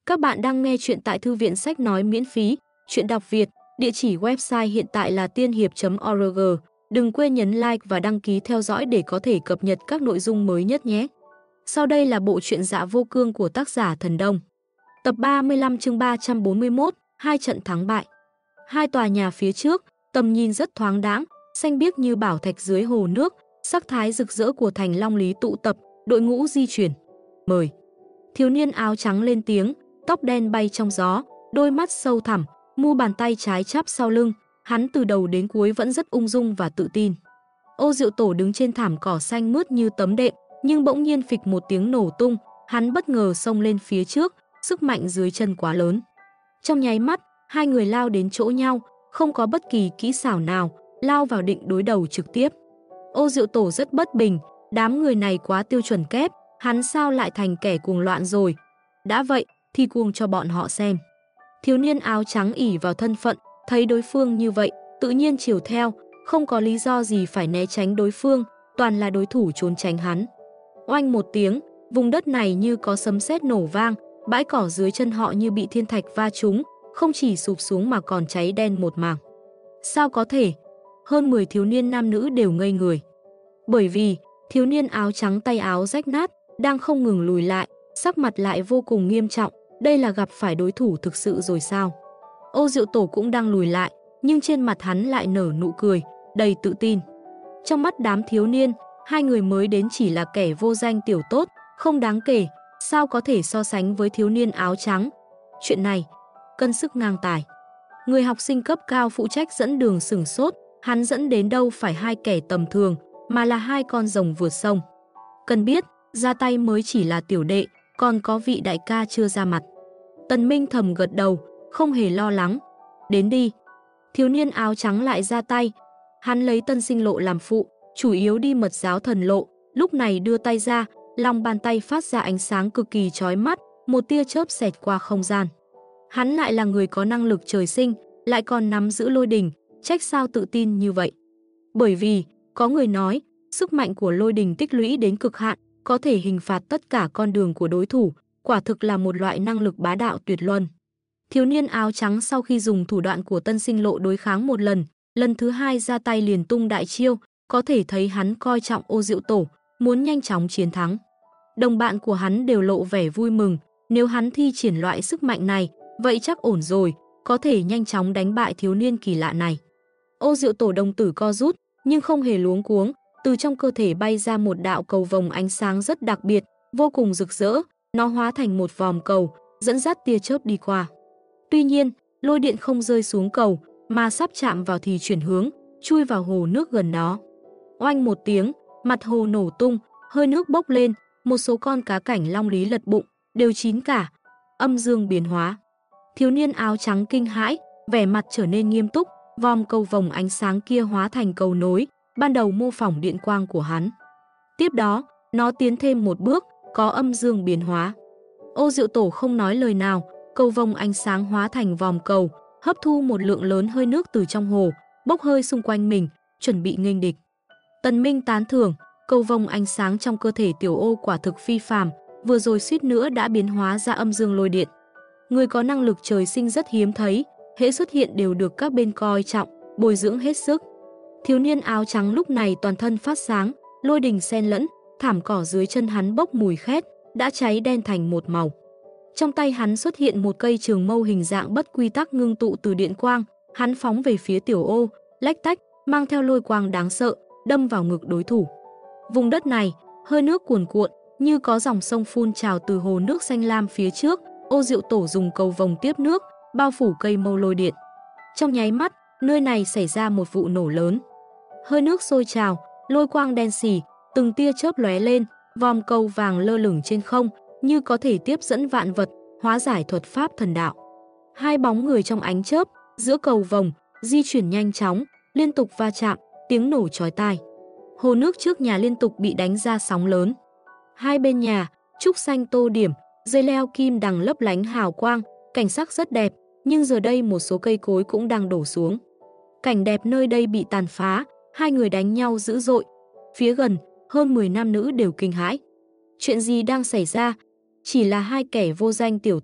Các bạn đang nghe chuyện tại thư viện sách nói miễn phí, chuyện đọc Việt, địa chỉ website hiện tại là tiên hiệp.org. Đừng quên nhấn like và đăng ký theo dõi để có thể cập nhật các nội dung mới nhất nhé. Sau đây là bộ truyện Dạ Vô Cương của tác giả Thần Đông. Tập 35 chương 341, hai trận thắng bại. Hai tòa nhà phía trước, tầm nhìn rất thoáng đãng, xanh biếc như bảo thạch dưới hồ nước, sắc thái rực rỡ của thành Long Lý tụ tập, đội ngũ di chuyển. Mời. Thiếu niên áo trắng lên tiếng, tóc đen bay trong gió, đôi mắt sâu thẳm, mu bàn tay trái chắp sau lưng, hắn từ đầu đến cuối vẫn rất ung dung và tự tin. Ô Diệu Tổ đứng trên thảm cỏ xanh mướt như tấm đệm, nhưng bỗng nhiên phịch một tiếng nổ tung, hắn bất ngờ xông lên phía trước, sức mạnh dưới chân quá lớn. Trong nháy mắt, hai người lao đến chỗ nhau, không có bất kỳ kỹ xảo nào, lao vào định đối đầu trực tiếp. Ô Diệu Tổ rất bất bình, đám người này quá tiêu chuẩn kép, hắn sao lại thành kẻ cuồng loạn rồi. Đã vậy thì cuồng cho bọn họ xem. Thiếu niên áo trắng ỷ vào thân phận, thấy đối phương như vậy, tự nhiên chiều theo, không có lý do gì phải né tránh đối phương, toàn là đối thủ trốn tránh hắn. Oanh một tiếng, vùng đất này như có sấm sét nổ vang, bãi cỏ dưới chân họ như bị thiên thạch va trúng, không chỉ sụp xuống mà còn cháy đen một mảng. Sao có thể? Hơn 10 thiếu niên nam nữ đều ngây người. Bởi vì, thiếu niên áo trắng tay áo rách nát, đang không ngừng lùi lại, sắc mặt lại vô cùng nghiêm trọng, đây là gặp phải đối thủ thực sự rồi sao? Ô Diệu Tổ cũng đang lùi lại, nhưng trên mặt hắn lại nở nụ cười, đầy tự tin. Trong mắt đám thiếu niên, hai người mới đến chỉ là kẻ vô danh tiểu tốt, không đáng kể, sao có thể so sánh với thiếu niên áo trắng? Chuyện này, cân sức ngang tài. Người học sinh cấp cao phụ trách dẫn đường sửng sốt, hắn dẫn đến đâu phải hai kẻ tầm thường, mà là hai con rồng vượt sông. Cần biết, ra tay mới chỉ là tiểu đệ, còn có vị đại ca chưa ra mặt. Tần Minh thầm gật đầu, không hề lo lắng. Đến đi. Thiếu niên áo trắng lại ra tay. Hắn lấy Tân Sinh Lộ làm phụ, chủ yếu đi Mật Giáo Thần Lộ, lúc này đưa tay ra, lòng bàn tay phát ra ánh sáng cực kỳ chói mắt, một tia chớp xẹt qua không gian. Hắn lại là người có năng lực trời sinh, lại còn nắm giữ lôi đình, trách sao tự tin như vậy. Bởi vì, có người nói, sức mạnh của lôi đình tích lũy đến cực hạn, có thể hình phạt tất cả con đường của đối thủ, quả thực là một loại năng lực bá đạo tuyệt luân. Thiếu niên áo trắng sau khi dùng thủ đoạn của Tân Sinh Lộ đối kháng một lần, lần thứ hai ra tay liền tung đại chiêu, có thể thấy hắn coi trọng Ô Diệu Tổ, muốn nhanh chóng chiến thắng. Đồng bạn của hắn đều lộ vẻ vui mừng, nếu hắn thi triển loại sức mạnh này, vậy chắc ổn rồi, có thể nhanh chóng đánh bại thiếu niên kỳ lạ này. Ô Diệu Tổ đồng tử co rút, nhưng không hề luống cuống, từ trong cơ thể bay ra một đạo cầu vồng ánh sáng rất đặc biệt, vô cùng rực rỡ, nó hóa thành một vòm cầu, dẫn dắt tia chớp đi qua. Tuy nhiên, lôi điện không rơi xuống cầu, mà sắp chạm vào thì chuyển hướng, chui vào hồ nước gần đó. Oanh một tiếng, mặt hồ nổ tung, hơi nước bốc lên, một số con cá cảnh Long Lý lật bụng, đều chín cả. Âm dương biến hóa. Thiếu niên áo trắng kinh hãi, vẻ mặt trở nên nghiêm túc, vòm cầu vồng ánh sáng kia hóa thành cầu nối, ban đầu mô phỏng điện quang của hắn. Tiếp đó, nó tiến thêm một bước, có âm dương biến hóa. Ô Diệu Tổ không nói lời nào, cầu vồng ánh sáng hóa thành vòm cầu, hấp thu một lượng lớn hơi nước từ trong hồ, bốc hơi xung quanh mình, chuẩn bị nghênh địch. Tần Minh tán thưởng, cầu vồng ánh sáng trong cơ thể tiểu ô quả thực phi phàm, vừa rồi suýt nữa đã biến hóa ra âm dương lôi điện. Người có năng lực trời sinh rất hiếm thấy, hễ xuất hiện đều được các bên coi trọng, bồi dưỡng hết sức. Thiếu niên áo trắng lúc này toàn thân phát sáng, lôi đình xen lẫn, thảm cỏ dưới chân hắn bốc mùi khét, đã cháy đen thành một màu. Trong tay hắn xuất hiện một cây trường mâu hình dạng bất quy tắc ngưng tụ từ điện quang, hắn phóng về phía tiểu ô, lách tách, mang theo lôi quang đáng sợ, đâm vào ngực đối thủ. Vùng đất này, hơi nước cuồn cuộn, như có dòng sông phun trào từ hồ nước xanh lam phía trước, Ô Diệu Tổ dùng cầu vồng tiếp nước, bao phủ cây mâu lôi điện. Trong nháy mắt, nơi này xảy ra một vụ nổ lớn. Hơi nước sôi trào, lôi quang đen xì, từng tia chớp lóe lên, vòm cầu vàng lơ lửng trên không, như có thể tiếp dẫn vạn vật, hóa giải thuật pháp thần đạo. Hai bóng người trong ánh chớp, giữa cầu vồng, di chuyển nhanh chóng, liên tục va chạm, tiếng nổ chói tai. Hồ nước trước nhà liên tục bị đánh ra sóng lớn. Hai bên nhà, trúc xanh tô điểm, dây leo kim đằng lấp lánh hào quang, cảnh sắc rất đẹp, nhưng giờ đây một số cây cối cũng đang đổ xuống. Cảnh đẹp nơi đây bị tàn phá, hai người đánh nhau dữ dội. Phía gần, hơn 10 nam nữ đều kinh hãi. Chuyện gì đang xảy ra? Chỉ là hai kẻ vô danh tiểu tốt,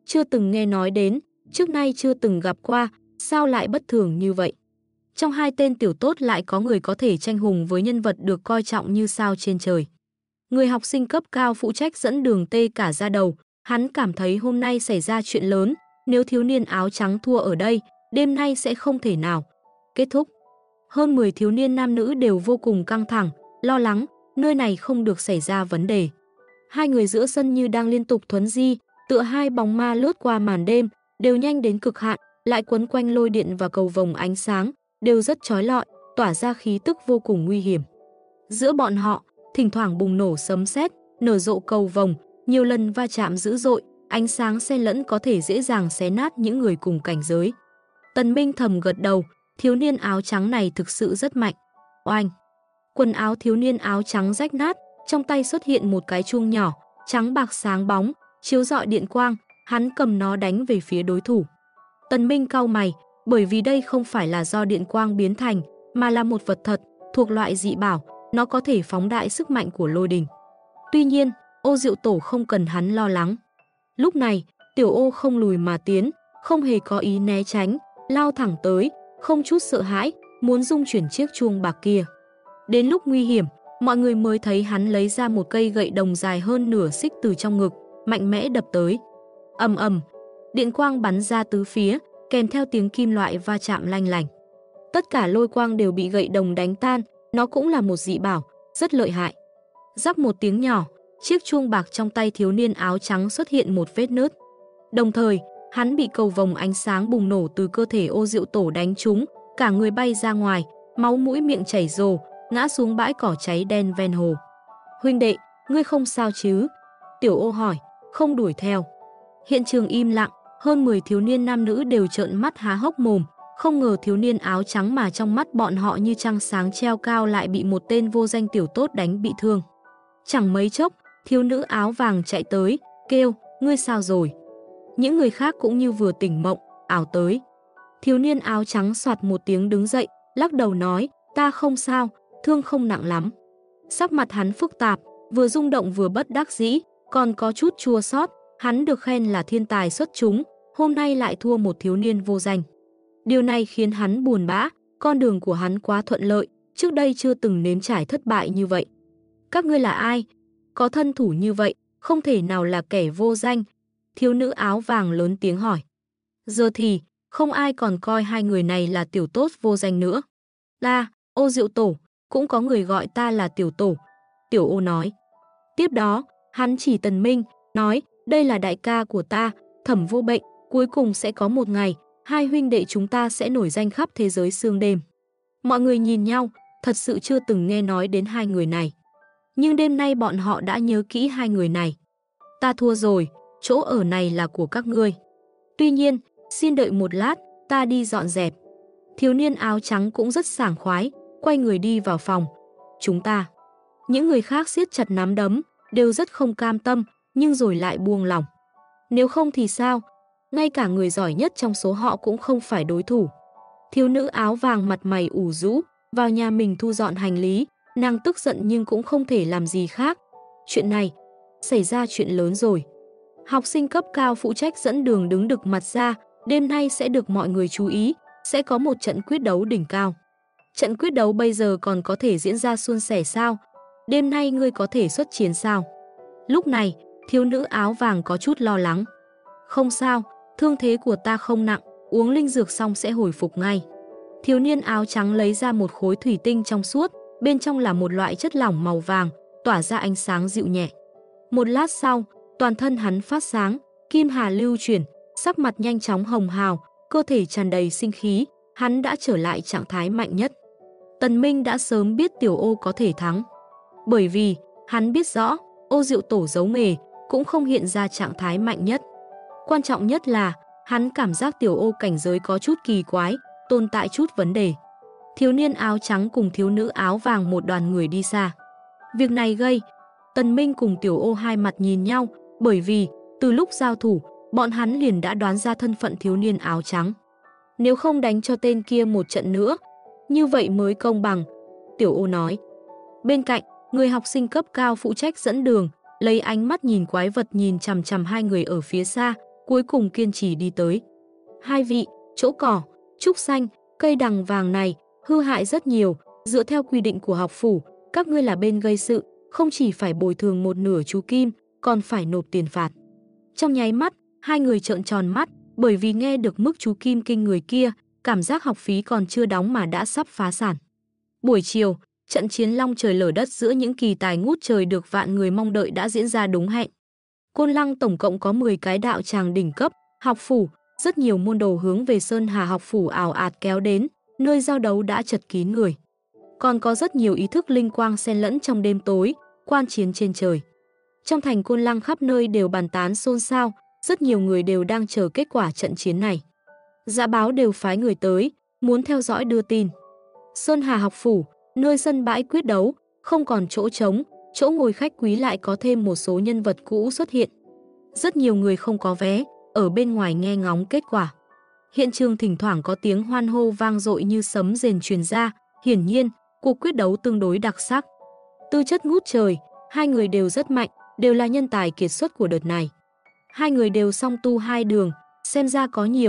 chưa từng nghe nói đến, trước nay chưa từng gặp qua, sao lại bất thường như vậy? Trong hai tên tiểu tốt lại có người có thể tranh hùng với nhân vật được coi trọng như sao trên trời. Người học sinh cấp cao phụ trách dẫn đường tê cả da đầu, hắn cảm thấy hôm nay xảy ra chuyện lớn, nếu thiếu niên áo trắng thua ở đây, đêm nay sẽ không thể nào kết thúc. Hơn 10 thiếu niên nam nữ đều vô cùng căng thẳng, lo lắng, nơi này không được xảy ra vấn đề. Hai người giữa sân như đang liên tục thuấn di, tựa hai bóng ma lướt qua màn đêm, đều nhanh đến cực hạn, lại quấn quanh lôi điện và cầu vồng ánh sáng, đều rất chói lọi, tỏa ra khí tức vô cùng nguy hiểm. Giữa bọn họ, thỉnh thoảng bùng nổ sấm sét, nở rộ cầu vồng, nhiều lần va chạm dữ dội, ánh sáng xen lẫn có thể dễ dàng xé nát những người cùng cảnh giới. Tần Minh thầm gật đầu, thiếu niên áo trắng này thực sự rất mạnh. Oanh! Quần áo thiếu niên áo trắng rách nát, trong tay xuất hiện một cái chuông nhỏ, trắng bạc sáng bóng, chiếu rọi điện quang, hắn cầm nó đánh về phía đối thủ. Tần Minh cau mày, bởi vì đây không phải là do điện quang biến thành, mà là một vật thật, thuộc loại dị bảo, nó có thể phóng đại sức mạnh của lôi đình. Tuy nhiên, Ô Diệu Tổ không cần hắn lo lắng. Lúc này, Tiểu Ô không lùi mà tiến, không hề có ý né tránh, lao thẳng tới, không chút sợ hãi, muốn dung chuyển chiếc chuông bạc kia. Đến lúc nguy hiểm, mọi người mới thấy hắn lấy ra một cây gậy đồng dài hơn nửa xích từ trong ngực, mạnh mẽ đập tới. Ầm ầm, điện quang bắn ra tứ phía, kèm theo tiếng kim loại va chạm lanh lảnh. Tất cả lôi quang đều bị gậy đồng đánh tan, nó cũng là một dị bảo, rất lợi hại. Rắc một tiếng nhỏ, chiếc chuông bạc trong tay thiếu niên áo trắng xuất hiện một vết nứt. Đồng thời, hắn bị cầu vồng ánh sáng bùng nổ từ cơ thể Ô Diệu Tổ đánh trúng, cả người bay ra ngoài, máu mũi miệng chảy rồ, ngã xuống bãi cỏ cháy đen ven hồ. Huynh đệ, ngươi không sao chứ? Tiểu Ô hỏi, không đuổi theo. Hiện trường im lặng, hơn 10 thiếu niên nam nữ đều trợn mắt há hốc mồm, không ngờ thiếu niên áo trắng mà trong mắt bọn họ như trăng sáng treo cao lại bị một tên vô danh tiểu tốt đánh bị thương. Chẳng mấy chốc, thiếu nữ áo vàng chạy tới, kêu, ngươi sao rồi? Những người khác cũng như vừa tỉnh mộng, ảo tới. Thiếu niên áo trắng soạt một tiếng đứng dậy, lắc đầu nói, ta không sao, thương không nặng lắm. Sắc mặt hắn phức tạp, vừa rung động vừa bất đắc dĩ, còn có chút chua xót. Hắn được khen là thiên tài xuất chúng, hôm nay lại thua một thiếu niên vô danh. Điều này khiến hắn buồn bã, con đường của hắn quá thuận lợi, trước đây chưa từng nếm trải thất bại như vậy. Các ngươi là ai? Có thân thủ như vậy, không thể nào là kẻ vô danh. Thiếu nữ áo vàng lớn tiếng hỏi. Giờ thì, không ai còn coi hai người này là tiểu tốt vô danh nữa. La, Ô Diệu Tổ, cũng có người gọi ta là tiểu tổ. Tiểu Ô nói. Tiếp đó, hắn chỉ Tần Minh, nói, đây là đại ca của ta, Thẩm Vô Bệnh, cuối cùng sẽ có một ngày, hai huynh đệ chúng ta sẽ nổi danh khắp thế giới sương đêm. Mọi người nhìn nhau, thật sự chưa từng nghe nói đến hai người này. Nhưng đêm nay bọn họ đã nhớ kỹ hai người này. Ta thua rồi, chỗ ở này là của các ngươi. Tuy nhiên, xin đợi một lát, ta đi dọn dẹp. Thiếu niên áo trắng cũng rất sảng khoái, quay người đi vào phòng. Chúng ta. Những người khác siết chặt nắm đấm, đều rất không cam tâm, nhưng rồi lại buông lòng. Nếu không thì sao? Ngay cả người giỏi nhất trong số họ cũng không phải đối thủ. Thiếu nữ áo vàng mặt mày ủ rũ, vào nhà mình thu dọn hành lý, nàng tức giận nhưng cũng không thể làm gì khác. Chuyện này, xảy ra chuyện lớn rồi. Học sinh cấp cao phụ trách dẫn đường đứng đực mặt ra, đêm nay sẽ được mọi người chú ý, sẽ có một trận quyết đấu đỉnh cao. Trận quyết đấu bây giờ còn có thể diễn ra suôn sẻ sao? Đêm nay ngươi có thể xuất chiến sao? Lúc này, thiếu nữ áo vàng có chút lo lắng. Không sao, thương thế của ta không nặng, uống linh dược xong sẽ hồi phục ngay. Thiếu niên áo trắng lấy ra một khối thủy tinh trong suốt, bên trong là một loại chất lỏng màu vàng, tỏa ra ánh sáng dịu nhẹ. Một lát sau, toàn thân hắn phát sáng, kim hà lưu chuyển, sắc mặt nhanh chóng hồng hào, cơ thể tràn đầy sinh khí, hắn đã trở lại trạng thái mạnh nhất. Tần Minh đã sớm biết Tiểu Ô có thể thắng. Bởi vì, hắn biết rõ, Ô Diệu Tổ giấu nghề, cũng không hiện ra trạng thái mạnh nhất. Quan trọng nhất là, hắn cảm giác Tiểu Ô cảnh giới có chút kỳ quái, tồn tại chút vấn đề. Thiếu niên áo trắng cùng thiếu nữ áo vàng một đoàn người đi xa. Việc này gây, Tần Minh cùng Tiểu Ô hai mặt nhìn nhau, bởi vì, từ lúc giao thủ, bọn hắn liền đã đoán ra thân phận thiếu niên áo trắng. Nếu không đánh cho tên kia một trận nữa, như vậy mới công bằng, Tiểu Ô nói. Bên cạnh, người học sinh cấp cao phụ trách dẫn đường, lấy ánh mắt nhìn quái vật nhìn chằm chằm hai người ở phía xa, cuối cùng kiên trì đi tới. Hai vị, chỗ cỏ, trúc xanh, cây đằng vàng này hư hại rất nhiều, dựa theo quy định của học phủ, các ngươi là bên gây sự, không chỉ phải bồi thường một nửa chú kim, còn phải nộp tiền phạt. Trong nháy mắt, hai người trợn tròn mắt, bởi vì nghe được mức chú kim kinh người kia, cảm giác học phí còn chưa đóng mà đã sắp phá sản. Buổi chiều, trận chiến long trời lở đất giữa những kỳ tài ngút trời được vạn người mong đợi đã diễn ra đúng hẹn. Côn Lăng tổng cộng có 10 cái đạo tràng đỉnh cấp, học phủ, rất nhiều môn đồ hướng về Sơn Hà học phủ ào ạt kéo đến, nơi giao đấu đã chật kín người. Còn có rất nhiều ý thức linh quang xen lẫn trong đêm tối, quan chiến trên trời. Trong thành Côn Lăng khắp nơi đều bàn tán xôn xao, rất nhiều người đều đang chờ kết quả trận chiến này. Dạ báo đều phái người tới, muốn theo dõi đưa tin. Sơn Hà học phủ, nơi sân bãi quyết đấu, không còn chỗ trống, chỗ ngồi khách quý lại có thêm một số nhân vật cũ xuất hiện. Rất nhiều người không có vé, ở bên ngoài nghe ngóng kết quả. Hiện trường thỉnh thoảng có tiếng hoan hô vang dội như sấm rền truyền ra, hiển nhiên, cuộc quyết đấu tương đối đặc sắc. Tư chất ngút trời, hai người đều rất mạnh, đều là nhân tài kiệt xuất của đợt này. Hai người đều song tu hai đường, xem ra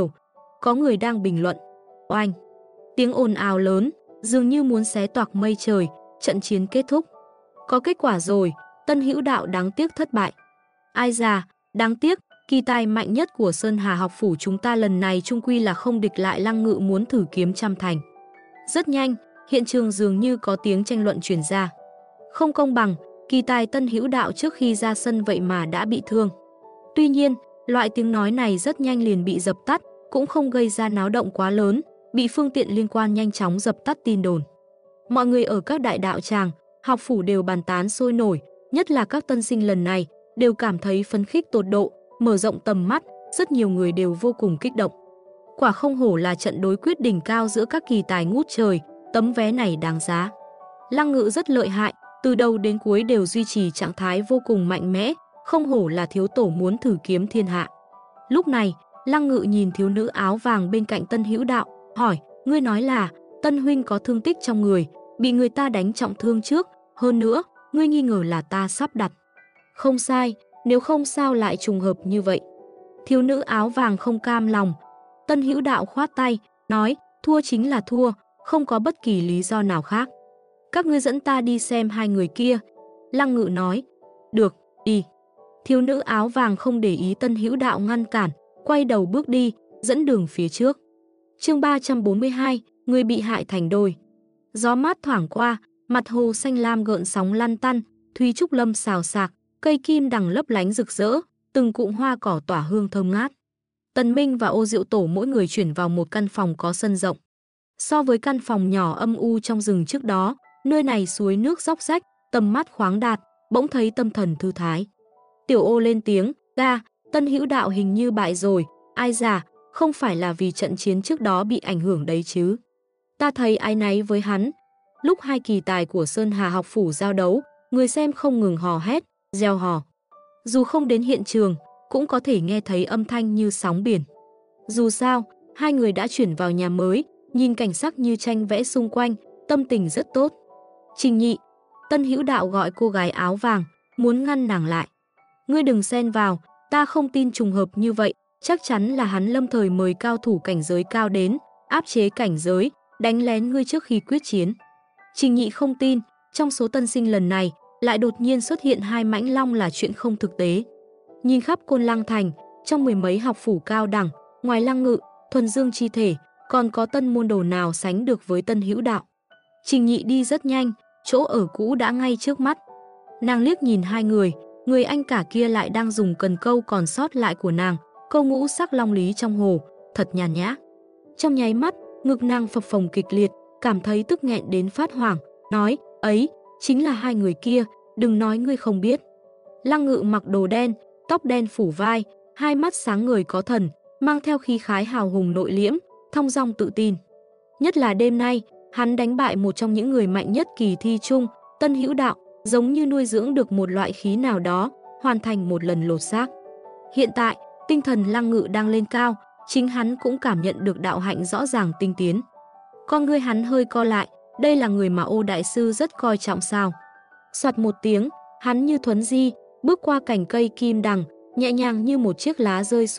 có người đang bình luận. Oanh! Tiếng ồn ào lớn, dường như muốn xé toạc mây trời, trận chiến kết thúc. Có kết quả rồi, Tân Hữu Đạo đáng tiếc thất bại. Ai già, đáng tiếc, kỳ tài mạnh nhất của Sơn Hà học phủ chúng ta lần này chung quy là không địch lại Lăng Ngự muốn thử kiếm trăm thành. Rất nhanh, hiện trường dường như có tiếng tranh luận truyền ra. Không công bằng, kỳ tài Tân Hữu Đạo trước khi ra sân vậy mà đã bị thương. Tuy nhiên, loại tiếng nói này rất nhanh liền bị dập tắt, cũng không gây ra náo động quá lớn, bị phương tiện liên quan nhanh chóng dập tắt tin đồn. Mọi người ở các đại đạo tràng, học phủ đều bàn tán sôi nổi, nhất là các tân sinh lần này, đều cảm thấy phấn khích tột độ, mở rộng tầm mắt, rất nhiều người đều vô cùng kích động. Quả không hổ là trận đối quyết đỉnh cao giữa các kỳ tài ngút trời, tấm vé này đáng giá. Lăng Ngự rất lợi hại, từ đầu đến cuối đều duy trì trạng thái vô cùng mạnh mẽ, không hổ là thiếu tổ muốn thử kiếm thiên hạ. Lúc này, Lăng Ngự nhìn thiếu nữ áo vàng bên cạnh Tân Hữu Đạo, hỏi, ngươi nói là Tân huynh có thương tích trong người, bị người ta đánh trọng thương trước, hơn nữa, ngươi nghi ngờ là ta sắp đặt. Không sai, nếu không sao lại trùng hợp như vậy. Thiếu nữ áo vàng không cam lòng. Tân Hữu Đạo khoát tay, nói, thua chính là thua, không có bất kỳ lý do nào khác. Các ngươi dẫn ta đi xem hai người kia. Lăng Ngự nói, được, đi. Thiếu nữ áo vàng không để ý Tân Hữu Đạo ngăn cản, quay đầu bước đi, dẫn đường phía trước. Chương 342, người bị hại thành đôi. Gió mát thoảng qua, mặt hồ xanh lam gợn sóng lăn tăn, thủy trúc lâm xào xạc, cây kim đằng lấp lánh rực rỡ, từng cụm hoa cỏ tỏa hương thơm ngát. Tần Minh và Ô Diệu Tổ mỗi người chuyển vào một căn phòng có sân rộng. So với căn phòng nhỏ âm u trong rừng trước đó, nơi này suối nước róc rách, tầm mắt khoáng đạt, bỗng thấy tâm thần thư thái. Tiểu Ô lên tiếng, "Ga, Tân Hữu Đạo hình như bại rồi, ai già, không phải là vì trận chiến trước đó bị ảnh hưởng đấy chứ. Ta thấy áy náy với hắn." Lúc hai kỳ tài của Sơn Hà học phủ giao đấu, người xem không ngừng hò hét, reo hò. Dù không đến hiện trường, cũng có thể nghe thấy âm thanh như sóng biển. Dù sao, hai người đã chuyển vào nhà mới, nhìn cảnh sắc như tranh vẽ xung quanh, tâm tình rất tốt. Trình Nhị, Tân Hữu Đạo gọi cô gái áo vàng, muốn ngăn nàng lại. Ngươi đừng xen vào, ta không tin trùng hợp như vậy, chắc chắn là hắn lâm thời mời cao thủ cảnh giới cao đến, áp chế cảnh giới, đánh lén ngươi trước khi quyết chiến. Trình Nhị không tin, trong số tân sinh lần này, lại đột nhiên xuất hiện hai mãnh long là chuyện không thực tế. Nhìn khắp Côn Lăng thành, trong mười mấy học phủ cao đẳng, ngoài Lăng Ngự, thuần dương chi thể, còn có tân môn đồ nào sánh được với Tân Hữu Đạo. Trình Nhị đi rất nhanh, chỗ ở cũ đã ngay trước mắt. Nàng liếc nhìn hai người anh cả kia lại đang dùng cần câu còn sót lại của nàng, câu ngũ sắc long lý trong hồ, thật nhàn nhã. Trong nháy mắt, ngực nàng phập phồng kịch liệt, cảm thấy tức nghẹn đến phát hoảng, nói, ấy, chính là hai người kia, đừng nói ngươi không biết. Lăng Ngự mặc đồ đen, tóc đen phủ vai, hai mắt sáng ngời có thần, mang theo khí khái hào hùng nội liễm, thong dong tự tin. Nhất là đêm nay, hắn đánh bại một trong những người mạnh nhất kỳ thi chung, Tân Hữu Đạo, giống như nuôi dưỡng được một loại khí nào đó, hoàn thành một lần lột xác. Hiện tại, tinh thần Lăng Ngự đang lên cao, chính hắn cũng cảm nhận được đạo hạnh rõ ràng tinh tiến. Con ngươi hắn hơi co lại, đây là người mà Ô đại sư rất coi trọng sao? Soạt một tiếng, hắn như thuấn di, bước qua cành cây kim đằng, nhẹ nhàng như một chiếc lá rơi xuống,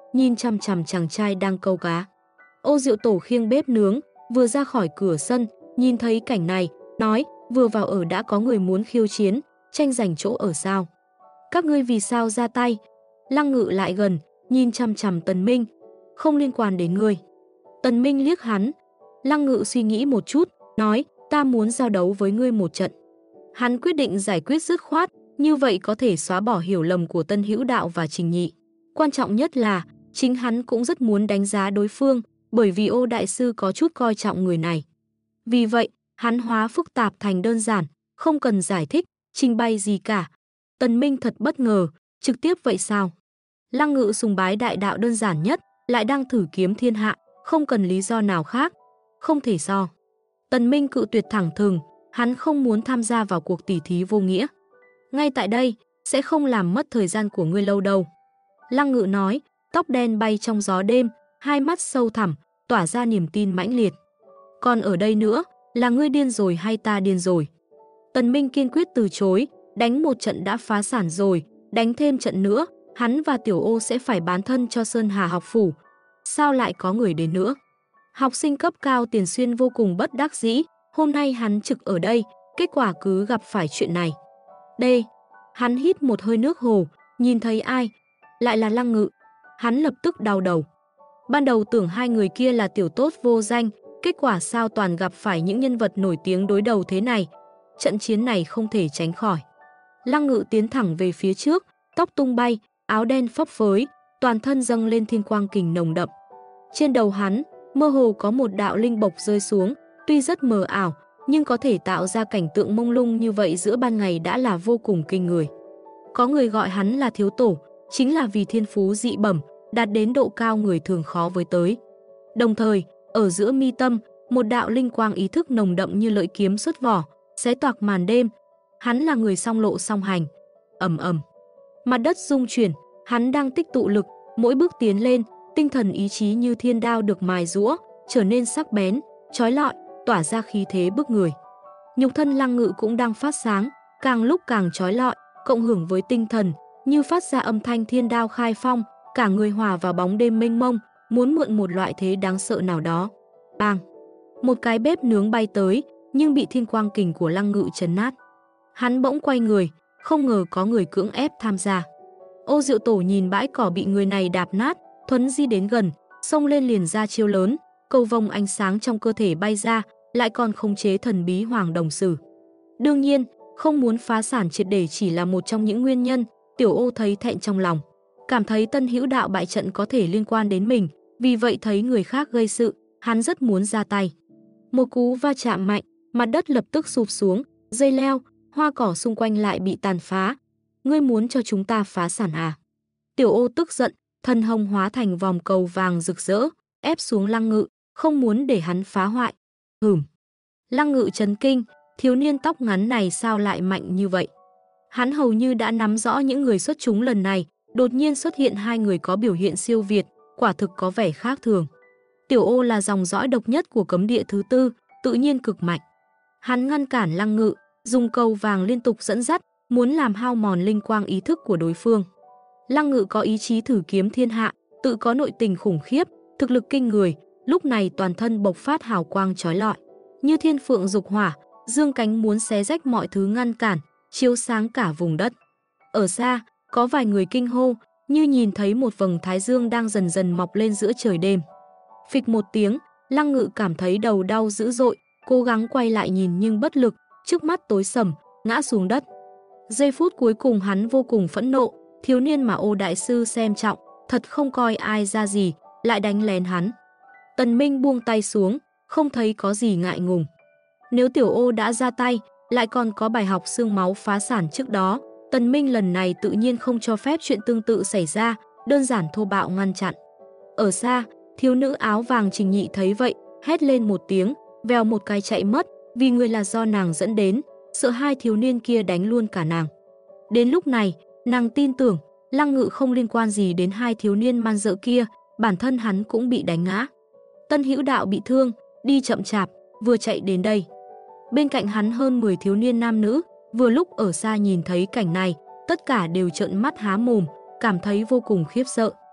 nhìn chằm chằm chàng trai đang câu cá. Ô Diệu Tổ khiêng bếp nướng, vừa ra khỏi cửa sân, nhìn thấy cảnh này, nói, vừa vào ở đã có người muốn khiêu chiến, tranh giành chỗ ở sao? Các ngươi vì sao ra tay? Lăng Ngự lại gần, nhìn chằm chằm Tần Minh, không liên quan đến ngươi. Tần Minh liếc hắn, Lăng Ngự suy nghĩ một chút, nói, ta muốn giao đấu với ngươi một trận. Hắn quyết định giải quyết dứt khoát, như vậy có thể xóa bỏ hiểu lầm của Tân Hữu Đạo và Trình Nhị. Quan trọng nhất là, chính hắn cũng rất muốn đánh giá đối phương, bởi vì Ô đại sư có chút coi trọng người này. Vì vậy, hắn hóa phức tạp thành đơn giản, không cần giải thích, trình bày gì cả. Tần Minh thật bất ngờ, trực tiếp vậy sao? Lăng Ngự sùng bái đại đạo đơn giản nhất, lại đang thử kiếm thiên hạ, không cần lý do nào khác. Không thể so. Tần Minh cự tuyệt thẳng thừng, hắn không muốn tham gia vào cuộc tỉ thí vô nghĩa. Ngay tại đây, sẽ không làm mất thời gian của ngươi lâu đâu. Lăng Ngự nói, tóc đen bay trong gió đêm, hai mắt sâu thẳm, tỏa ra niềm tin mãnh liệt. Còn ở đây nữa, là ngươi điên rồi hay ta điên rồi? Tần Minh kiên quyết từ chối, đánh một trận đã phá sản rồi, đánh thêm trận nữa, hắn và Tiểu Ô sẽ phải bán thân cho Sơn Hà học phủ. Sao lại có người đến nữa? Học sinh cấp cao Tiền Xuyên vô cùng bất đắc dĩ, hôm nay hắn trực ở đây, kết quả cứ gặp phải chuyện này. Đây, hắn hít một hơi nước hồ, nhìn thấy ai? Lại là Lăng Ngự. Hắn lập tức đau đầu. Ban đầu tưởng hai người kia là tiểu tốt vô danh, kết quả sao toàn gặp phải những nhân vật nổi tiếng đối đầu thế này. Trận chiến này không thể tránh khỏi. Lăng Ngự tiến thẳng về phía trước, tóc tung bay, áo đen phấp phới, toàn thân dâng lên thiên quang kình nồng đậm. Trên đầu hắn, mơ hồ có một đạo linh bộc rơi xuống, tuy rất mờ ảo, nhưng có thể tạo ra cảnh tượng mông lung như vậy giữa ban ngày đã là vô cùng kinh người. Có người gọi hắn là thiếu tổ, chính là vì thiên phú dị bẩm, đạt đến độ cao người thường khó với tới. Đồng thời, ở giữa mi tâm, một đạo linh quang ý thức nồng đậm như lợi kiếm xuất vỏ, xé toạc màn đêm. Hắn là người song lộ song hành. Ầm ầm, mặt đất rung chuyển, hắn đang tích tụ lực, mỗi bước tiến lên, tinh thần ý chí như thiên đao được mài giũa, trở nên sắc bén, chói lọi, tỏa ra khí thế bức người. Nhục thân Lăng Ngự cũng đang phát sáng, càng lúc càng chói lọi, cộng hưởng với tinh thần, như phát ra âm thanh thiên đao khai phong, cả người hòa vào bóng đêm mênh mông, muốn mượn một loại thế đáng sợ nào đó. Bang! Một cái bếp nướng bay tới, nhưng bị thiên quang kình của Lăng Ngự chấn nát. Hắn bỗng quay người, không ngờ có người cưỡng ép tham gia. Ô Diệu Tổ nhìn bãi cỏ bị người này đạp nát, thuấn di đến gần, xông lên liền ra chiêu lớn, cầu vồng ánh sáng trong cơ thể bay ra, lại còn khống chế thần bí Hoàng Đồng Sử. Đương nhiên, không muốn phá sản triệt để chỉ là một trong những nguyên nhân. Tiểu Ô thấy thẹn trong lòng, cảm thấy Tân Hữu Đạo bại trận có thể liên quan đến mình, vì vậy thấy người khác gây sự, hắn rất muốn ra tay. Một cú va chạm mạnh, mặt đất lập tức sụp xuống, dây leo, hoa cỏ xung quanh lại bị tàn phá. Ngươi muốn cho chúng ta phá sản à? Tiểu Ô tức giận, thân hồng hóa thành vòng cầu vàng rực rỡ, ép xuống Lăng Ngự, không muốn để hắn phá hoại. Lăng Ngự chấn kinh, thiếu niên tóc ngắn này sao lại mạnh như vậy? Hắn hầu như đã nắm rõ những người xuất chúng lần này, đột nhiên xuất hiện hai người có biểu hiện siêu việt, quả thực có vẻ khác thường. Tiểu Ô là dòng dõi độc nhất của cấm địa thứ tư, tự nhiên cực mạnh. Hắn ngăn cản Lăng Ngự, dùng cầu vàng liên tục dẫn dắt, muốn làm hao mòn linh quang ý thức của đối phương. Lăng Ngự có ý chí thử kiếm thiên hạ, tự có nội tình khủng khiếp, thực lực kinh người, lúc này toàn thân bộc phát hào quang chói lọi, như thiên phượng dục hỏa, dương cánh muốn xé rách mọi thứ ngăn cản, chiếu sáng cả vùng đất. Ở xa, có vài người kinh hô, như nhìn thấy một vầng thái dương đang dần dần mọc lên giữa trời đêm. Phịch một tiếng, Lăng Ngự cảm thấy đầu đau dữ dội, cố gắng quay lại nhìn nhưng bất lực, trước mắt tối sầm, ngã xuống đất. Giây phút cuối cùng hắn vô cùng phẫn nộ, thiếu niên mà Ô đại sư xem trọng, thật không coi ai ra gì, lại đánh lén hắn. Tần Minh buông tay xuống, không thấy có gì ngại ngùng. Nếu Tiểu Ô đã ra tay, lại còn có bài học xương máu phá sản trước đó, Tần Minh lần này tự nhiên không cho phép chuyện tương tự xảy ra, đơn giản thô bạo ngăn chặn. Ở xa, thiếu nữ áo vàng Trình Nhị thấy vậy, hét lên một tiếng, vèo một cái chạy mất, vì người là do nàng dẫn đến, sợ hai thiếu niên kia đánh luôn cả nàng. Đến lúc này, nàng tin tưởng, Lăng Ngự không liên quan gì đến hai thiếu niên man dợ kia, bản thân hắn cũng bị đánh ngã. Tân Hữu Đạo bị thương, đi chậm chạp, vừa chạy đến đây. Bên cạnh hắn hơn 10 thiếu niên nam nữ, vừa lúc ở xa nhìn thấy cảnh này, tất cả đều trợn mắt há mồm, cảm thấy vô cùng khiếp sợ.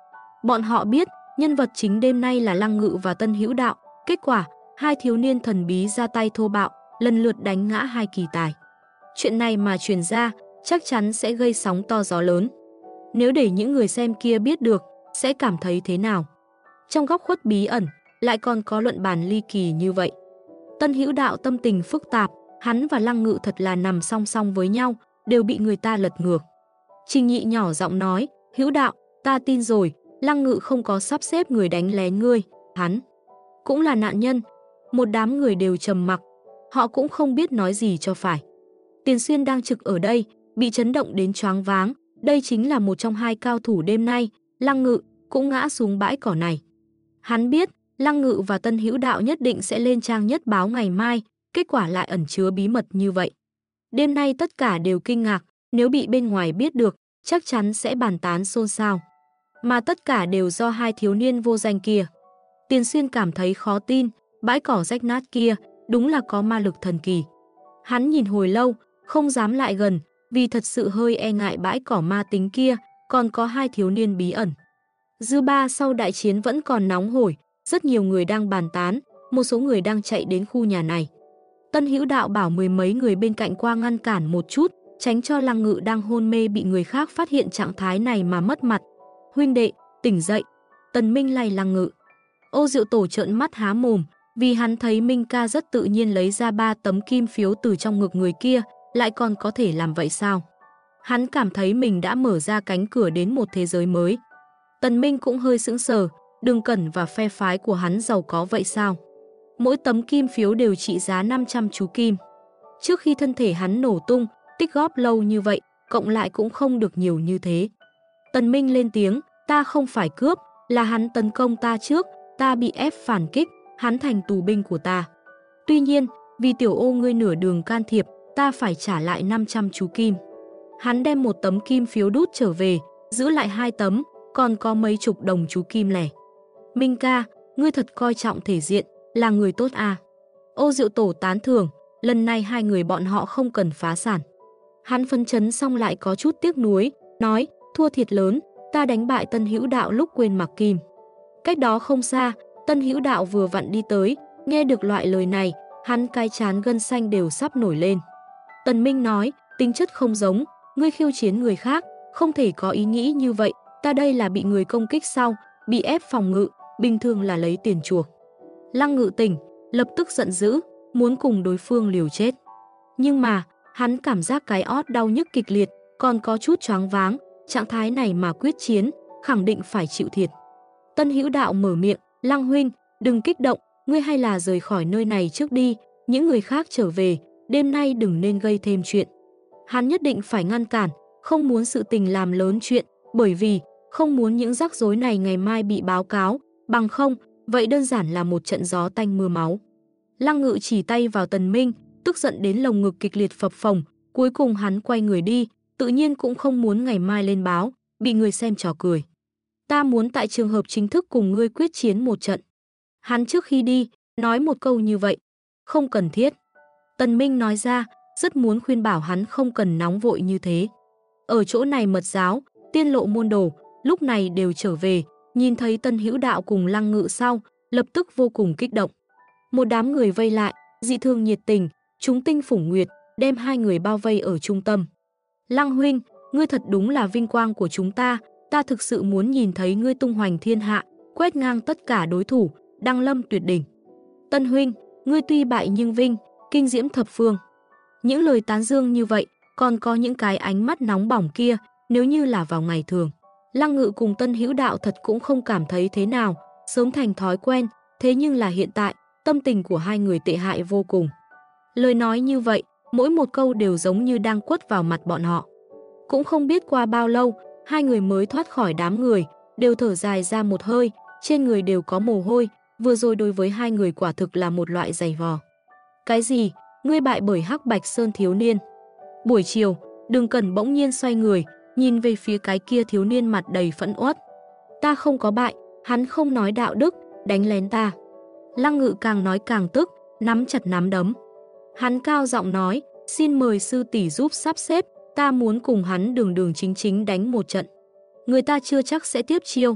Bọn họ biết nhân vật chính đêm nay là Lăng Ngự và Tân Hữu Đạo. Kết quả, hai thiếu niên thần bí ra tay thô bạo, lần lượt đánh ngã hai kỳ tài. Chuyện này mà truyền ra, chắc chắn sẽ gây sóng to gió lớn. Nếu để những người xem kia biết được, sẽ cảm thấy thế nào? Trong góc khuất bí ẩn, lại còn có luận bàn ly kỳ như vậy. Tân Hữu Đạo tâm tình phức tạp, hắn và Lăng Ngự thật là nằm song song với nhau, đều bị người ta lật ngược. Trình Nhị nhỏ giọng nói, Hữu Đạo, ta tin rồi, Lăng Ngự không có sắp xếp người đánh lén ngươi, hắn cũng là nạn nhân. Một đám người đều trầm mặc, họ cũng không biết nói gì cho phải. Tiền Xuyên đang trực ở đây, bị chấn động đến choáng váng, đây chính là một trong hai cao thủ đêm nay, Lăng Ngự cũng ngã xuống bãi cỏ này. Hắn biết, Lăng Ngự và Tân Hữu Đạo nhất định sẽ lên trang nhất báo ngày mai, kết quả lại ẩn chứa bí mật như vậy. Đêm nay tất cả đều kinh ngạc, nếu bị bên ngoài biết được, chắc chắn sẽ bàn tán xôn xao. Mà tất cả đều do hai thiếu niên vô danh kia. Tiền Xuyên cảm thấy khó tin, bãi cỏ rách nát kia, đúng là có ma lực thần kỳ. Hắn nhìn hồi lâu, không dám lại gần, vì thật sự hơi e ngại bãi cỏ ma tính kia, còn có hai thiếu niên bí ẩn. Dư ba sau đại chiến vẫn còn nóng hổi, rất nhiều người đang bàn tán, một số người đang chạy đến khu nhà này. Tân Hữu Đạo bảo mười mấy người bên cạnh qua ngăn cản một chút, tránh cho Lăng Ngự đang hôn mê bị người khác phát hiện trạng thái này mà mất mặt. Huynh đệ, tỉnh dậy. Tần Minh lay Lăng Ngự. Ô Diệu Tổ trợn mắt há mồm, vì hắn thấy Minh ca rất tự nhiên lấy ra 3 tấm kim phiếu từ trong ngực người kia, lại còn có thể làm vậy sao? Hắn cảm thấy mình đã mở ra cánh cửa đến một thế giới mới. Tần Minh cũng hơi sững sờ, Đường Cẩn và phe phái của hắn giàu có vậy sao? Mỗi tấm kim phiếu đều trị giá 500 chú kim. Trước khi thân thể hắn nổ tung, tích góp lâu như vậy, cộng lại cũng không được nhiều như thế. Tần Minh lên tiếng, ta không phải cướp, là hắn tấn công ta trước, ta bị ép phản kích, hắn thành tù binh của ta. Tuy nhiên, vì Tiểu Ô ngươi nửa đường can thiệp, ta phải trả lại 500 chú kim. Hắn đem một tấm kim phiếu đút trở về, giữ lại 2 tấm, còn có mấy chục đồng chú kim lẻ. Minh ca, ngươi thật coi trọng thể diện, là người tốt à. Ô Diệu Tổ tán thưởng, lần này hai người bọn họ không cần phá sản. Hắn phấn chấn xong lại có chút tiếc nuối, nói, thua thiệt lớn, ta đánh bại Tân Hữu Đạo lúc quên mặc kim. Cách đó không xa, Tân Hữu Đạo vừa vặn đi tới, nghe được loại lời này, hắn cái trán gân xanh đều sắp nổi lên. Tần Minh nói, tính chất không giống, ngươi khiêu chiến người khác, không thể có ý nghĩ như vậy, ta đây là bị người công kích sau, bị ép phòng ngự, bình thường là lấy tiền chuộc. Lăng Ngự tỉnh, lập tức giận dữ, muốn cùng đối phương liều chết. Nhưng mà, hắn cảm giác cái ót đau nhức kịch liệt, còn có chút choáng váng, trạng thái này mà quyết chiến, khẳng định phải chịu thiệt. Tân Hữu Đạo mở miệng, Lăng huynh, đừng kích động, ngươi hay là rời khỏi nơi này trước đi, những người khác trở về, đêm nay đừng nên gây thêm chuyện. Hắn nhất định phải ngăn cản, không muốn sự tình làm lớn chuyện, bởi vì không muốn những rắc rối này ngày mai bị báo cáo, bằng không, vậy đơn giản là một trận gió tanh mưa máu. Lăng Ngự chỉ tay vào Tần Minh, tức giận đến lồng ngực kịch liệt phập phồng, cuối cùng hắn quay người đi, tự nhiên cũng không muốn ngày mai lên báo, bị người xem trò cười. Ta muốn tại trường hợp chính thức cùng ngươi quyết chiến một trận. Hắn trước khi đi, nói một câu như vậy, không cần thiết. Tần Minh nói ra, rất muốn khuyên bảo hắn không cần nóng vội như thế. Ở chỗ này mật giáo, tiên lộ môn đồ, lúc này đều trở về, nhìn thấy Tân Hữu Đạo cùng Lăng Ngự sau, lập tức vô cùng kích động. Một đám người vây lại, dị thương nhiệt tình, chúng tinh phủng nguyệt, đem hai người bao vây ở trung tâm. Lăng huynh, ngươi thật đúng là vinh quang của chúng ta thực sự muốn nhìn thấy ngươi tung hoành thiên hạ, quét ngang tất cả đối thủ, đăng lâm tuyệt đỉnh. Tân huynh, ngươi tuy bại nhưng vinh, kinh diễm thập phương. Những lời tán dương như vậy, còn có những cái ánh mắt nóng bỏng kia, nếu như là vào ngày thường. Lăng Ngự cùng Tân Hữu Đạo thật cũng không cảm thấy thế nào, sớm thành thói quen, thế nhưng là hiện tại, tâm tình của hai người tệ hại vô cùng. Lời nói như vậy, mỗi một câu đều giống như đang quất vào mặt bọn họ. Cũng không biết qua bao lâu, hai người mới thoát khỏi đám người, đều thở dài ra một hơi, trên người đều có mồ hôi, vừa rồi đối với hai người quả thực là một loại giày vò. Cái gì? Ngươi bại bởi Hắc Bạch Sơn thiếu niên. Buổi chiều, Đường Cẩn bỗng nhiên xoay người, nhìn về phía cái kia thiếu niên mặt đầy phẫn uất. Ta không có bại, hắn không nói đạo đức, đánh lén ta. Lăng Ngự càng nói càng tức, nắm chặt nắm đấm. Hắn cao giọng nói, xin mời sư tỷ giúp sắp xếp, ta muốn cùng hắn đường đường chính chính đánh một trận. Người ta chưa chắc sẽ tiếp chiêu.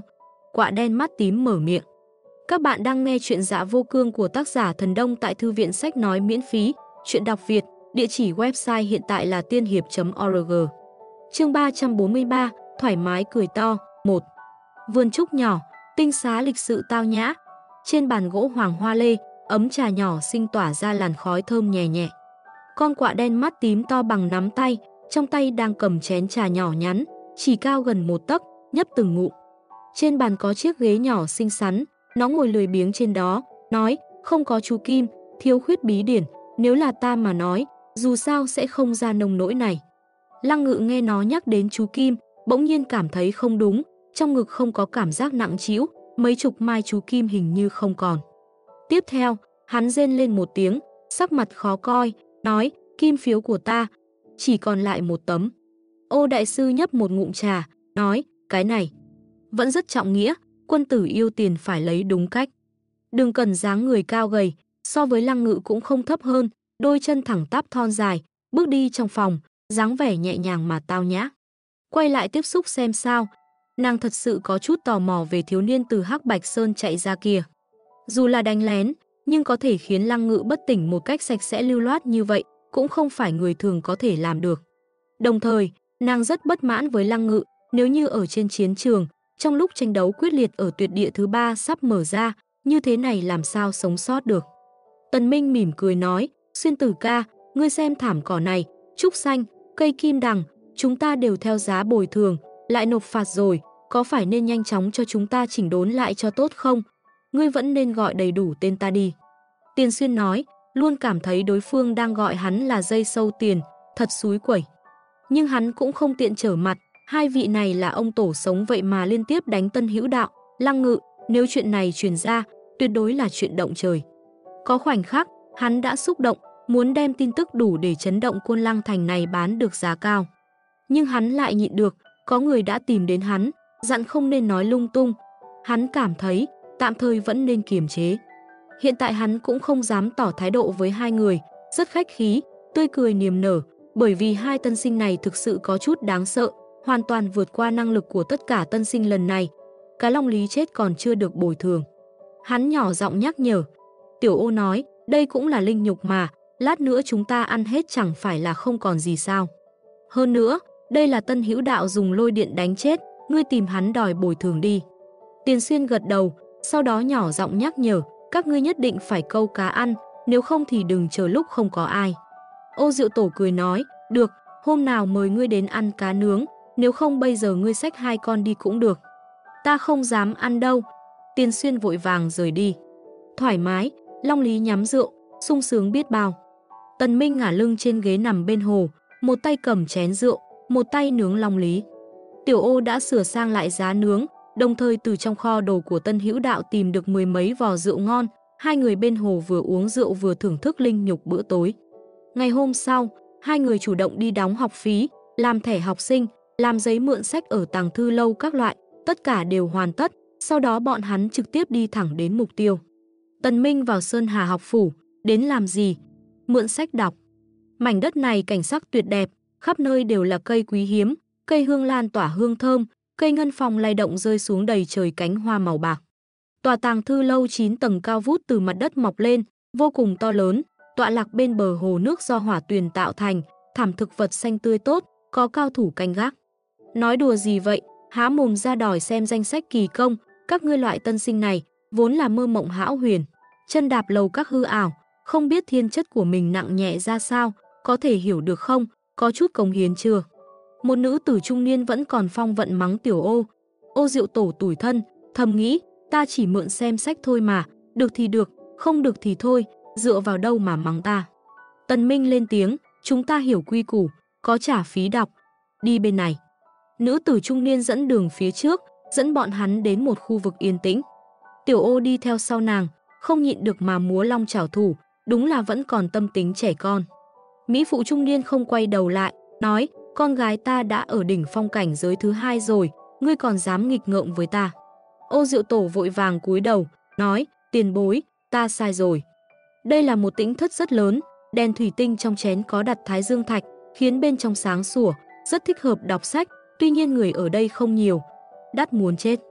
Quạ đen mắt tím mở miệng. Các bạn đang nghe chuyện Dạ Vô Cương của tác giả Thần Đông tại Thư viện Sách Nói miễn phí, chuyện đọc Việt, địa chỉ website hiện tại là tiên hiệp.org. Chương 343, thoải mái cười to, 1. Vườn trúc nhỏ, tinh xá lịch sự tao nhã. Trên bàn gỗ hoàng hoa lê, ấm trà nhỏ xinh tỏa ra làn khói thơm nhẹ nhẹ. Con quạ đen mắt tím to bằng nắm tay, trong tay đang cầm chén trà nhỏ nhắn, chỉ cao gần 1 tấc, nhấp từng ngụm. Trên bàn có chiếc ghế nhỏ xinh xắn, nó ngồi lười biếng trên đó, nói, không có chú Kim, thiếu khuyết bí điển, nếu là ta mà nói, dù sao sẽ không ra nông nỗi này. Lăng Ngự nghe nó nhắc đến chú Kim, bỗng nhiên cảm thấy không đúng, trong ngực không có cảm giác nặng trĩu, mấy chục mai chú Kim hình như không còn. Tiếp theo, hắn rên lên một tiếng, sắc mặt khó coi, nói, kim phiếu của ta, chỉ còn lại 1 tấm. Ô đại sư nhấp một ngụm trà, nói, cái này vẫn rất trọng nghĩa, quân tử yêu tiền phải lấy đúng cách. Đừng cần dáng người cao gầy, so với Lăng Ngự cũng không thấp hơn, đôi chân thẳng tắp thon dài, bước đi trong phòng, dáng vẻ nhẹ nhàng mà tao nhã. Quay lại tiếp xúc xem sao, nàng thật sự có chút tò mò về thiếu niên từ Hắc Bạch Sơn chạy ra kia. Dù là đánh lén, nhưng có thể khiến Lăng Ngự bất tỉnh một cách sạch sẽ lưu loát như vậy, cũng không phải người thường có thể làm được. Đồng thời, nàng rất bất mãn với Lăng Ngự, nếu như ở trên chiến trường, trong lúc tranh đấu quyết liệt ở tuyệt địa thứ 3 sắp mở ra, như thế này làm sao sống sót được. Tần Minh mỉm cười nói, Xuyên Tử ca, ngươi xem thảm cỏ này, trúc xanh, cây kim đằng, chúng ta đều theo giá bồi thường, lại nộp phạt rồi, có phải nên nhanh chóng cho chúng ta chỉnh đốn lại cho tốt không? Ngươi vẫn nên gọi đầy đủ tên ta đi. Tiền Xuyên nói, luôn cảm thấy đối phương đang gọi hắn là dây sâu tiền, thật xúi quẩy. Nhưng hắn cũng không tiện trở mặt, hai vị này là ông tổ sống vậy mà liên tiếp đánh Tân Hữu Đạo, Lăng Ngự, nếu chuyện này truyền ra, tuyệt đối là chuyện động trời. Có khoảnh khắc, hắn đã xúc động, muốn đem tin tức đủ để chấn động Côn Lăng thành này bán được giá cao. Nhưng hắn lại nhịn được, có người đã tìm đến hắn, dặn không nên nói lung tung. Hắn cảm thấy, tạm thời vẫn nên kiềm chế. Hiện tại hắn cũng không dám tỏ thái độ với hai người, rất khách khí, tươi cười niềm nở, bởi vì hai tân sinh này thực sự có chút đáng sợ, hoàn toàn vượt qua năng lực của tất cả tân sinh lần này. Cái Long Lý chết còn chưa được bồi thường. Hắn nhỏ giọng nhắc nhở. Tiểu Ô nói, đây cũng là linh nhục mà, lát nữa chúng ta ăn hết chẳng phải là không còn gì sao. Hơn nữa, đây là Tân Hữu Đạo dùng lôi điện đánh chết, ngươi tìm hắn đòi bồi thường đi. Tiền Xuyên gật đầu, sau đó nhỏ giọng nhắc nhở, các ngươi nhất định phải câu cá ăn, nếu không thì đừng chờ lúc không có ai. Ô Diệu Tổ cười nói, được, hôm nào mời ngươi đến ăn cá nướng, nếu không bây giờ ngươi xách 2 con đi cũng được. Ta không dám ăn đâu. Tiền Xuyên vội vàng rời đi. Thoải mái, Long Lý nhắm rượu, sung sướng biết bao. Tần Minh ngả lưng trên ghế nằm bên hồ, một tay cầm chén rượu, một tay nướng Long Lý. Tiểu Ô đã sửa sang lại giá nướng, đồng thời từ trong kho đồ của Tân Hữu Đạo tìm được 10 mấy vò rượu ngon, hai người bên hồ vừa uống rượu vừa thưởng thức linh nhục bữa tối. Ngày hôm sau, hai người chủ động đi đóng học phí, làm thẻ học sinh, làm giấy mượn sách ở tàng thư lâu các loại, tất cả đều hoàn tất, sau đó bọn hắn trực tiếp đi thẳng đến mục tiêu. Tần Minh vào Sơn Hà học phủ, đến làm gì? Mượn sách đọc. Mảnh đất này cảnh sắc tuyệt đẹp, khắp nơi đều là cây quý hiếm, cây hương lan tỏa hương thơm, cây ngân phong lay động rơi xuống đầy trời cánh hoa màu bạc. Tòa tàng thư lâu 9 tầng cao vút từ mặt đất mọc lên, vô cùng to lớn, tọa lạc bên bờ hồ nước do hỏa tuyền tạo thành, thảm thực vật xanh tươi tốt, có cao thủ canh gác. Nói đùa gì vậy, há mồm ra đòi xem danh sách kỳ công, các ngươi loại tân sinh này, vốn là mơ mộng hão huyền, chân đạp lầu các hư ảo, không biết thiên chất của mình nặng nhẹ ra sao, có thể hiểu được không, có chút cống hiến chưa? Một nữ tử trung niên vẫn còn phong vận mắng Tiểu Ô. Ô Diệu Tổ tủi thân, thầm nghĩ, ta chỉ mượn xem sách thôi mà, được thì được, không được thì thôi, dựa vào đâu mà mắng ta. Tần Minh lên tiếng, chúng ta hiểu quy củ, có trả phí đọc, đi bên này. Nữ tử trung niên dẫn đường phía trước, dẫn bọn hắn đến một khu vực yên tĩnh. Tiểu Ô đi theo sau nàng, không nhịn được mà múa long chảo thủ, đúng là vẫn còn tâm tính trẻ con. Mỹ phụ trung niên không quay đầu lại, nói, con gái ta đã ở đỉnh phong cảnh giới thứ 2 rồi, ngươi còn dám nghịch ngợm với ta. Ô Diệu Tổ vội vàng cúi đầu, nói, tiền bối, ta sai rồi. Đây là một tĩnh thất rất lớn, đèn thủy tinh trong chén có đặt thái dương thạch, khiến bên trong sáng sủa, rất thích hợp đọc sách, tuy nhiên người ở đây không nhiều. Đắt muốn chết.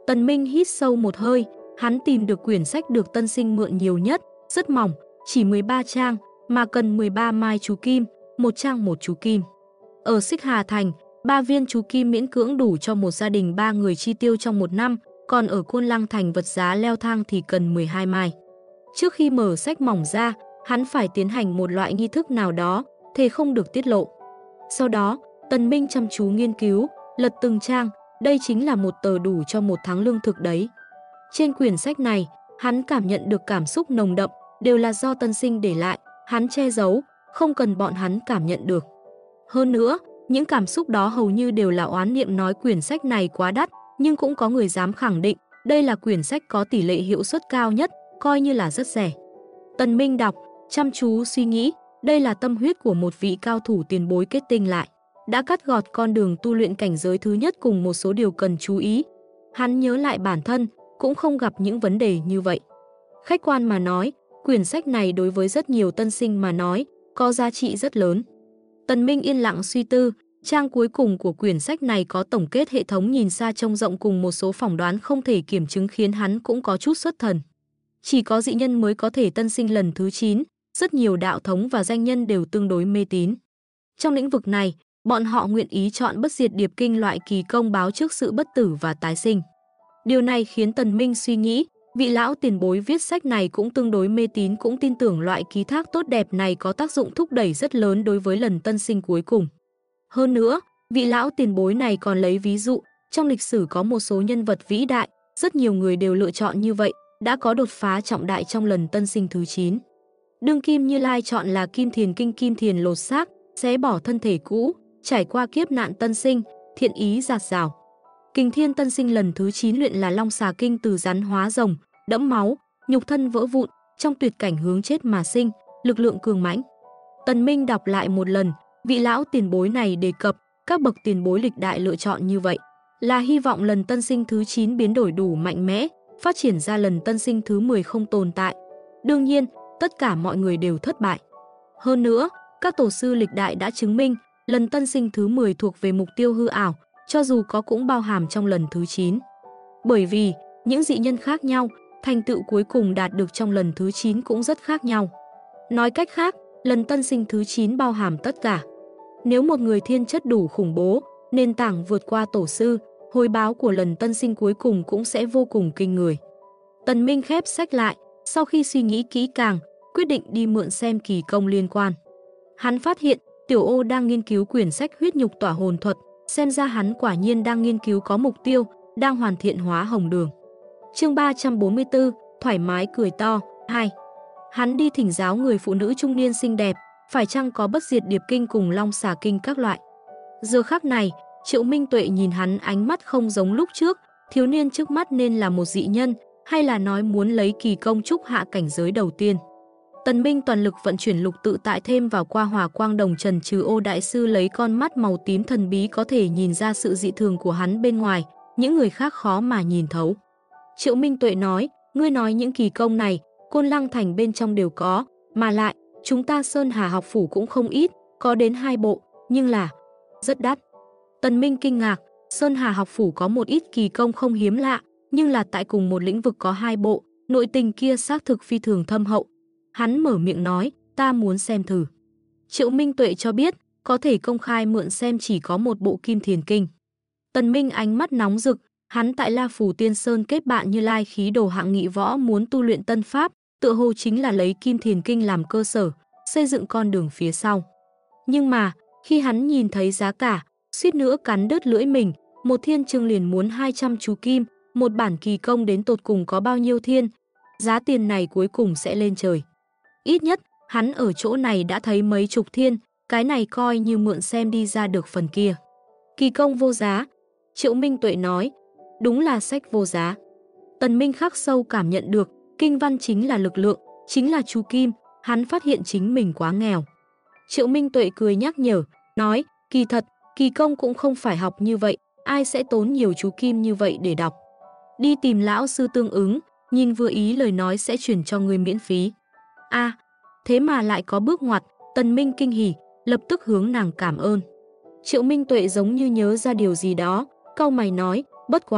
Tần Minh hít sâu một hơi, hắn tìm được quyển sách được tân sinh mượn nhiều nhất, rất mỏng, chỉ 13 trang, mà cần 13 mai chú kim, một trang một chú kim. Ở Xích Hà Thành, 3 viên chú kim miễn cưỡng đủ cho một gia đình 3 người chi tiêu trong một năm, còn ở Côn Lăng Thành vật giá leo thang thì cần 12 mai. Trước khi mở sách mỏng ra, hắn phải tiến hành một loại nghi thức nào đó, thề không được tiết lộ. Sau đó, Tần Minh chăm chú nghiên cứu, lật từng trang, đây chính là một tờ đủ cho một tháng lương thực đấy. Trên quyển sách này, hắn cảm nhận được cảm xúc nồng đậm, đều là do tân sinh để lại, hắn che giấu, không cần bọn hắn cảm nhận được. Hơn nữa, những cảm xúc đó hầu như đều là oán niệm nói quyển sách này quá đắt, nhưng cũng có người dám khẳng định đây là quyển sách có tỷ lệ hiệu suất cao nhất, coi như là rất rẻ. Tần Minh đọc, chăm chú suy nghĩ, đây là tâm huyết của một vị cao thủ tiền bối kết tinh lại. Đã cắt gọt con đường tu luyện cảnh giới thứ nhất cùng một số điều cần chú ý. Hắn nhớ lại bản thân, cũng không gặp những vấn đề như vậy. Khách quan mà nói, quyển sách này đối với rất nhiều tân sinh mà nói, có giá trị rất lớn. Tần Minh yên lặng suy tư, trang cuối cùng của quyển sách này có tổng kết hệ thống nhìn xa trông rộng cùng một số phỏng đoán không thể kiểm chứng khiến hắn cũng có chút xuất thần. Chỉ có dị nhân mới có thể tân sinh lần thứ 9, rất nhiều đạo thống và danh nhân đều tương đối mê tín. Trong lĩnh vực này, bọn họ nguyện ý chọn bất diệt điệp kinh loại kỳ công báo trước sự bất tử và tái sinh. Điều này khiến Tần Minh suy nghĩ, vị lão tiền bối viết sách này cũng tương đối mê tín, cũng tin tưởng loại ký thác tốt đẹp này có tác dụng thúc đẩy rất lớn đối với lần tân sinh cuối cùng. Hơn nữa, vị lão tiền bối này còn lấy ví dụ, trong lịch sử có một số nhân vật vĩ đại, rất nhiều người đều lựa chọn như vậy, đã có đột phá trọng đại trong lần tân sinh thứ 9. Đương kim Như Lai chọn là Kim Thiền Kinh, Kim Thiền lột xác, xé bỏ thân thể cũ, trải qua kiếp nạn tân sinh, thiện ý dạt dào. Kình Thiên tân sinh lần thứ 9 luyện là Long Xà Kinh, từ rắn hóa rồng, đẫm máu, nhục thân vỡ vụn, trong tuyệt cảnh hướng chết mà sinh, lực lượng cường mãnh. Tần Minh đọc lại một lần, vị lão tiền bối này đề cập các bậc tiền bối lịch đại lựa chọn như vậy, là hy vọng lần tân sinh thứ 9 biến đổi đủ mạnh mẽ, phát triển ra lần tân sinh thứ 10 không tồn tại. Đương nhiên, tất cả mọi người đều thất bại. Hơn nữa, các tổ sư lịch đại đã chứng minh, lần tân sinh thứ 10 thuộc về mục tiêu hư ảo, cho dù có cũng bao hàm trong lần thứ 9. Bởi vì, những dị nhân khác nhau, thành tựu cuối cùng đạt được trong lần thứ 9 cũng rất khác nhau. Nói cách khác, lần tân sinh thứ 9 bao hàm tất cả. Nếu một người thiên chất đủ khủng bố, nền tảng vượt qua tổ sư, hồi báo của lần tân sinh cuối cùng cũng sẽ vô cùng kinh người. Tần Minh khép sách lại, sau khi suy nghĩ kỹ càng, quyết định đi mượn xem kỳ công liên quan. Hắn phát hiện, Tiểu Ô đang nghiên cứu quyển sách huyết nhục tỏa hồn thuật, xem ra hắn quả nhiên đang nghiên cứu có mục tiêu, đang hoàn thiện hóa hồng đường. Chương 344, thoải mái cười to, 2. Hắn đi thỉnh giáo người phụ nữ trung niên xinh đẹp, phải chăng có bất diệt điệp kinh cùng long xà kinh các loại. Giờ khắc này, Triệu Minh Tuệ nhìn hắn ánh mắt không giống lúc trước, thiếu niên trước mắt nên là một dị nhân, hay là nói muốn lấy kỳ công trúc hạ cảnh giới đầu tiên. Tần Minh toàn lực vận chuyển lục tự tại thêm vào qua hỏa quang đồng trần trừ Ô đại sư lấy con mắt màu tím thần bí có thể nhìn ra sự dị thường của hắn bên ngoài, những người khác khó mà nhìn thấu. Triệu Minh Tuệ nói, ngươi nói những kỳ công này, Côn Lăng Thành bên trong đều có, mà lại, chúng ta Sơn Hà học phủ cũng không ít, có đến 2 bộ, nhưng là rất đắt. Tần Minh kinh ngạc, Sơn Hà học phủ có một ít kỳ công không hiếm lạ, nhưng là tại cùng một lĩnh vực có 2 bộ, nội tình kia xác thực phi thường thâm hậu. Hắn mở miệng nói, ta muốn xem thử. Triệu Minh Tuệ cho biết, có thể công khai mượn xem chỉ có một bộ Kim Thiền Kinh. Tần Minh ánh mắt nóng rực, hắn tại La Phù Tiên Sơn kết bạn Như Lai khí đồ hạng nghị võ muốn tu luyện tân pháp, tựa hồ chính là lấy Kim Thiền Kinh làm cơ sở, xây dựng con đường phía sau. Nhưng mà, khi hắn nhìn thấy giá cả, suýt nữa cắn đứt lưỡi mình, một thiên chương liền muốn 200 chú kim, một bản kỳ công đến tột cùng có bao nhiêu thiên, giá tiền này cuối cùng sẽ lên trời. Ít nhất, hắn ở chỗ này đã thấy mấy chục thiên, cái này coi như mượn xem đi ra được phần kia. Kỳ công vô giá, Triệu Minh Tuệ nói, đúng là sách vô giá. Tần Minh khắc sâu cảm nhận được, kinh văn chính là lực lượng, chính là chú kim, hắn phát hiện chính mình quá nghèo. Triệu Minh Tuệ cười nhắc nhở, nói, kỳ thật, kỳ công cũng không phải học như vậy, ai sẽ tốn nhiều chú kim như vậy để đọc. Đi tìm lão sư tương ứng, nhìn vừa ý lời nói sẽ chuyển cho người miễn phí. À, thế mà lại có bước ngoặt, Tần Minh kinh hỉ, lập tức hướng nàng cảm ơn. Triệu Minh Tuệ giống như nhớ ra điều gì đó, cau mày nói, bất quá,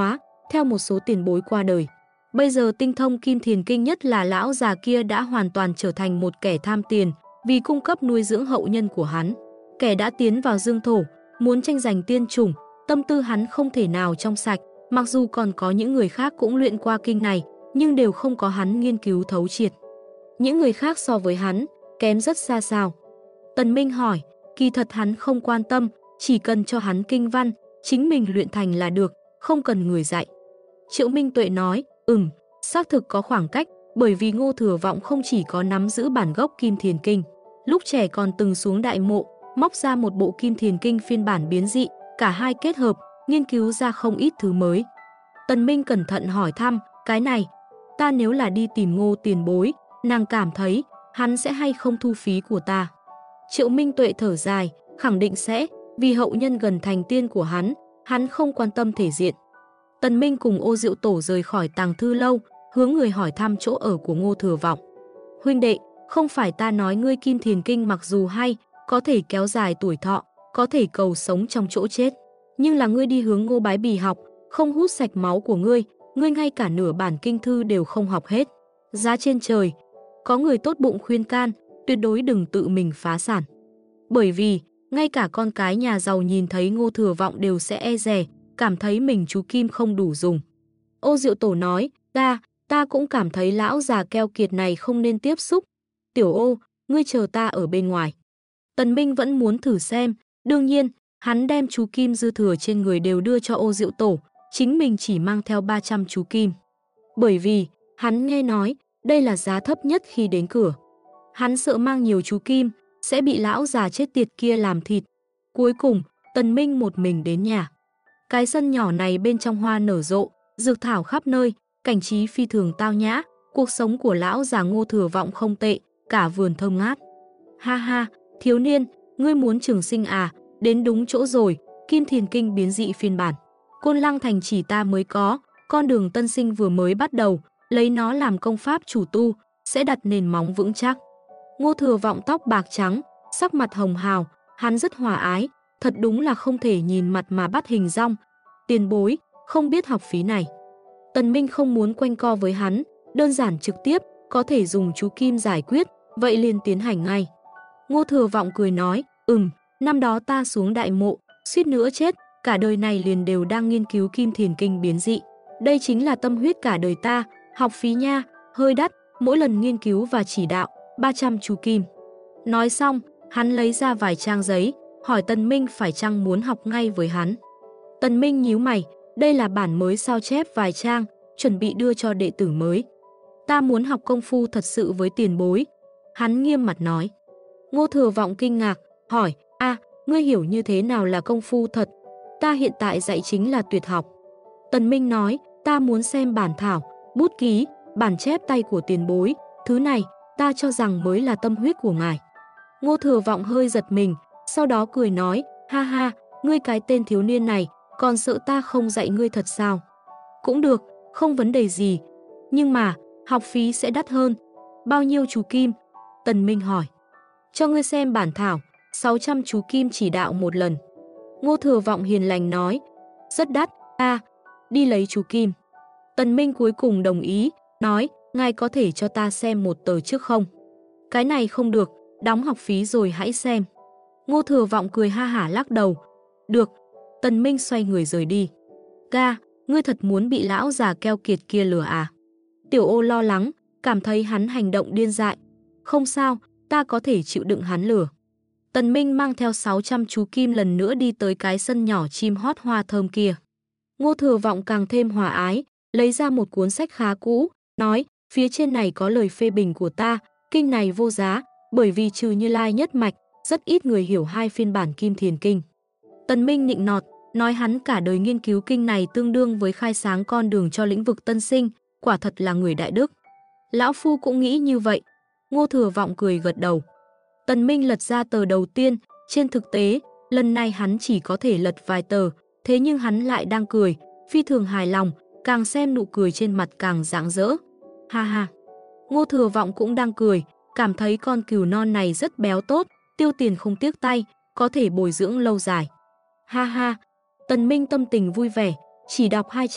theo một số tiền bối qua đời. Bây giờ tinh thông Kim Thiền Kinh, nhất là lão già kia đã hoàn toàn trở thành một kẻ tham tiền, vì cung cấp nuôi dưỡng hậu nhân của hắn. Kẻ đã tiến vào dương thổ, muốn tranh giành tiên chủng, tâm tư hắn không thể nào trong sạch, mặc dù còn có những người khác cũng luyện qua kinh này, nhưng đều không có hắn nghiên cứu thấu triệt. Những người khác so với hắn, kém rất xa sao. Tần Minh hỏi, kỳ thật hắn không quan tâm, chỉ cần cho hắn kinh văn, chính mình luyện thành là được, không cần người dạy. Triệu Minh Tuệ nói, xác thực có khoảng cách, bởi vì Ngô Thừa Vọng không chỉ có nắm giữ bản gốc Kim Thiền Kinh, lúc trẻ còn từng xuống đại mộ, móc ra một bộ Kim Thiền Kinh phiên bản biến dị, cả hai kết hợp, nghiên cứu ra không ít thứ mới. Tần Minh cẩn thận hỏi thăm, cái này, ta nếu là đi tìm Ngô tiền bối, nàng cảm thấy, hắn sẽ hay không thu phí của ta? Triệu Minh Tuệ thở dài, khẳng định sẽ, vì hậu nhân gần thành tiên của hắn không quan tâm thể diện. Tần Minh cùng Ô Diệu Tổ rời khỏi tàng thư lâu, hướng người hỏi thăm chỗ ở của Ngô Thừa Vọng. Huynh đệ, không phải ta nói ngươi Kim Thiền Kinh mặc dù hay, có thể kéo dài tuổi thọ, có thể cầu sống trong chỗ chết, nhưng là ngươi đi hướng Ngô Bái Bì học, không hút sạch máu của ngươi ngay cả nửa bản kinh thư đều không học hết. Giá trên trời, có người tốt bụng khuyên can, tuyệt đối đừng tự mình phá sản. Bởi vì, ngay cả con cái nhà giàu nhìn thấy Ngô Thừa Vọng đều sẽ e dè, cảm thấy mình chú Kim không đủ dùng. Ô Diệu Tổ nói, ta cũng cảm thấy lão già keo kiệt này không nên tiếp xúc. Tiểu Ô, ngươi chờ ta ở bên ngoài. Tần Minh vẫn muốn thử xem, đương nhiên, hắn đem chú Kim dư thừa trên người đều đưa cho Ô Diệu Tổ, chính mình chỉ mang theo 300 chú Kim. Bởi vì, hắn nghe nói, đây là giá thấp nhất khi đến cửa. Hắn sợ mang nhiều chú Kim, sẽ bị lão già chết tiệt kia làm thịt. Cuối cùng, Tần Minh một mình đến nhà. Cái sân nhỏ này bên trong hoa nở rộ, dược thảo khắp nơi, cảnh trí phi thường tao nhã, cuộc sống của lão già Ngô Thừa Vọng không tệ, cả vườn thơm ngát. Ha ha, thiếu niên, ngươi muốn trường sinh à, đến đúng chỗ rồi, Kim Thiền Kinh biến dị phiên bản. Côn Lăng thành chỉ ta mới có, con đường tân sinh vừa mới bắt đầu, lấy nó làm công pháp chủ tu, sẽ đặt nền móng vững chắc. Ngô Thừa Vọng tóc bạc trắng, sắc mặt hồng hào, hắn rất hòa ái, thật đúng là không thể nhìn mặt mà bắt hình dong. Tiền bối, không biết học phí này. Tần Minh không muốn quanh co với hắn, đơn giản trực tiếp, có thể dùng chú Kim giải quyết, vậy liền tiến hành ngay. Ngô Thừa Vọng cười nói, năm đó ta xuống đại mộ, suýt nữa chết, cả đời này liền đều đang nghiên cứu Kim Thiền Kinh biến dị. Đây chính là tâm huyết cả đời ta, học phí nha, hơi đắt, mỗi lần nghiên cứu và chỉ đạo, 300 chú Kim. Nói xong, hắn lấy ra vài trang giấy, hỏi Tần Minh phải chăng muốn học ngay với hắn. Tần Minh nhíu mày, đây là bản mới sao chép vài trang, chuẩn bị đưa cho đệ tử mới. Ta muốn học công phu thật sự với tiền bối. Hắn nghiêm mặt nói. Ngô Thừa Vọng kinh ngạc, hỏi, ngươi hiểu như thế nào là công phu thật? Ta hiện tại dạy chính là tuyệt học. Tần Minh nói, ta muốn xem bản thảo, bút ký, bản chép tay của tiền bối, thứ này, ta cho rằng mới là tâm huyết của ngài. Ngô Thừa Vọng hơi giật mình, sau đó cười nói, ha ha, ngươi cái tên thiếu niên này, còn sợ ta không dạy ngươi thật sao? Cũng được, không vấn đề gì, nhưng mà, học phí sẽ đắt hơn. Bao nhiêu chú Kim? Tần Minh hỏi. Cho ngươi xem bản thảo, 600 chú Kim chỉ đạo một lần. Ngô Thừa Vọng hiền lành nói, rất đắt, đi lấy chú Kim. Tần Minh cuối cùng đồng ý, nói, ngài có thể cho ta xem một tờ trước không? Cái này không được, đóng học phí rồi hãy xem. Ngô Thừa Vọng cười ha hả lắc đầu. Được. Tần Minh xoay người rời đi. Ngươi thật muốn bị lão già keo kiệt kia lừa à? Tiểu Ô lo lắng, cảm thấy hắn hành động điên dại. Không sao, ta có thể chịu đựng hắn lừa. Tần Minh mang theo 600 chú Kim lần nữa đi tới cái sân nhỏ chim hót hoa thơm kia. Ngô Thừa Vọng càng thêm hòa ái, lấy ra một cuốn sách khá cũ, nói, phía trên này có lời phê bình của ta, kinh này vô giá, bởi vì trừ Như Lai nhất mạch, rất ít người hiểu hai phiên bản Kim Thiền Kinh. Tần Minh nịnh nọt, nói hắn cả đời nghiên cứu kinh này tương đương với khai sáng con đường cho lĩnh vực tân sinh, quả thật là người đại đức. Lão Phu cũng nghĩ như vậy. Ngô Thừa Vọng cười gật đầu. Tần Minh lật ra tờ đầu tiên, trên thực tế, lần này hắn chỉ có thể lật vài tờ, thế nhưng hắn lại đang cười, phi thường hài lòng, càng xem nụ cười trên mặt càng rạng rỡ. Ha ha. Ngô Thừa Vọng cũng đang cười, cảm thấy con cừu non này rất béo tốt, tiêu tiền không tiếc tay, có thể bồi dưỡng lâu dài. Ha ha. Tần Minh tâm tình vui vẻ, chỉ đọc 2 trang,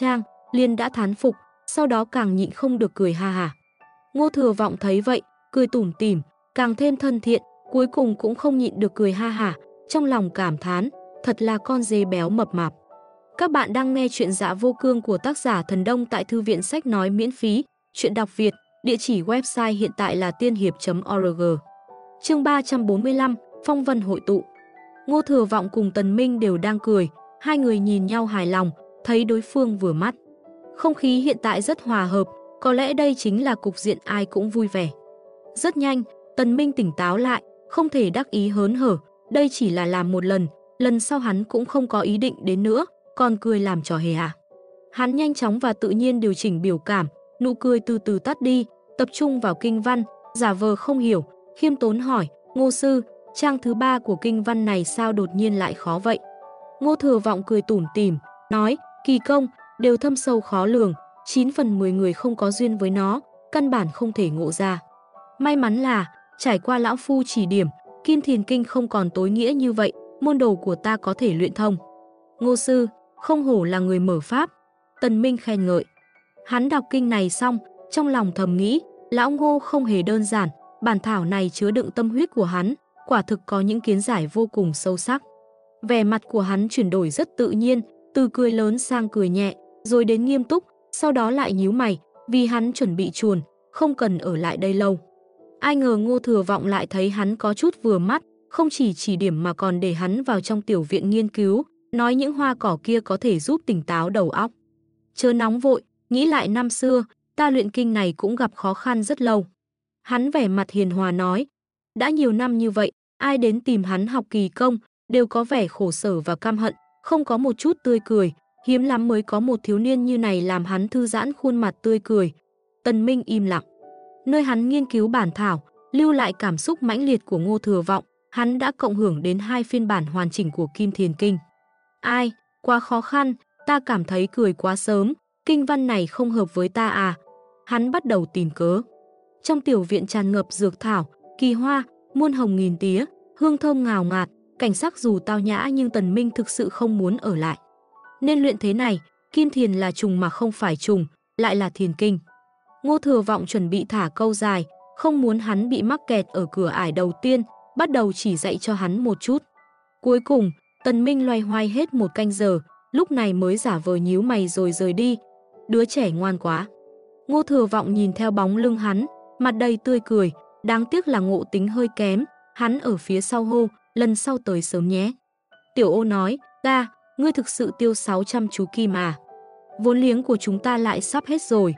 liền đã thán phục, sau đó càng nhịn không được cười ha hả. Ngô Thừa Vọng thấy vậy, cười tủm tỉm, càng thêm thân thiện, cuối cùng cũng không nhịn được cười ha hả, trong lòng cảm thán, thật là con dê béo mập mạp. Các bạn đang nghe chuyện Dạ Vô Cương của tác giả Thần Đông tại thư viện sách nói miễn phí, chuyện đọc Việt, địa chỉ website hiện tại là tiên hiệp.org. Chương 345, Phong vân hội tụ. Ngô Thừa Vọng cùng Tần Minh đều đang cười, hai người nhìn nhau hài lòng, thấy đối phương vừa mắt. Không khí hiện tại rất hòa hợp, có lẽ đây chính là cục diện ai cũng vui vẻ. Rất nhanh, Tần Minh tỉnh táo lại, không thể đắc ý hớn hở, đây chỉ là làm một lần, lần sau hắn cũng không có ý định đến nữa, còn cười làm trò hề à. Hắn nhanh chóng và tự nhiên điều chỉnh biểu cảm, nụ cười từ từ tắt đi, tập trung vào kinh văn, giả vờ không hiểu, khiêm tốn hỏi, Ngô sư, trang thứ 3 của kinh văn này sao đột nhiên lại khó vậy? Ngô Thừa Vọng cười tủm tỉm, nói, kỳ công, đều thâm sâu khó lường, 9 phần 10 người không có duyên với nó, căn bản không thể ngộ ra. May mắn là, trải qua lão phu chỉ điểm, Kim Thiền Kinh không còn tối nghĩa như vậy, môn đồ của ta có thể luyện thông. Ngô sư, không hổ là người mở pháp. Tần Minh khen ngợi. Hắn đọc kinh này xong, trong lòng thầm nghĩ, lão Ngô không hề đơn giản, bản thảo này chứa đựng tâm huyết của hắn, quả thực có những kiến giải vô cùng sâu sắc. Vẻ mặt của hắn chuyển đổi rất tự nhiên, từ cười lớn sang cười nhẹ, rồi đến nghiêm túc, sau đó lại nhíu mày, vì hắn chuẩn bị chuồn, không cần ở lại đây lâu. Ai ngờ Ngô Thừa Vọng lại thấy hắn có chút vừa mắt, không chỉ điểm mà còn để hắn vào trong tiểu viện nghiên cứu, nói những hoa cỏ kia có thể giúp tỉnh táo đầu óc. Chớ nóng vội, nghĩ lại năm xưa, ta luyện kinh này cũng gặp khó khăn rất lâu. Hắn vẻ mặt hiền hòa nói, đã nhiều năm như vậy, ai đến tìm hắn học kỳ công, đều có vẻ khổ sở và căm hận, không có một chút tươi cười, hiếm lắm mới có một thiếu niên như này làm hắn thư giãn khuôn mặt tươi cười. Tần Minh im lặng. Nơi hắn nghiên cứu bản thảo, lưu lại cảm xúc mãnh liệt của Ngô Thừa Vọng, hắn đã cộng hưởng đến 2 phiên bản hoàn chỉnh của Kim Thiền Kinh. Ai, quá khó khăn, ta cảm thấy cười quá sớm, kinh văn này không hợp với ta à. Hắn bắt đầu tìm cớ. Trong tiểu viện tràn ngập dược thảo, kỳ hoa, muôn hồng nghìn tía, hương thơm ngào ngạt, cảnh sắc dù tao nhã nhưng Tần Minh thực sự không muốn ở lại. Nên luyện thế này, Kim Thiền là trùng mà không phải trùng, lại là thiền kinh. Ngô Thừa Vọng chuẩn bị thả câu dài, không muốn hắn bị mắc kẹt ở cửa ải đầu tiên, bắt đầu chỉ dạy cho hắn một chút. Cuối cùng, Tần Minh loay hoay hết 1 canh giờ, lúc này mới giả vờ nhíu mày rồi rời đi. Đứa trẻ ngoan quá. Ngô Thừa Vọng nhìn theo bóng lưng hắn, mặt đầy tươi cười, đáng tiếc là ngộ tính hơi kém, hắn ở phía sau hô, lần sau tới sớm nhé. Tiểu Ô nói, ca, ngươi thực sự tiêu 600 chú kim à? Vốn liếng của chúng ta lại sắp hết rồi.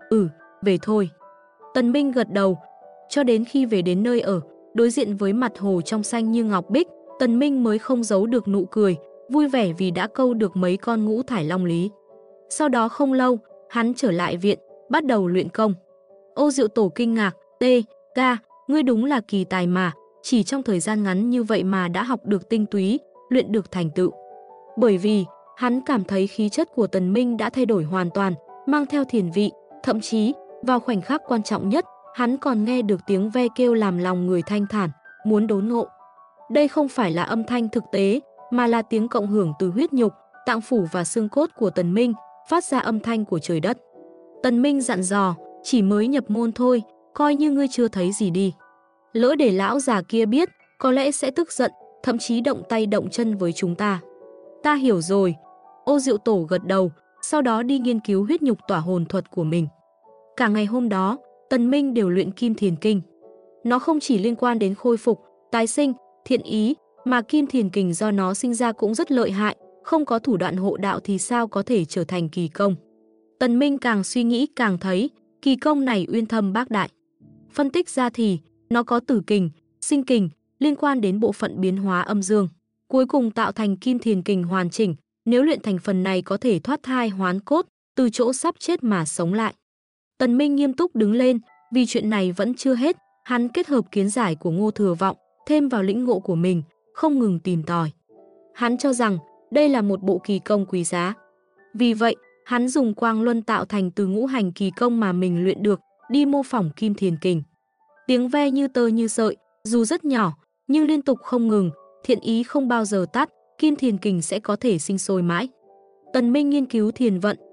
Về thôi. Tần Minh gật đầu. Cho đến khi về đến nơi ở, đối diện với mặt hồ trong xanh như ngọc bích, Tần Minh mới không giấu được nụ cười, vui vẻ vì đã câu được mấy con ngũ thải long lý. Sau đó không lâu, hắn trở lại viện, bắt đầu luyện công. Ô Diệu Tổ kinh ngạc, ca, ngươi đúng là kỳ tài mà, chỉ trong thời gian ngắn như vậy mà đã học được tinh túy, luyện được thành tựu. Bởi vì, hắn cảm thấy khí chất của Tần Minh đã thay đổi hoàn toàn, mang theo thiền vị, thậm chí, vào khoảnh khắc quan trọng nhất, hắn còn nghe được tiếng ve kêu làm lòng người thanh thản, muốn đốn ngộ. Đây không phải là âm thanh thực tế, mà là tiếng cộng hưởng từ huyết nhục, tạng phủ và xương cốt của Tần Minh, phát ra âm thanh của trời đất. Tần Minh dặn dò, chỉ mới nhập môn thôi, coi như ngươi chưa thấy gì đi. Lỡ để lão già kia biết, có lẽ sẽ tức giận, thậm chí động tay động chân với chúng ta. Ta hiểu rồi. Ô Diệu Tổ gật đầu, sau đó đi nghiên cứu huyết nhục tỏa hồn thuật của mình. Cả ngày hôm đó, Tần Minh đều luyện Kim Thiền Kinh. Nó không chỉ liên quan đến khôi phục, tái sinh, thiện ý, mà Kim Thiền Kình do nó sinh ra cũng rất lợi hại, không có thủ đoạn hộ đạo thì sao có thể trở thành kỳ công. Tần Minh càng suy nghĩ càng thấy, kỳ công này uyên thâm bác đại. Phân tích ra thì, nó có tử kình, sinh kình, liên quan đến bộ phận biến hóa âm dương. Cuối cùng tạo thành Kim Thiền Kình hoàn chỉnh, nếu luyện thành phần này có thể thoát thai hoán cốt, từ chỗ sắp chết mà sống lại. Tần Minh nghiêm túc đứng lên, vì chuyện này vẫn chưa hết, hắn kết hợp kiến giải của Ngô Thừa Vọng, thêm vào lĩnh ngộ của mình, không ngừng tìm tòi. Hắn cho rằng đây là một bộ kỳ công quý giá. Vì vậy, hắn dùng quang luân tạo thành từ ngũ hành kỳ công mà mình luyện được, đi mô phỏng Kim Thiền Kình. Tiếng ve như tơ như sợi, dù rất nhỏ, nhưng liên tục không ngừng, thiện ý không bao giờ tắt, Kim Thiền Kình sẽ có thể sinh sôi mãi. Tần Minh nghiên cứu thiền vận,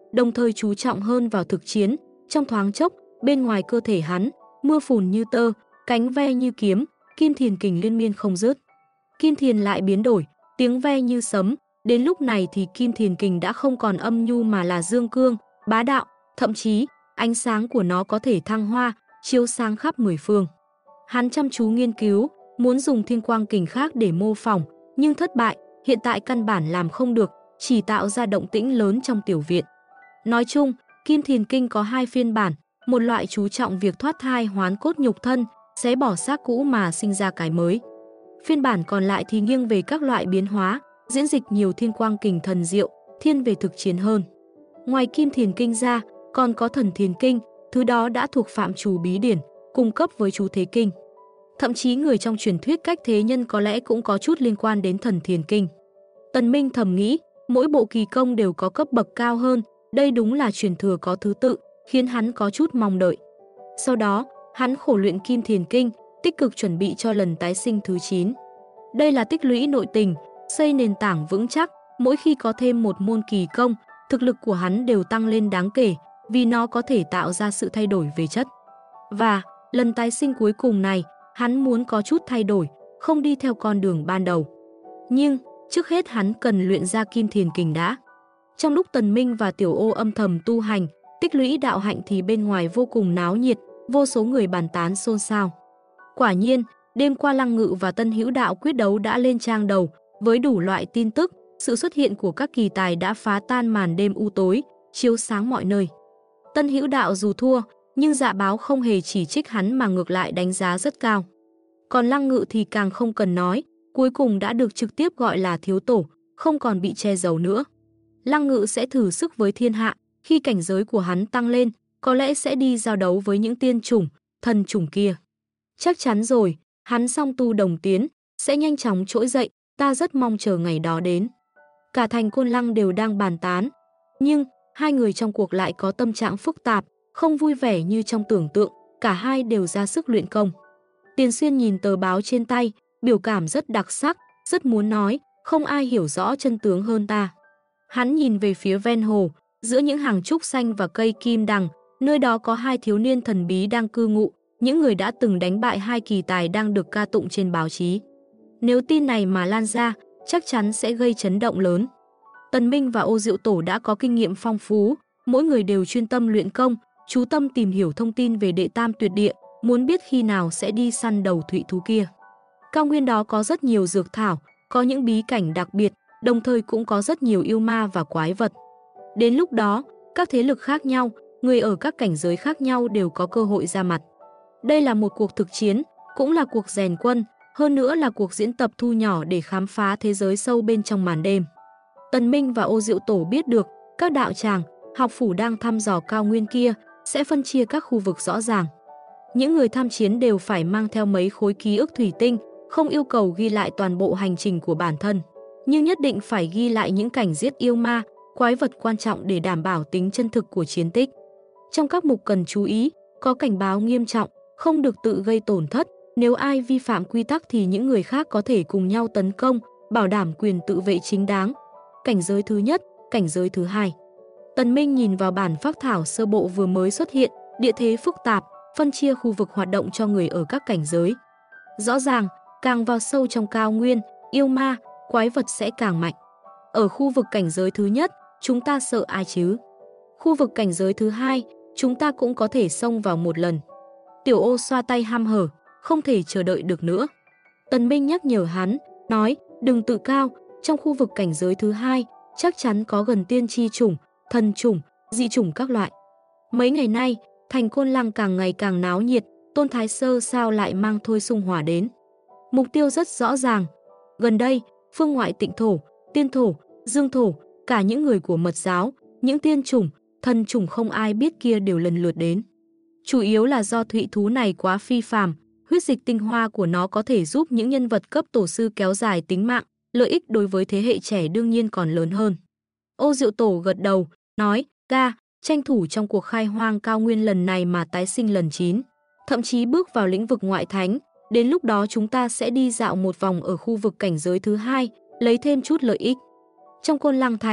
đồng thời chú trọng hơn vào thực chiến. Trong thoáng chốc, bên ngoài cơ thể hắn, mưa phùn như tơ, cánh ve như kiếm, kim thiền kình liên miên không dứt. Kim thiền lại biến đổi, tiếng ve như sấm, đến lúc này thì kim thiền kình đã không còn âm nhu mà là dương cương, bá đạo, thậm chí ánh sáng của nó có thể thăng hoa, chiếu sáng khắp mười phương. Hắn chăm chú nghiên cứu, muốn dùng thiên quang kình khác để mô phỏng, nhưng thất bại, hiện tại căn bản làm không được, chỉ tạo ra động tĩnh lớn trong tiểu viện. Nói chung, kim thiền kinh có hai phiên bản, một loại chú trọng việc thoát thai hoán cốt nhục thân, xé bỏ xác cũ mà sinh ra cái mới. Phiên bản còn lại thì nghiêng về các loại biến hóa, diễn dịch nhiều thiên quang kình thần diệu, thiên về thực chiến hơn. Ngoài kim thiền kinh ra, còn có thần thiền kinh, thứ đó đã thuộc phạm trù bí điển, cung cấp với chú thế kinh. Thậm chí người trong truyền thuyết cách thế nhân có lẽ cũng có chút liên quan đến thần thiền kinh. Tần Minh thầm nghĩ, mỗi bộ kỳ công đều có cấp bậc cao hơn, đây đúng là truyền thừa có thứ tự, khiến hắn có chút mong đợi. Sau đó, hắn khổ luyện kim thiền kinh, tích cực chuẩn bị cho lần tái sinh thứ 9. Đây là tích lũy nội tình, xây nền tảng vững chắc, mỗi khi có thêm một môn kỳ công, thực lực của hắn đều tăng lên đáng kể, vì nó có thể tạo ra sự thay đổi về chất. Và, lần tái sinh cuối cùng này, hắn muốn có chút thay đổi, không đi theo con đường ban đầu. Nhưng, trước hết hắn cần luyện ra kim thiền kình đã. Trong lúc Tần Minh và Tiểu Ô âm thầm tu hành, tích lũy đạo hạnh thì bên ngoài vô cùng náo nhiệt, vô số người bàn tán xôn xao. Quả nhiên, đêm qua Lăng Ngự và Tân Hữu Đạo quyết đấu đã lên trang đầu, với đủ loại tin tức, sự xuất hiện của các kỳ tài đã phá tan màn đêm u tối, chiếu sáng mọi nơi. Tân Hữu Đạo dù thua, nhưng Dạ Báo không hề chỉ trích hắn mà ngược lại đánh giá rất cao. Còn Lăng Ngự thì càng không cần nói, cuối cùng đã được trực tiếp gọi là thiếu tổ, không còn bị che giấu nữa. Lăng Ngự sẽ thử sức với thiên hạ, khi cảnh giới của hắn tăng lên, có lẽ sẽ đi giao đấu với những tiên chủng, thần chủng kia. Chắc chắn rồi, hắn song tu đồng tiến, sẽ nhanh chóng trỗi dậy, ta rất mong chờ ngày đó đến. Cả thành Côn Lăng đều đang bàn tán, nhưng hai người trong cuộc lại có tâm trạng phức tạp, không vui vẻ như trong tưởng tượng, cả hai đều ra sức luyện công. Tiền Xuyên nhìn tờ báo trên tay, biểu cảm rất đặc sắc, rất muốn nói, không ai hiểu rõ chân tướng hơn ta. Hắn nhìn về phía ven hồ, giữa những hàng trúc xanh và cây kim đằng, nơi đó có hai thiếu niên thần bí đang cư ngụ, những người đã từng đánh bại hai kỳ tài đang được ca tụng trên báo chí. Nếu tin này mà lan ra, chắc chắn sẽ gây chấn động lớn. Tần Minh và Ô Diệu Tổ đã có kinh nghiệm phong phú, mỗi người đều chuyên tâm luyện công, chú tâm tìm hiểu thông tin về đệ tam tuyệt địa, muốn biết khi nào sẽ đi săn đầu thụy thú kia. Cao nguyên đó có rất nhiều dược thảo, có những bí cảnh đặc biệt, đồng thời cũng có rất nhiều yêu ma và quái vật. Đến lúc đó, các thế lực khác nhau, người ở các cảnh giới khác nhau đều có cơ hội ra mặt. Đây là một cuộc thực chiến, cũng là cuộc rèn quân, hơn nữa là cuộc diễn tập thu nhỏ để khám phá thế giới sâu bên trong màn đêm. Tần Minh và Ô Diệu Tổ biết được, các đạo tràng, học phủ đang thăm dò cao nguyên kia, sẽ phân chia các khu vực rõ ràng. Những người tham chiến đều phải mang theo mấy khối ký ức thủy tinh, không yêu cầu ghi lại toàn bộ hành trình của bản thân, nhưng nhất định phải ghi lại những cảnh giết yêu ma, quái vật quan trọng để đảm bảo tính chân thực của chiến tích. Trong các mục cần chú ý, có cảnh báo nghiêm trọng, không được tự gây tổn thất, nếu ai vi phạm quy tắc thì những người khác có thể cùng nhau tấn công, bảo đảm quyền tự vệ chính đáng. Cảnh giới thứ nhất, cảnh giới thứ hai. Tần Minh nhìn vào bản phác thảo sơ bộ vừa mới xuất hiện, địa thế phức tạp, phân chia khu vực hoạt động cho người ở các cảnh giới. Rõ ràng, càng vào sâu trong cao nguyên, yêu ma, quái vật sẽ càng mạnh. Ở khu vực cảnh giới thứ nhất, chúng ta sợ ai chứ? Khu vực cảnh giới thứ hai, chúng ta cũng có thể xông vào một lần. Tiểu Ô xoa tay hăm hở, không thể chờ đợi được nữa. Tần Minh nhắc nhở hắn, nói, đừng tự cao, trong khu vực cảnh giới thứ hai, chắc chắn có gần tiên chi chủng, thần chủng, dị chủng các loại. Mấy ngày nay, thành Côn Lăng càng ngày càng náo nhiệt, Tôn Thái Sơ sao lại mang Thôi Xung Hỏa đến. Mục tiêu rất rõ ràng. Gần đây, phương ngoại Tịnh thổ, Tiên thổ, Dương thổ, cả những người của Mật giáo, những tiên chủng, thần chủng không ai biết kia đều lần lượt đến. Chủ yếu là do thụy thú này quá phi phàm, huyết dịch tinh hoa của nó có thể giúp những nhân vật cấp tổ sư kéo dài tính mạng, lợi ích đối với thế hệ trẻ đương nhiên còn lớn hơn. Ô Diệu Tổ gật đầu, nói, ca, tranh thủ trong cuộc khai hoang cao nguyên lần này mà tái sinh lần 9, thậm chí bước vào lĩnh vực ngoại thánh, đến lúc đó chúng ta sẽ đi dạo một vòng ở khu vực cảnh giới thứ hai, lấy thêm chút lợi ích. Trong Côn Lăng thành,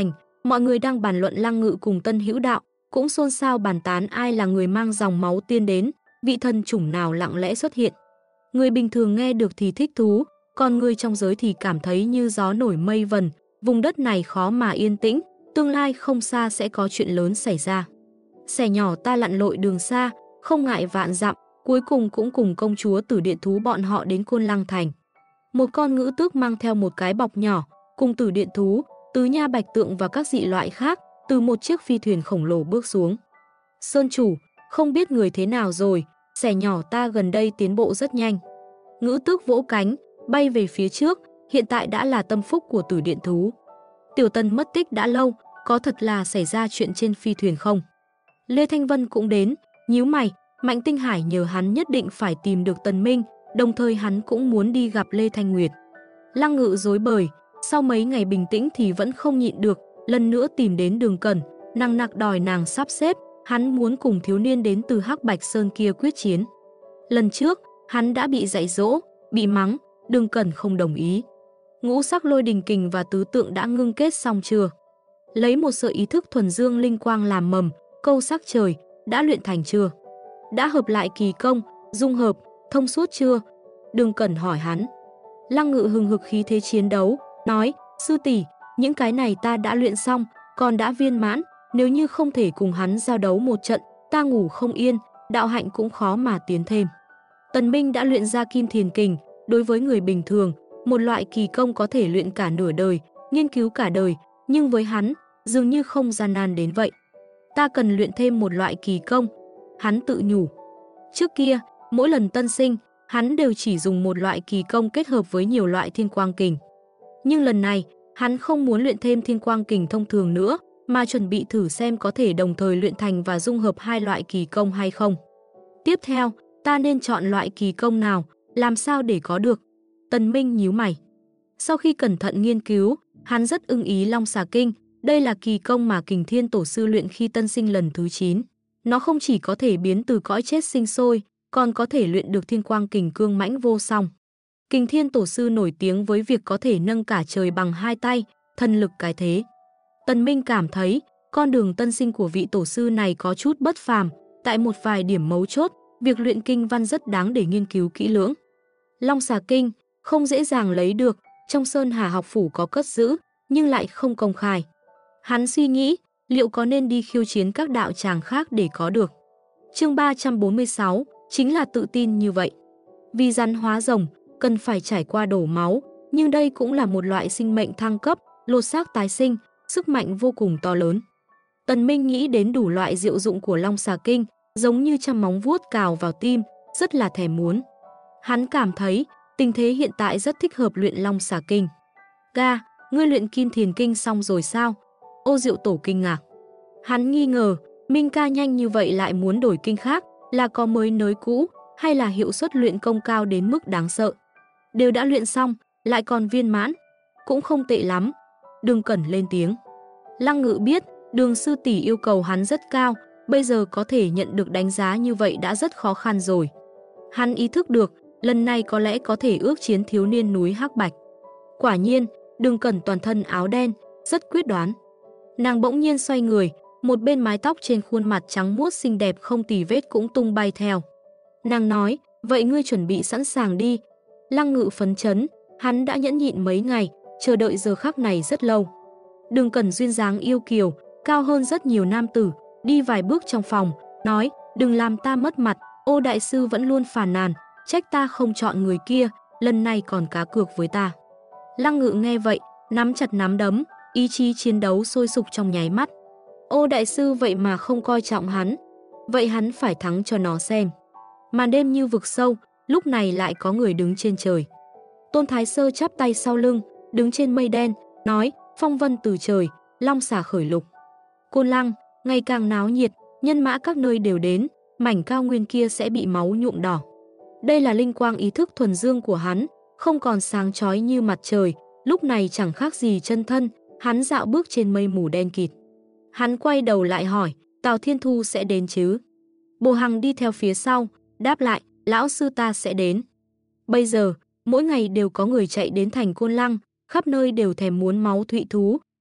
Mọi người đang bàn luận Lăng Ngự cùng Tân Hữu Đạo, cũng xôn xao bàn tán ai là người mang dòng máu tiên đến, vị thần chủng nào lặng lẽ xuất hiện. Người bình thường nghe được thì thích thú, còn người trong giới thì cảm thấy như gió nổi mây vần, vùng đất này khó mà yên tĩnh, tương lai không xa sẽ có chuyện lớn xảy ra. Xẻ nhỏ ta lặn lội đường xa, không ngại vạn dặm, cuối cùng cũng cùng công chúa Tử Điện Thú bọn họ đến Côn Lăng Thành. Một con ngữ tước mang theo một cái bọc nhỏ, cùng Tử Điện Thú, Tứ Nha Bạch Tượng và các dị loại khác, từ một chiếc phi thuyền khổng lồ bước xuống. Sơn chủ, không biết người thế nào rồi, xẻ nhỏ ta gần đây tiến bộ rất nhanh. Ngữ tước vỗ cánh, bay về phía trước, hiện tại đã là tâm phúc của Tử Điện Thú. Tiểu Tần mất tích đã lâu, có thật là xảy ra chuyện trên phi thuyền không? Lê Thanh Vân cũng đến, nhíu mày, Mạnh Tinh Hải nhờ hắn nhất định phải tìm được Tần Minh, đồng thời hắn cũng muốn đi gặp Lê Thanh Nguyệt. Lăng Ngự rối bời, sau mấy ngày bình tĩnh thì vẫn không nhịn được, lần nữa tìm đến Đường Cẩn, nằng nặc đòi nàng sắp xếp, hắn muốn cùng thiếu niên đến từ Hắc Bạch Sơn kia quyết chiến. Lần trước, hắn đã bị dạy dỗ, bị mắng, Đường Cẩn không đồng ý. Ngũ sắc lôi đình kình và tứ tượng đã ngưng kết xong chưa? Lấy một sợi ý thức thuần dương linh quang làm mầm, câu sắc trời, đã luyện thành chưa? Đã hợp lại kỳ công, dung hợp, thông suốt chưa? Đường Cẩn hỏi hắn. Lăng Ngự hừng hực khí thế chiến đấu, nói, sư tỷ, những cái này ta đã luyện xong, còn đã viên mãn, nếu như không thể cùng hắn giao đấu một trận, ta ngủ không yên, đạo hạnh cũng khó mà tiến thêm. Tần Minh đã luyện ra Kim Thiền Kình, đối với người bình thường, một loại kỳ công có thể luyện cả nửa đời, nghiên cứu cả đời, nhưng với hắn, dường như không gian nan đến vậy. Ta cần luyện thêm một loại kỳ công, hắn tự nhủ. Trước kia, mỗi lần tân sinh, hắn đều chỉ dùng một loại kỳ công kết hợp với nhiều loại thiên quang kình. Nhưng lần này, hắn không muốn luyện thêm thiên quang kình thông thường nữa, mà chuẩn bị thử xem có thể đồng thời luyện thành và dung hợp hai loại kỳ công hay không. Tiếp theo, ta nên chọn loại kỳ công nào, làm sao để có được? Tần Minh nhíu mày. Sau khi cẩn thận nghiên cứu, hắn rất ưng ý Long Xà Kinh, đây là kỳ công mà Kình Thiên Tổ sư luyện khi tân sinh lần thứ 9. Nó không chỉ có thể biến từ cõi chết sinh sôi, còn có thể luyện được thiên quang kình cương mãnh vô song. Kình Thiên Tổ sư nổi tiếng với việc có thể nâng cả trời bằng hai tay, thần lực cái thế. Tần Minh cảm thấy, con đường tân sinh của vị tổ sư này có chút bất phàm, tại một vài điểm mấu chốt, việc luyện kinh văn rất đáng để nghiên cứu kỹ lưỡng. Long Xà Kinh không dễ dàng lấy được, trong Sơn Hà học phủ có cất giữ, nhưng lại không công khai. Hắn suy nghĩ, liệu có nên đi khiêu chiến các đạo tràng khác để có được. Chương 346, chính là tự tin như vậy. Vì rắn hóa rồng, cần phải trải qua đổ máu, nhưng đây cũng là một loại sinh mệnh thăng cấp, lột xác tái sinh, sức mạnh vô cùng to lớn. Tần Minh nghĩ đến đủ loại diệu dụng của Long Xà Kinh, giống như trăm móng vuốt cào vào tim, rất là thèm muốn. Hắn cảm thấy, tình thế hiện tại rất thích hợp luyện Long Xà Kinh. Ga, ngươi luyện Kim Thiền Kinh xong rồi sao? Ô Diệu Tổ kinh ngạc. Hắn nghi ngờ, Minh ca nhanh như vậy lại muốn đổi kinh khác, là có mới nới cũ, hay là hiệu suất luyện công cao đến mức đáng sợ. Đều đã luyện xong, lại còn viên mãn, cũng không tệ lắm. Đường Cẩn lên tiếng. Lăng Ngự biết, Đường sư tỷ yêu cầu hắn rất cao, bây giờ có thể nhận được đánh giá như vậy đã rất khó khăn rồi. Hắn ý thức được, lần này có lẽ có thể ước chiến thiếu niên núi Hắc Bạch. Quả nhiên, Đường Cẩn toàn thân áo đen, rất quyết đoán. Nàng bỗng nhiên xoay người, một bên mái tóc trên khuôn mặt trắng muốt xinh đẹp không tì vết cũng tung bay theo. Nàng nói, vậy ngươi chuẩn bị sẵn sàng đi. Lăng Ngự phấn chấn, hắn đã nhẫn nhịn mấy ngày, chờ đợi giờ khắc này rất lâu. Đường Cẩn duyên dáng yêu kiều, cao hơn rất nhiều nam tử, đi vài bước trong phòng, nói, đừng làm ta mất mặt, Ô đại sư vẫn luôn phàn nàn, trách ta không chọn người kia, lần này còn cá cược với ta. Lăng Ngự nghe vậy, nắm chặt nắm đấm, ý chí chiến đấu sôi sục trong nháy mắt. Ô đại sư vậy mà không coi trọng hắn, vậy hắn phải thắng cho nó xem. Màn đêm như vực sâu, lúc này lại có người đứng trên trời. Tôn Thái Sơ chắp tay sau lưng, đứng trên mây đen, nói, phong vân từ trời, long xà khởi lục. Côn Lăng, ngày càng náo nhiệt, nhân mã các nơi đều đến, mảnh cao nguyên kia sẽ bị máu nhuộm đỏ. Đây là linh quang ý thức thuần dương của hắn, không còn sáng chói như mặt trời, lúc này chẳng khác gì chân thân, hắn dạo bước trên mây mù đen kịt. Hắn quay đầu lại hỏi, Tào Thiên Thu sẽ đến chứ? Bồ Hằng đi theo phía sau, đáp lại, lão sư ta sẽ đến. Bây giờ, mỗi ngày đều có người chạy đến thành Côn Lăng, khắp nơi đều thèm muốn máu thụy thú,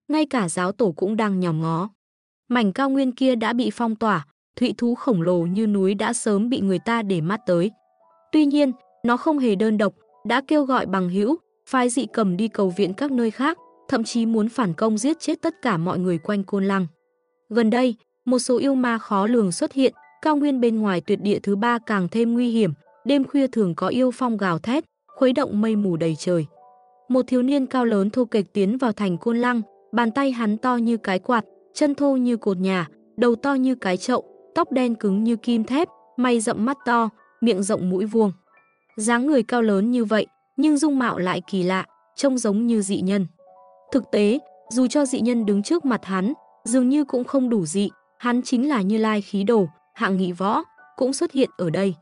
ngay cả giáo tổ cũng đang nhòm ngó. Mảnh cao nguyên kia đã bị phong tỏa, thụy thú khổng lồ như núi đã sớm bị người ta để mắt tới. Tuy nhiên, nó không hề đơn độc, đã kêu gọi bằng hữu, phái dị cầm đi cầu viện các nơi khác, thậm chí muốn phản công giết chết tất cả mọi người quanh Côn Lăng. Gần đây, một số yêu ma khó lường xuất hiện, cao nguyên bên ngoài tuyệt địa thứ ba càng thêm nguy hiểm, đêm khuya thường có yêu phong gào thét, khuấy động mây mù đầy trời. Một thiếu niên cao lớn thô kệch tiến vào thành Côn Lăng, bàn tay hắn to như cái quạt, chân thô như cột nhà, đầu to như cái chậu, tóc đen cứng như kim thép, mày rậm mắt to, miệng rộng mũi vuông. Dáng người cao lớn như vậy, nhưng dung mạo lại kỳ lạ, trông giống như dị nhân. Thực tế, dù cho dị nhân đứng trước mặt hắn, dường như cũng không đủ dị, hắn chính là Như Lai khí đồ, Hạng Nghị Võ, cũng xuất hiện ở đây.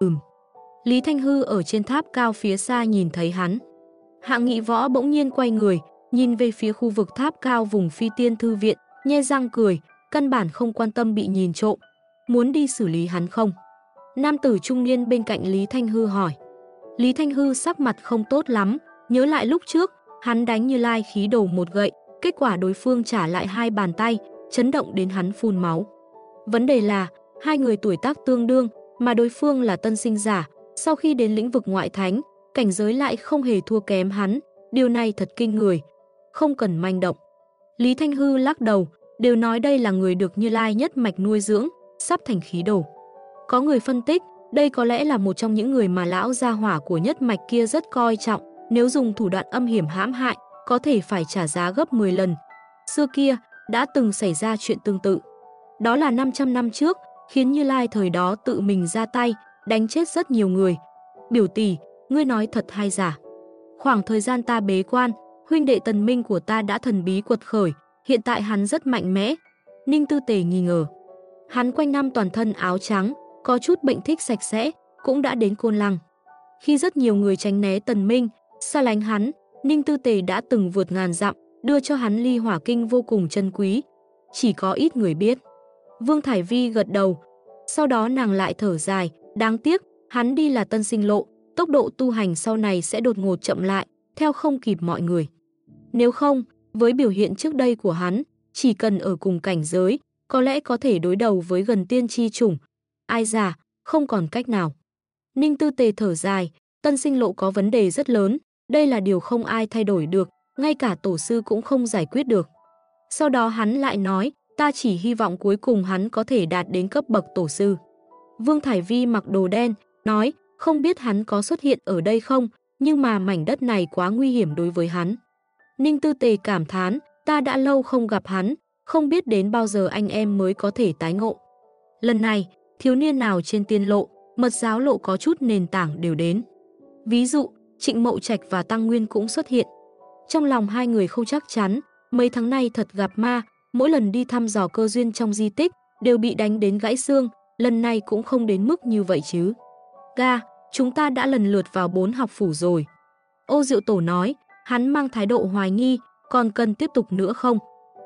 Lý Thanh Hư ở trên tháp cao phía xa nhìn thấy hắn. Hạng Nghị Võ bỗng nhiên quay người, nhìn về phía khu vực tháp cao vùng Phi Tiên Thư Viện, nhe răng cười, căn bản không quan tâm bị nhìn trộm. Muốn đi xử lý hắn không? Nam tử trung niên bên cạnh Lý Thanh Hư hỏi. Lý Thanh Hư sắc mặt không tốt lắm, nhớ lại lúc trước, hắn đánh Như Lai khí đồ một gậy, kết quả đối phương trả lại 2 bàn tay, chấn động đến hắn phun máu. Vấn đề là, hai người tuổi tác tương đương, mà đối phương là tân sinh giả, sau khi đến lĩnh vực ngoại thánh, cảnh giới lại không hề thua kém hắn, điều này thật kinh người, không cần manh động. Lý Thanh Hư lắc đầu, đều nói đây là người được Như Lai nhất mạch nuôi dưỡng, sắp thành khí đồ. Có người phân tích, đây có lẽ là một trong những người mà lão gia hỏa của nhất mạch kia rất coi trọng, nếu dùng thủ đoạn âm hiểm hãm hại, có thể phải trả giá gấp 10 lần. Xưa kia, đã từng xảy ra chuyện tương tự. Đó là 500 năm trước, khiến Như Lai thời đó tự mình ra tay, đánh chết rất nhiều người. Biểu tỷ, ngươi nói thật hay giả? Khoảng thời gian ta bế quan, huynh đệ Tần Minh của ta đã thần bí quật khởi, hiện tại hắn rất mạnh mẽ. Ninh Tư Tề nghi ngờ. Hắn quanh năm toàn thân áo trắng, có chút bệnh thích sạch sẽ, cũng đã đến Côn Lăng. Khi rất nhiều người tránh né Tần Minh, xa lánh hắn, Ninh Tư Tề đã từng vượt ngàn dặm, đưa cho hắn ly hỏa kinh vô cùng chân quý. Chỉ có ít người biết. Vương Thải Vi gật đầu, sau đó nàng lại thở dài, đáng tiếc, hắn đi là tân sinh lộ, tốc độ tu hành sau này sẽ đột ngột chậm lại, theo không kịp mọi người. Nếu không, với biểu hiện trước đây của hắn, chỉ cần ở cùng cảnh giới, có lẽ có thể đối đầu với gần tiên chi chủng. Ai già, không còn cách nào. Ninh Tư Tề thở dài, tân sinh lộ có vấn đề rất lớn, đây là điều không ai thay đổi được, ngay cả tổ sư cũng không giải quyết được. Sau đó hắn lại nói, ta chỉ hy vọng cuối cùng hắn có thể đạt đến cấp bậc tổ sư. Vương Thải Vi mặc đồ đen, nói, không biết hắn có xuất hiện ở đây không, nhưng mà mảnh đất này quá nguy hiểm đối với hắn. Ninh Tư Tề cảm thán, ta đã lâu không gặp hắn, không biết đến bao giờ anh em mới có thể tái ngộ. Lần này, thiếu niên nào trên tiên lộ, mật giáo lộ có chút nền tảng đều đến. Ví dụ, Trịnh Mậu Trạch và Tăng Nguyên cũng xuất hiện. Trong lòng hai người không chắc chắn, mấy tháng nay thật gặp ma, mỗi lần đi thăm dò cơ duyên trong di tích, đều bị đánh đến gãy xương, lần này cũng không đến mức như vậy chứ. Ga, chúng ta đã lần lượt vào 4 học phủ rồi. Ô Diệu Tổ nói, hắn mang thái độ hoài nghi, còn cần tiếp tục nữa không?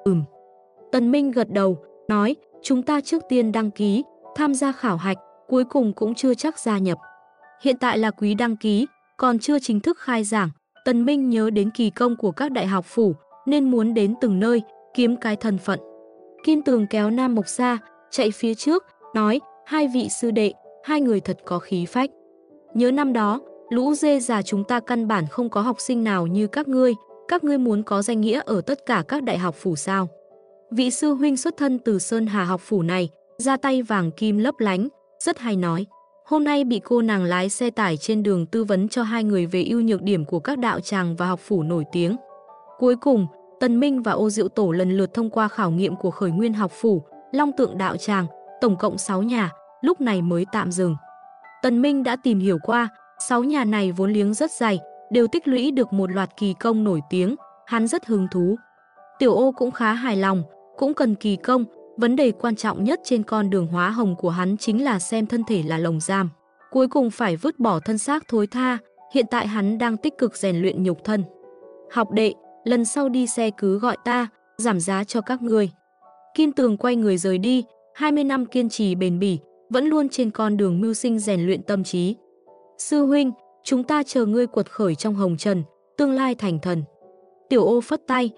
Tần Minh gật đầu, nói, chúng ta trước tiên đăng ký, tham gia khảo hạch, cuối cùng cũng chưa chắc gia nhập. Hiện tại là quý đăng ký, còn chưa chính thức khai giảng. Tần Minh nhớ đến kỳ công của các đại học phủ, nên muốn đến từng nơi, kiếm cái thân phận. Kim Tường kéo Nam Mộc Sa, chạy phía trước, nói, hai vị sư đệ, hai người thật có khí phách. Nhớ năm đó, lũ dê già chúng ta căn bản không có học sinh nào như các ngươi muốn có danh nghĩa ở tất cả các đại học phủ sao. Vị sư huynh xuất thân từ Sơn Hà học phủ này, ra tay vàng kim lấp lánh, rất hay nói. Hôm nay bị cô nàng lái xe tải trên đường tư vấn cho hai người về ưu nhược điểm của các đạo tràng và học phủ nổi tiếng. Cuối cùng, Tần Minh và Ô Diệu Tổ lần lượt thông qua khảo nghiệm của Khởi Nguyên học phủ, Long Tượng đạo tràng, tổng cộng 6 nhà, lúc này mới tạm dừng. Tần Minh đã tìm hiểu qua, 6 nhà này vốn liếng rất dày, đều tích lũy được một loạt kỳ công nổi tiếng, hắn rất hứng thú. Tiểu Ô cũng khá hài lòng, cũng cần kỳ công, vấn đề quan trọng nhất trên con đường hóa hồng của hắn chính là xem thân thể là lồng giam. Cuối cùng phải vứt bỏ thân xác thối tha, hiện tại hắn đang tích cực rèn luyện nhục thân. Học đệ, lần sau đi xe cứ gọi ta, giảm giá cho các ngươi. Kim Tường quay người rời đi, 20 năm kiên trì bền bỉ, vẫn luôn trên con đường mưu sinh rèn luyện tâm trí. Sư huynh, chúng ta chờ ngươi quật khởi trong hồng trần, tương lai thành thần. Tiểu Ô phất tay,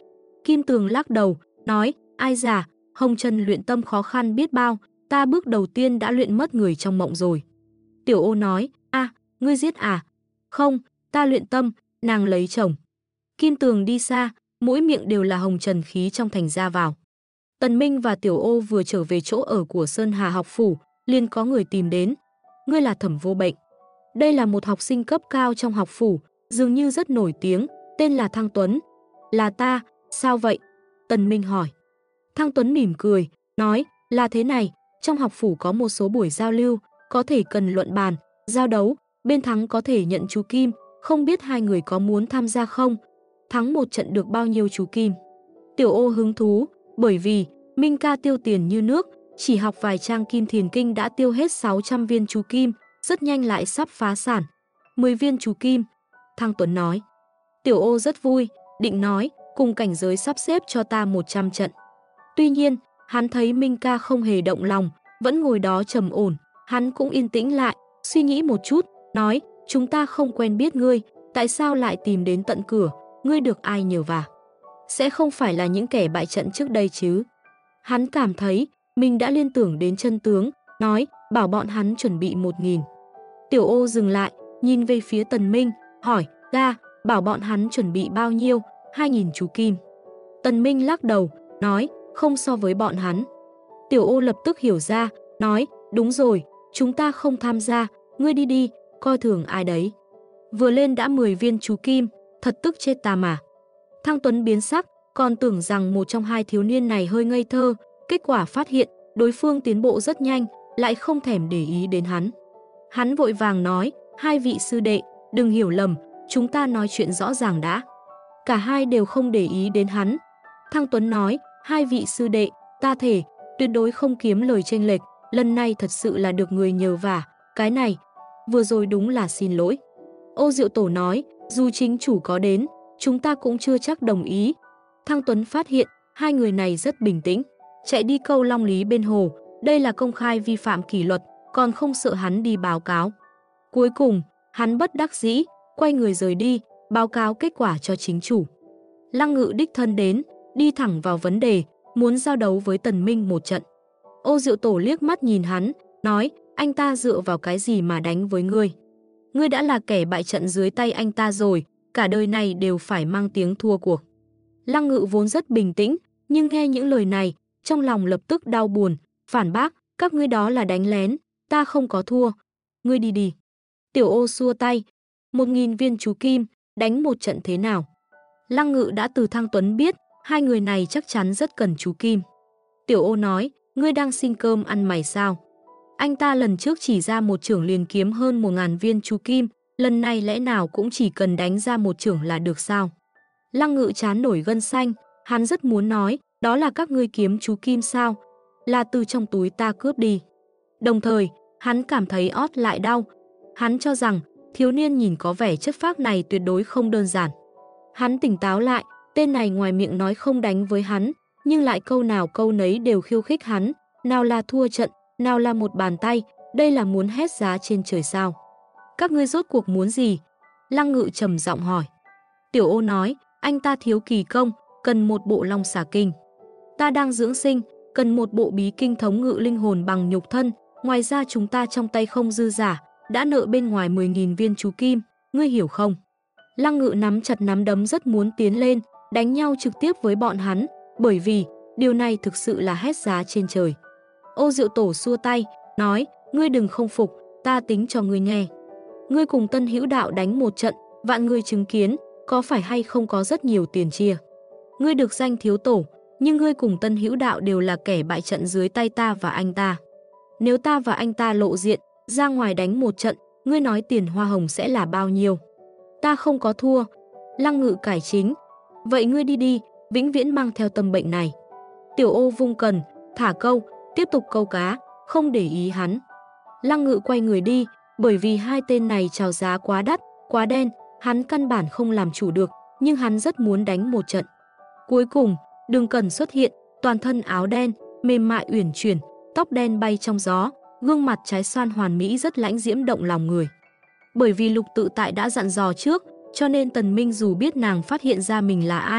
Kim Tường lắc đầu, nói, ai già, Hồng Trần luyện tâm khó khăn biết bao, ta bước đầu tiên đã luyện mất người trong mộng rồi. Tiểu Ô nói, ngươi giết à? Không, ta luyện tâm, nàng lấy chồng. Kim Tường đi xa, mỗi miệng đều là Hồng Trần khí trong thành ra vào. Tần Minh và Tiểu Ô vừa trở về chỗ ở của Sơn Hà học phủ, liền có người tìm đến. Ngươi là Thẩm Vô Bệnh. Đây là một học sinh cấp cao trong học phủ, dường như rất nổi tiếng, tên là Thăng Tuấn. Là ta, sao vậy? Tần Minh hỏi. Thăng Tuấn mỉm cười, nói, là thế này, trong học phủ có một số buổi giao lưu, có thể cần luận bàn, giao đấu, bên thắng có thể nhận chú kim, không biết hai người có muốn tham gia không? Thắng một trận được bao nhiêu chú kim? Tiểu Ô hứng thú, bởi vì Minh ca tiêu tiền như nước, chỉ học vài trang Kim Thiền Kinh đã tiêu hết 600 viên chú kim, rất nhanh lại sắp phá sản. 10 viên chú kim, Thăng Tuấn nói. Tiểu Ô rất vui, định nói, cùng cảnh giới sắp xếp cho ta 100 trận. Tuy nhiên, hắn thấy Minh ca không hề động lòng, vẫn ngồi đó trầm ổn, hắn cũng yên tĩnh lại, suy nghĩ một chút, nói, chúng ta không quen biết ngươi, tại sao lại tìm đến tận cửa, ngươi được ai nhờ vả? Sẽ không phải là những kẻ bại trận trước đây chứ? Hắn cảm thấy, mình đã liên tưởng đến chân tướng, nói, bảo bọn hắn chuẩn bị 1000. Tiểu Ô dừng lại, nhìn về phía Tần Minh, hỏi, bảo bọn hắn chuẩn bị bao nhiêu? 2000 chú kim. Tần Minh lắc đầu, nói, không so với bọn hắn. Tiểu Ô lập tức hiểu ra, nói, đúng rồi, chúng ta không tham gia, ngươi đi đi, coi thường ai đấy. Vừa lên đã 10 viên chú kim, thật tức chết ta mà. Thăng Tuấn biến sắc, còn tưởng rằng một trong hai thiếu niên này hơi ngây thơ, kết quả phát hiện đối phương tiến bộ rất nhanh, lại không thèm để ý đến hắn. Hắn vội vàng nói, hai vị sư đệ, đừng hiểu lầm, chúng ta nói chuyện rõ ràng đã. Cả hai đều không để ý đến hắn. Thăng Tuấn nói, hai vị sư đệ, ta thề, tuyệt đối không kiếm lời chênh lệch, lần này thật sự là được người nhờ vả, cái này, vừa rồi đúng là xin lỗi. Ô Diệu Tổ nói, dù chính chủ có đến, chúng ta cũng chưa chắc đồng ý. Thăng Tuấn phát hiện, hai người này rất bình tĩnh, chạy đi câu long lý bên hồ, đây là công khai vi phạm kỷ luật, còn không sợ hắn đi báo cáo. Cuối cùng, hắn bất đắc dĩ, quay người rời đi, báo cáo kết quả cho chính chủ. Lăng Ngự đích thân đến, đi thẳng vào vấn đề, muốn giao đấu với Tần Minh một trận. Ô Diệu Tổ liếc mắt nhìn hắn, nói, anh ta dựa vào cái gì mà đánh với ngươi? Ngươi đã là kẻ bại trận dưới tay anh ta rồi, cả đời này đều phải mang tiếng thua cuộc. Lăng Ngự vốn rất bình tĩnh, nhưng nghe những lời này, trong lòng lập tức đau buồn, phản bác, các ngươi đó là đánh lén, ta không có thua, ngươi đi đi. Tiểu Ô xua tay, 1000 viên chú kim, đánh một trận thế nào? Lăng Ngự đã từ Thăng Tuấn biết, hai người này chắc chắn rất cần chú kim. Tiểu Ô nói, ngươi đang xin cơm ăn mày sao? Anh ta lần trước chỉ ra một chưởng liền kiếm hơn 1000 viên chú kim, lần này lẽ nào cũng chỉ cần đánh ra một chưởng là được sao? Lăng Ngự trán nổi gân xanh, hắn rất muốn nói, đó là các ngươi kiếm chú kim sao? Là từ trong túi ta cướp đi. Đồng thời, hắn cảm thấy ót lại đau. Hắn cho rằng, thiếu niên nhìn có vẻ chất phác này tuyệt đối không đơn giản. Hắn tỉnh táo lại, tên này ngoài miệng nói không đánh với hắn, nhưng lại câu nào câu nấy đều khiêu khích hắn, nào là thua trận, nào là một bàn tay, đây là muốn hét giá trên trời sao? Các ngươi rốt cuộc muốn gì? Lăng Ngự trầm giọng hỏi. Tiểu Ô nói, anh ta thiếu kỳ công, cần một bộ long xà kinh. Ta đang dưỡng sinh, cần một bộ bí kinh thống ngự linh hồn bằng nhục thân, ngoài ra chúng ta trong tay không dư giả, đã nợ bên ngoài 10.000 viên chú kim, ngươi hiểu không? Lăng Ngự nắm chặt nắm đấm rất muốn tiến lên, đánh nhau trực tiếp với bọn hắn, bởi vì điều này thực sự là hét giá trên trời. Ô Diệu Tổ xua tay, nói, ngươi đừng không phục, ta tính cho ngươi nghe. Ngươi cùng Tân Hữu Đạo đánh một trận, vạn người chứng kiến, có phải hay không có rất nhiều tiền chia. Ngươi được danh thiếu tổ, nhưng ngươi cùng Tân Hữu Đạo đều là kẻ bại trận dưới tay ta và anh ta. Nếu ta và anh ta lộ diện, ra ngoài đánh một trận, ngươi nói tiền hoa hồng sẽ là bao nhiêu? Ta không có thua. Lăng Ngự cải chính. Vậy ngươi đi đi, vĩnh viễn mang theo tâm bệnh này. Tiểu Ô vung cần, thả câu, tiếp tục câu cá, không để ý hắn. Lăng Ngự quay người đi, bởi vì hai tên này chào giá quá đắt, quá đen, hắn căn bản không làm chủ được, nhưng hắn rất muốn đánh một trận. Cuối cùng, Đường Cần xuất hiện, toàn thân áo đen, mềm mại uyển chuyển, tóc đen bay trong gió, gương mặt trái xoan hoàn mỹ rất lãnh diễm động lòng người. Bởi vì Lục Tự Tại đã dặn dò trước, cho nên Tần Minh dù biết nàng phát hiện ra mình là ai,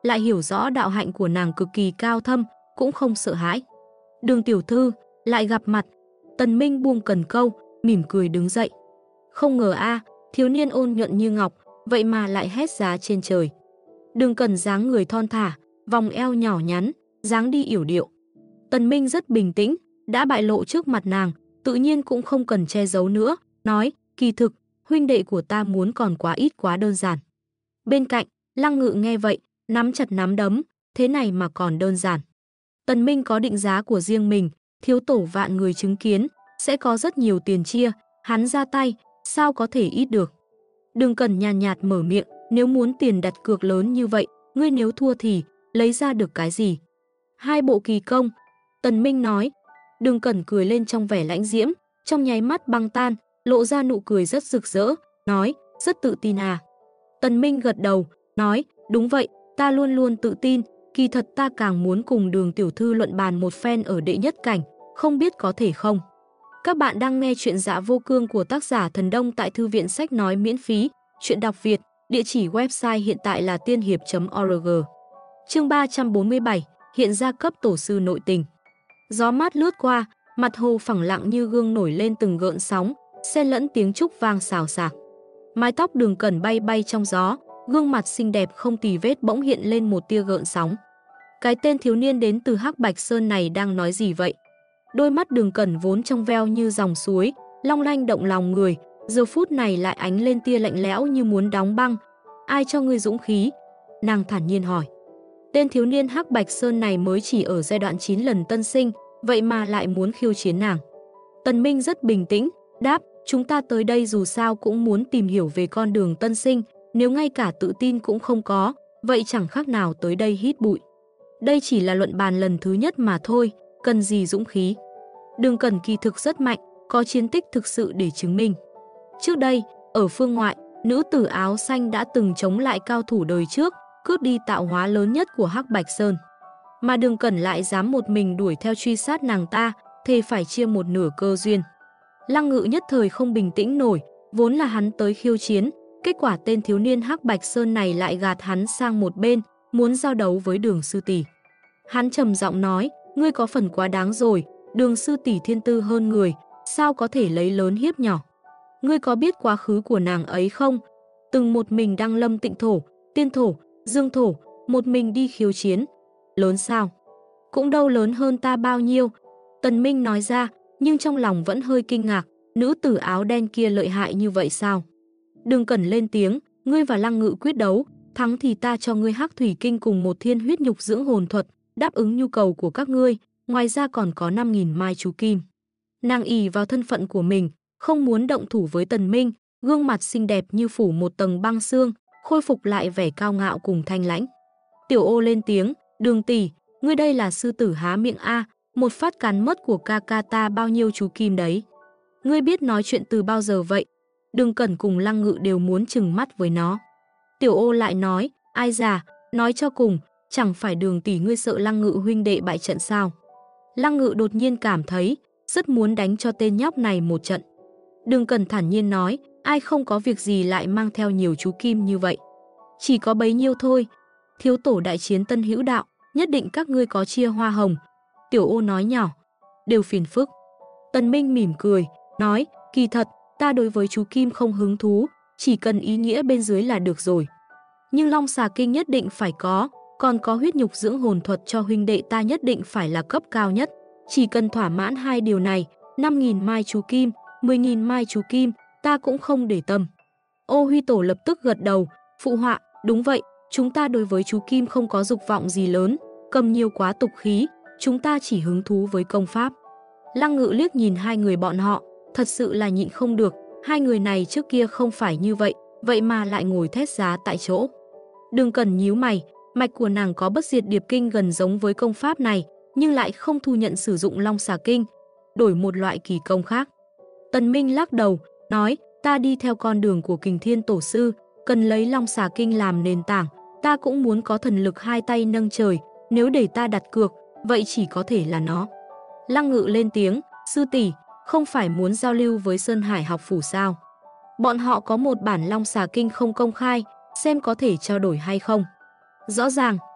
lại hiểu rõ đạo hạnh của nàng cực kỳ cao thâm, cũng không sợ hãi. Đường tiểu thư, lại gặp mặt. Tần Minh buông cần câu, mỉm cười đứng dậy. Không ngờ thiếu niên ôn nhuận như ngọc, vậy mà lại hét giá trên trời. Đường Cần dáng người thon thả, vòng eo nhỏ nhắn, dáng đi yểu điệu. Tần Minh rất bình tĩnh, đã bại lộ trước mặt nàng, tự nhiên cũng không cần che giấu nữa, nói, kỳ thực, huynh đệ của ta muốn còn quá ít quá đơn giản. Bên cạnh, Lăng Ngự nghe vậy, nắm chặt nắm đấm, thế này mà còn đơn giản. Tần Minh có định giá của riêng mình, thiếu tổ vạn người chứng kiến, sẽ có rất nhiều tiền chia, hắn ra tay, sao có thể ít được. Đường Cần nhàn nhạt mở miệng, nếu muốn tiền đặt cược lớn như vậy, ngươi nếu thua thì, lấy ra được cái gì? 2 bộ kỳ công, Tần Minh nói. Đường Cần cười lên trong vẻ lãnh diễm, trong nháy mắt băng tan, lộ ra nụ cười rất rực rỡ, nói, rất tự tin à. Tần Minh gật đầu, nói, đúng vậy, ta luôn luôn tự tin, kỳ thật ta càng muốn cùng Đường tiểu thư luận bàn một phen ở đệ nhất cảnh, không biết có thể không. Các bạn đang nghe chuyện Dạ Vô Cương của tác giả Thần Đông tại thư viện sách nói miễn phí, chuyện đọc Việt, địa chỉ website hiện tại là tiên hiệp.org. Chương 347, hiện ra cấp tổ sư nội tình. Gió mát lướt qua, mặt hồ phẳng lặng như gương nổi lên từng gợn sóng, xen lẫn tiếng trúc vang xào xạc. Mái tóc Đường Cần bay bay trong gió, gương mặt xinh đẹp không tì vết bỗng hiện lên một tia gợn sóng. Cái tên thiếu niên đến từ Hắc Bạch Sơn này đang nói gì vậy? Đôi mắt Đường Cần vốn trong veo như dòng suối, long lanh động lòng người, giờ phút này lại ánh lên tia lạnh lẽo như muốn đóng băng. Ai cho ngươi dũng khí? Nàng thản nhiên hỏi. Tên thiếu niên Hắc Bạch Sơn này mới chỉ ở giai đoạn 9 lần tân sinh, vậy mà lại muốn khiêu chiến nàng. Tần Minh rất bình tĩnh, đáp, chúng ta tới đây dù sao cũng muốn tìm hiểu về con đường tân sinh, nếu ngay cả tự tin cũng không có, vậy chẳng khác nào tới đây hít bụi. Đây chỉ là luận bàn lần thứ nhất mà thôi, cần gì dũng khí. Đường Cần kỳ thực rất mạnh, có chiến tích thực sự để chứng minh. Trước đây, ở phương ngoại, nữ tử áo xanh đã từng chống lại cao thủ đời trước, cướp đi tạo hóa lớn nhất của Hắc Bạch Sơn. Mà Đường Cần lại dám một mình đuổi theo truy sát nàng ta, thề phải chia một nửa cơ duyên. Lăng Ngự nhất thời không bình tĩnh nổi, vốn là hắn tới khiêu chiến, kết quả tên thiếu niên Hắc Bạch Sơn này lại gạt hắn sang một bên, muốn giao đấu với Đường sư tỷ. Hắn trầm giọng nói, ngươi có phần quá đáng rồi, Đường sư tỷ thiên tư hơn người, sao có thể lấy lớn hiếp nhỏ. Ngươi có biết quá khứ của nàng ấy không? Từng một mình đăng lâm Tịnh thổ, Tiên thổ, Dương thổ, một mình đi khiêu chiến. Lớn sao? Cũng đâu lớn hơn ta bao nhiêu. Tần Minh nói ra, nhưng trong lòng vẫn hơi kinh ngạc, nữ tử áo đen kia lợi hại như vậy sao? Đường Cần lên tiếng, ngươi và Lăng Ngự quyết đấu, thắng thì ta cho ngươi Hắc Thủy Kinh cùng một thiên huyết nhục dưỡng hồn thuật, đáp ứng nhu cầu của các ngươi, ngoài ra còn có 5.000 mai chú kim. Nàng ỷ vào thân phận của mình, không muốn động thủ với Tần Minh, gương mặt xinh đẹp như phủ một tầng băng xương, khôi phục lại vẻ cao ngạo cùng thanh lãnh. Tiểu Ô lên tiếng, Đường tỷ, ngươi đây là sư tử há miệng a, một phát cắn mất của ca ca ta bao nhiêu chú kim đấy. Ngươi biết nói chuyện từ bao giờ vậy? Đường Cẩn cùng Lăng Ngự đều muốn trừng mắt với nó. Tiểu Ô lại nói, ai già, nói cho cùng, chẳng phải Đường tỷ ngươi sợ Lăng Ngự huynh đệ bại trận sao? Lăng Ngự đột nhiên cảm thấy, rất muốn đánh cho tên nhóc này một trận. Đường Cẩn thản nhiên nói, ai không có việc gì lại mang theo nhiều chú kim như vậy. Chỉ có bấy nhiêu thôi. Thiếu tổ đại chiến tân hữu đạo, nhất định các ngươi có chia hoa hồng. Tiểu Ô nói nhỏ, đều phiền phức. Tần Minh mỉm cười, nói, kỳ thật, ta đối với chú kim không hứng thú, chỉ cần ý nghĩa bên dưới là được rồi. Nhưng Long Xà Kinh nhất định phải có, còn có huyết nhục dưỡng hồn thuật cho huynh đệ ta nhất định phải là cấp cao nhất. Chỉ cần thỏa mãn hai điều này, 5.000 mai chú kim, 10.000 mai chú kim, ta cũng không để tâm. Ô Huy Tổ lập tức gật đầu, phụ họa, đúng vậy, chúng ta đối với chú kim không có dục vọng gì lớn, cầm nhiều quá tục khí, chúng ta chỉ hứng thú với công pháp. Lăng Ngự liếc nhìn hai người bọn họ, thật sự là nhịn không được, hai người này trước kia không phải như vậy, vậy mà lại ngồi thét giá tại chỗ. Đừng cần nhíu mày, mạch của nàng có bất diệt điệp kinh gần giống với công pháp này, nhưng lại không thu nhận sử dụng Long Xà Kinh, đổi một loại kỳ công khác. Tần Minh lắc đầu, nói, ta đi theo con đường của Kình Thiên Tổ sư, cần lấy Long Xà Kinh làm nền tảng, ta cũng muốn có thần lực hai tay nâng trời, nếu để ta đặt cược, vậy chỉ có thể là nó. Lăng Ngự lên tiếng, sư tỷ, không phải muốn giao lưu với Sơn Hải học phủ sao? Bọn họ có một bản Long Xà Kinh không công khai, xem có thể trao đổi hay không. Rõ ràng,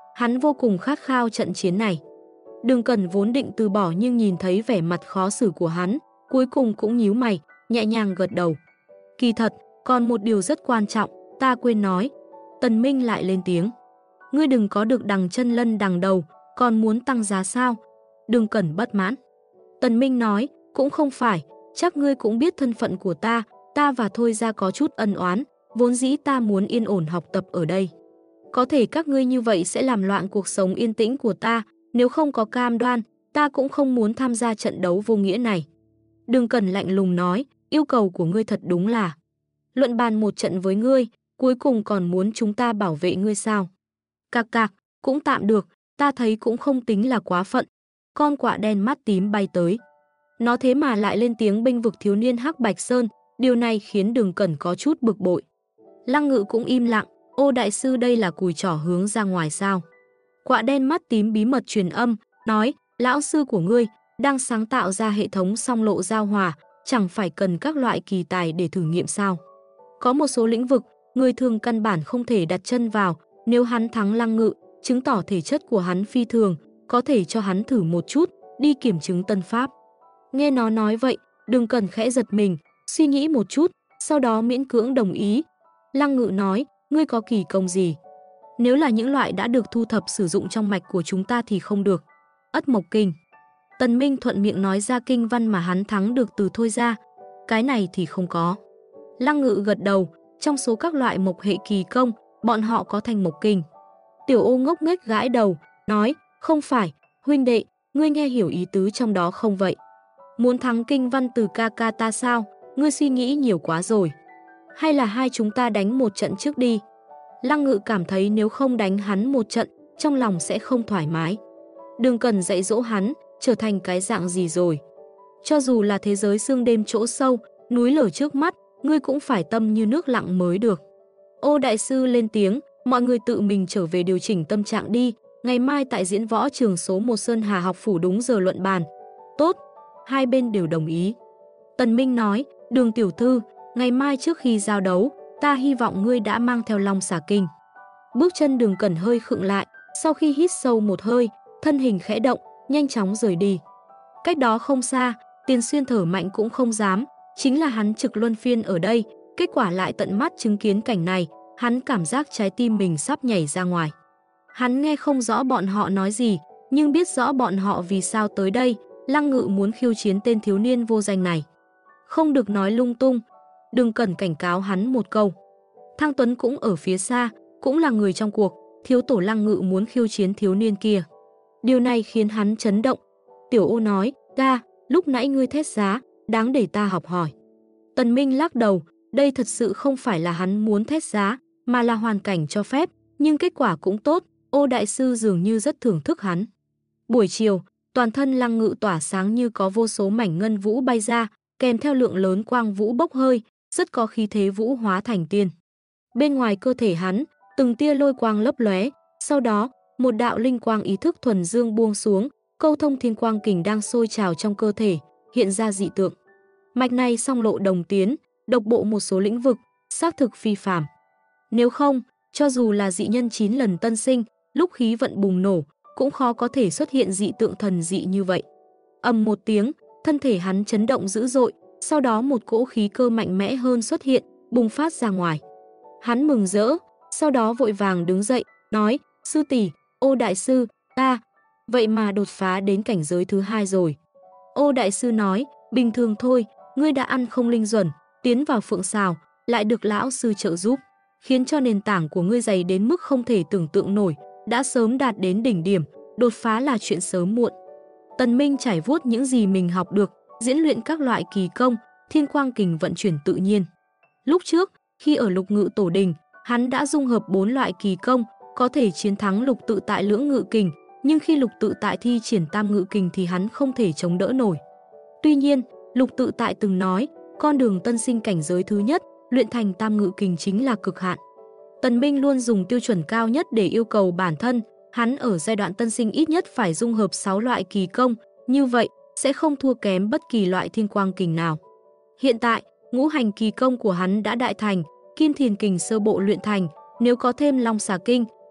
Hắn vô cùng khát khao trận chiến này. Đường Cẩn vốn định từ bỏ nhưng nhìn thấy vẻ mặt khó xử của hắn, cuối cùng cũng nhíu mày, nhẹ nhàng gật đầu. Kỳ thật, còn một điều rất quan trọng, ta quên nói. Tần Minh lại lên tiếng. Ngươi đừng có được đằng chân lân đằng đầu, còn muốn tăng giá sao? Đường Cẩn bất mãn. Tần Minh nói, cũng không phải, chắc ngươi cũng biết thân phận của ta và Thôi Gia có chút ân oán, vốn dĩ ta muốn yên ổn học tập ở đây. Có thể các ngươi như vậy sẽ làm loạn cuộc sống yên tĩnh của ta, nếu không có cam đoan, ta cũng không muốn tham gia trận đấu vô nghĩa này. Đường Cẩn lạnh lùng nói, yêu cầu của ngươi thật đúng là luận bàn một trận với ngươi, cuối cùng còn muốn chúng ta bảo vệ ngươi sao? Cạc cạc, cũng tạm được, ta thấy cũng không tính là quá phận. Con quạ đen mắt tím bay tới. Nó thế mà lại lên tiếng bênh vực thiếu niên Hắc Bạch Sơn, điều này khiến Đường Cẩn có chút bực bội. Lăng Ngự cũng im lặng, ô đại sư đây là cùi trỏ hướng ra ngoài sao? Quạ đen mắt tím bí mật truyền âm, nói, lão sư của ngươi đang sáng tạo ra hệ thống song lộ giao hòa, chẳng phải cần các loại kỳ tài để thử nghiệm sao? Có một số lĩnh vực, người thường căn bản không thể đặt chân vào, nếu hắn thắng Lăng Ngự, chứng tỏ thể chất của hắn phi thường, có thể cho hắn thử một chút, đi kiểm chứng tân pháp. Nghe nó nói vậy, Đường Cẩn khẽ giật mình, suy nghĩ một chút, sau đó miễn cưỡng đồng ý. Lăng Ngự nói, ngươi có kỳ công gì? Nếu là những loại đã được thu thập sử dụng trong mạch của chúng ta thì không được. Ất Mộc Kinh. Tần Minh thuận miệng nói ra kinh văn mà hắn thắng được từ Thôi Gia. Cái này thì không có. Lăng Ngự gật đầu, trong số các loại mộc hệ kỳ công, bọn họ có Thanh Mộc Kinh. Tiểu Ô ngốc nghếch gãi đầu, nói, không phải, huynh đệ, ngươi nghe hiểu ý tứ trong đó không vậy? Muốn thắng kinh văn từ ca ca ta sao? Ngươi suy nghĩ nhiều quá rồi. Hay là hai chúng ta đánh một trận trước đi? Lăng Ngự cảm thấy nếu không đánh hắn một trận, trong lòng sẽ không thoải mái. Đường Cẩn dạy dỗ hắn, trở thành cái dạng gì rồi? Cho dù là thế giới sương đêm chỗ sâu, núi lở trước mắt, ngươi cũng phải tâm như nước lặng mới được. Ô đại sư lên tiếng, mọi người tự mình trở về điều chỉnh tâm trạng đi, ngày mai tại diễn võ trường số 1 Sơn Hà học phủ đúng giờ luận bàn. Tốt, hai bên đều đồng ý. Tần Minh nói, Đường tiểu thư, ngày mai trước khi giao đấu, ta hy vọng ngươi đã mang theo Long Xà Kinh. Bước chân Đường Cẩn hơi khựng lại, sau khi hít sâu một hơi, thân hình khẽ động, nhanh chóng rời đi. Cách đó không xa, Tiền Xuyên thở mạnh cũng không dám, chính là hắn trực luân phiên ở đây, kết quả lại tận mắt chứng kiến cảnh này, hắn cảm giác trái tim mình sắp nhảy ra ngoài. Hắn nghe không rõ bọn họ nói gì, nhưng biết rõ bọn họ vì sao tới đây, Lăng Ngự muốn khiêu chiến tên thiếu niên vô danh này. Không được nói lung tung, Đường Cẩn cảnh cáo hắn một câu. Thang Tuấn cũng ở phía xa, cũng là người trong cuộc, thiếu tổ Lăng Ngự muốn khiêu chiến thiếu niên kia. Điều này khiến hắn chấn động. Tiểu Ô nói, ca, lúc nãy ngươi thét giá, đáng để ta học hỏi. Tần Minh lắc đầu, đây thật sự không phải là hắn muốn thét giá, mà là hoàn cảnh cho phép, nhưng kết quả cũng tốt, Ô đại sư dường như rất thưởng thức hắn. Buổi chiều, toàn thân Lăng Ngự tỏa sáng như có vô số mảnh ngân vũ bay ra, kèm theo lượng lớn quang vũ bốc hơi, rất có khí thế vũ hóa thành tiên. Bên ngoài cơ thể hắn, từng tia lôi quang lấp lóe, sau đó, một đạo linh quang ý thức thuần dương buông xuống, câu thông thiên quang kình đang sôi trào trong cơ thể, hiện ra dị tượng. Mạch này song lộ đồng tiến, độc bộ một số lĩnh vực, xác thực phi phàm. Nếu không, cho dù là dị nhân 9 lần tân sinh, lúc khí vận bùng nổ, cũng khó có thể xuất hiện dị tượng thần dị như vậy. Ầm một tiếng, thân thể hắn chấn động dữ dội, sau đó một cỗ khí cơ mạnh mẽ hơn xuất hiện, bùng phát ra ngoài. Hắn mừng rỡ, sau đó vội vàng đứng dậy, nói, sư tỷ, Ô đại sư, ta, vậy mà đột phá đến cảnh giới thứ 2 rồi. Ô đại sư nói, bình thường thôi, ngươi đã ăn không linh duẩn, tiến vào phượng xào, lại được lão sư trợ giúp, khiến cho nền tảng của ngươi dày đến mức không thể tưởng tượng nổi, đã sớm đạt đến đỉnh điểm, đột phá là chuyện sớm muộn. Tần Minh trải vuốt những gì mình học được, diễn luyện các loại kỳ công, thiên quang kình vận chuyển tự nhiên. Lúc trước, khi ở Lục Ngự Tổ Đình, hắn đã dung hợp 4 loại kỳ công, có thể chiến thắng Lục Tự Tại Lưỡng Ngự Kình, nhưng khi Lục Tự Tại thi triển Tam Ngự Kình thì hắn không thể chống đỡ nổi. Tuy nhiên, Lục Tự Tại từng nói, con đường tân sinh cảnh giới thứ nhất, luyện thành Tam Ngự Kình chính là cực hạn. Tần Minh luôn dùng tiêu chuẩn cao nhất để yêu cầu bản thân, hắn ở giai đoạn tân sinh ít nhất phải dung hợp 6 loại kỳ công, như vậy sẽ không thua kém bất kỳ loại thiên quang kình nào. Hiện tại, ngũ hành kỳ công của hắn đã đại thành, kim thiền kình sơ bộ luyện thành, nếu có thêm Long Xà Kinh,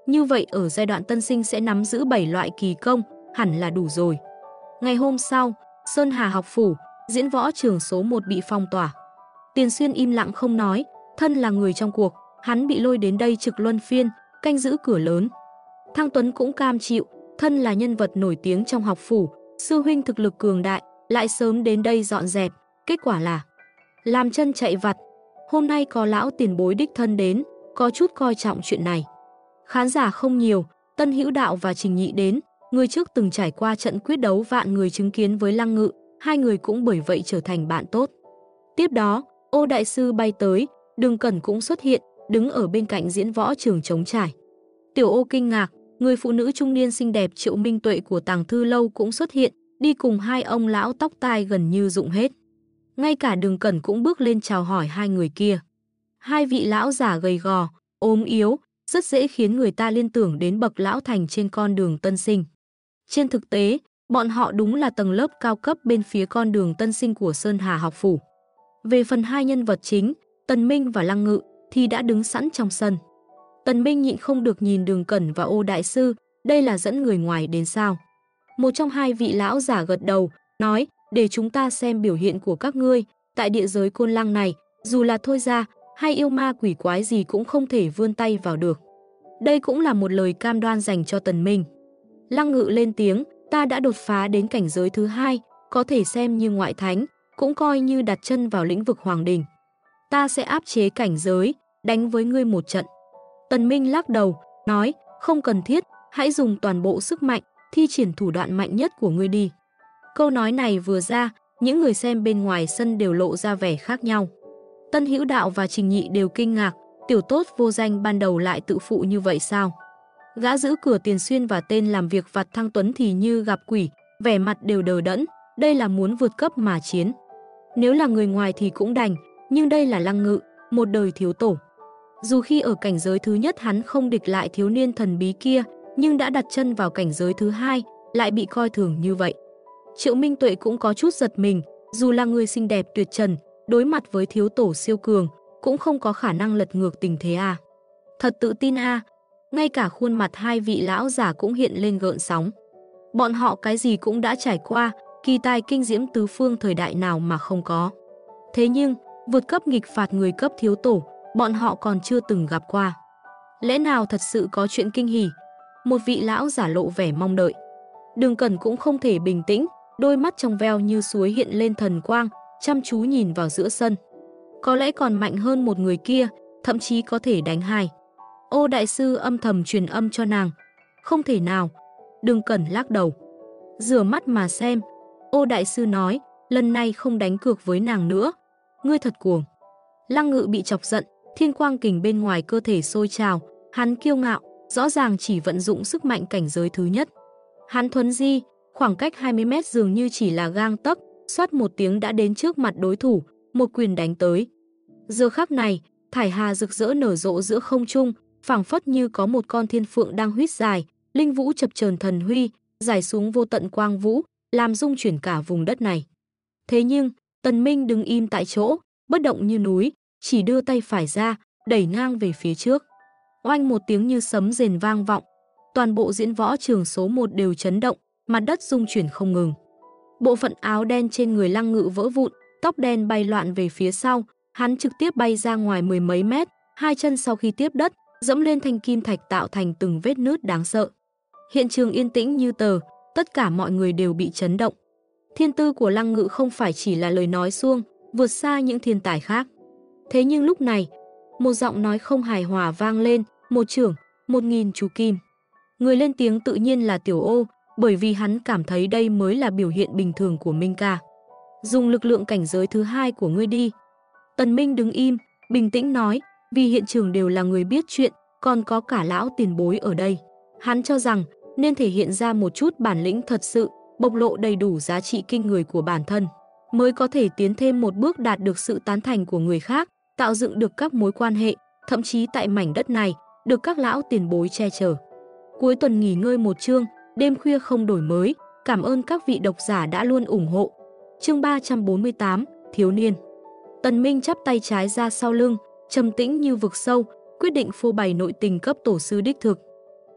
Như vậy ở giai đoạn tân sinh sẽ nắm giữ 7 loại kỳ công, hẳn là đủ rồi. Ngày hôm sau, Sơn Hà học phủ, diễn võ trường số 1 bị phong tỏa. Tiền Xuyên im lặng không nói, thân là người trong cuộc, hắn bị lôi đến đây trực luân phiên, canh giữ cửa lớn. Thăng Tuấn cũng cam chịu, thân là nhân vật nổi tiếng trong học phủ, sư huynh thực lực cường đại, lại sớm đến đây dọn dẹp, kết quả là làm chân chạy vặt. Hôm nay có lão tiền bối đích thân đến, có chút coi trọng chuyện này. Khán giả không nhiều, Tân Hữu Đạo và Trình Nhị đến, người trước từng trải qua trận quyết đấu vạn người chứng kiến với Lăng Ngự, hai người cũng bởi vậy trở thành bạn tốt. Tiếp đó, Ô đại sư bay tới, Đường Cẩn cũng xuất hiện, đứng ở bên cạnh diễn võ trường trống trải. Tiểu Ô kinh ngạc, người phụ nữ trung niên xinh đẹp Triệu Minh Tuệ của Tàng Thư Lâu cũng xuất hiện, đi cùng hai ông lão tóc tai gần như rụng hết. Ngay cả Đường Cẩn cũng bước lên chào hỏi hai người kia. Hai vị lão giả gầy gò, ốm yếu, rất dễ khiến người ta liên tưởng đến bậc lão thành trên con đường tân sinh. Trên thực tế, bọn họ đúng là tầng lớp cao cấp bên phía con đường tân sinh của Sơn Hà học phủ. Về phần hai nhân vật chính, Tần Minh và Lăng Ngự, thì đã đứng sẵn trong sân. Tần Minh nhịn không được nhìn Đường Cẩn và Ô đại sư, đây là dẫn người ngoài đến sao? Một trong hai vị lão giả gật đầu, nói, để chúng ta xem biểu hiện của các ngươi, tại địa giới Côn Lăng này, dù là thôi ra, hay yêu ma quỷ quái gì cũng không thể vươn tay vào được. Đây cũng là một lời cam đoan dành cho Tần Minh. Lăng Ngự lên tiếng, ta đã đột phá đến cảnh giới thứ 2, có thể xem như ngoại thánh, cũng coi như đặt chân vào lĩnh vực hoàng đình. Ta sẽ áp chế cảnh giới, đánh với ngươi một trận. Tần Minh lắc đầu, nói, không cần thiết, hãy dùng toàn bộ sức mạnh, thi triển thủ đoạn mạnh nhất của ngươi đi. Câu nói này vừa ra, những người xem bên ngoài sân đều lộ ra vẻ khác nhau. Tân Hữu Đạo và Trình Nhị đều kinh ngạc, tiểu tốt vô danh ban đầu lại tự phụ như vậy sao? Gã giữ cửa Tiền Xuyên và tên làm việc vặt Thăng Tuấn thì như gặp quỷ, vẻ mặt đều đờ đẫn, đây là muốn vượt cấp mà chiến. Nếu là người ngoài thì cũng đành, nhưng đây là Lăng Ngự, một đời thiếu tổ. Dù khi ở cảnh giới thứ nhất hắn không địch lại thiếu niên thần bí kia, nhưng đã đặt chân vào cảnh giới thứ 2, lại bị coi thường như vậy. Triệu Minh Tuệ cũng có chút giật mình, dù là người xinh đẹp tuyệt trần, đối mặt với thiếu tổ siêu cường, cũng không có khả năng lật ngược tình thế à. Thật tự tin à, ngay cả khuôn mặt hai vị lão giả cũng hiện lên gợn sóng. Bọn họ cái gì cũng đã trải qua, kỳ tài kinh diễm tứ phương thời đại nào mà không có. Thế nhưng, vượt cấp nghịch phạt người cấp thiếu tổ, bọn họ còn chưa từng gặp qua. Lẽ nào thật sự có chuyện kinh hỉ? Một vị lão giả lộ vẻ mong đợi. Đường Cẩn cũng không thể bình tĩnh, đôi mắt trong veo như suối hiện lên thần quang, chăm chú nhìn vào giữa sân. Có lẽ còn mạnh hơn một người kia, thậm chí có thể đánh hai. Ô đại sư âm thầm truyền âm cho nàng. Không thể nào. Đường Cẩn lắc đầu. Rửa mắt mà xem. Ô đại sư nói, lần này không đánh cược với nàng nữa. Ngươi thật cuồng. Lăng Ngự bị chọc giận, thiên quang kình bên ngoài cơ thể sôi trào. Hắn kiêu ngạo, rõ ràng chỉ vận dụng sức mạnh cảnh giới thứ nhất. Hắn thuấn di, khoảng cách 20 mét dường như chỉ là gang tấc, xoát một tiếng đã đến trước mặt đối thủ, một quyền đánh tới. Giờ khắc này, thải hà rực rỡ nở rộ giữa không trung, phảng phất như có một con thiên phượng đang huýt dài, linh vũ chập chờn thần huy, giải xuống vô tận quang vũ, làm rung chuyển cả vùng đất này. Thế nhưng, Tần Minh đứng im tại chỗ, bất động như núi, chỉ đưa tay phải ra, đẩy ngang về phía trước. Oanh một tiếng như sấm rền vang vọng, toàn bộ diễn võ trường số 1 đều chấn động, mặt đất rung chuyển không ngừng. Bộ phận áo đen trên người Lăng Ngự vỡ vụn, tóc đen bay loạn về phía sau, hắn trực tiếp bay ra ngoài mười mấy mét, hai chân sau khi tiếp đất, dẫm lên thanh kim thạch tạo thành từng vết nứt đáng sợ. Hiện trường yên tĩnh như tờ, tất cả mọi người đều bị chấn động. Thiên tư của Lăng Ngự không phải chỉ là lời nói suông, vượt xa những thiên tài khác. Thế nhưng lúc này, một giọng nói không hài hòa vang lên, một trưởng, 1000 chú kim. Người lên tiếng tự nhiên là Tiểu Ô, bởi vì hắn cảm thấy đây mới là biểu hiện bình thường của Minh ca. Dùng lực lượng cảnh giới thứ 2 của ngươi đi. Tần Minh đứng im, bình tĩnh nói, vì hiện trường đều là người biết chuyện, còn có cả lão tiền bối ở đây. Hắn cho rằng nên thể hiện ra một chút bản lĩnh thật sự, bộc lộ đầy đủ giá trị kinh người của bản thân, mới có thể tiến thêm một bước đạt được sự tán thành của người khác, tạo dựng được các mối quan hệ, thậm chí tại mảnh đất này, được các lão tiền bối che chở. Cuối tuần nghỉ ngơi một chương, đêm khuya không đổi mới, cảm ơn các vị độc giả đã luôn ủng hộ. Chương 348, Thiếu niên. Tần Minh chắp tay trái ra sau lưng, trầm tĩnh như vực sâu, quyết định phô bày nội tình cấp tổ sư đích thực.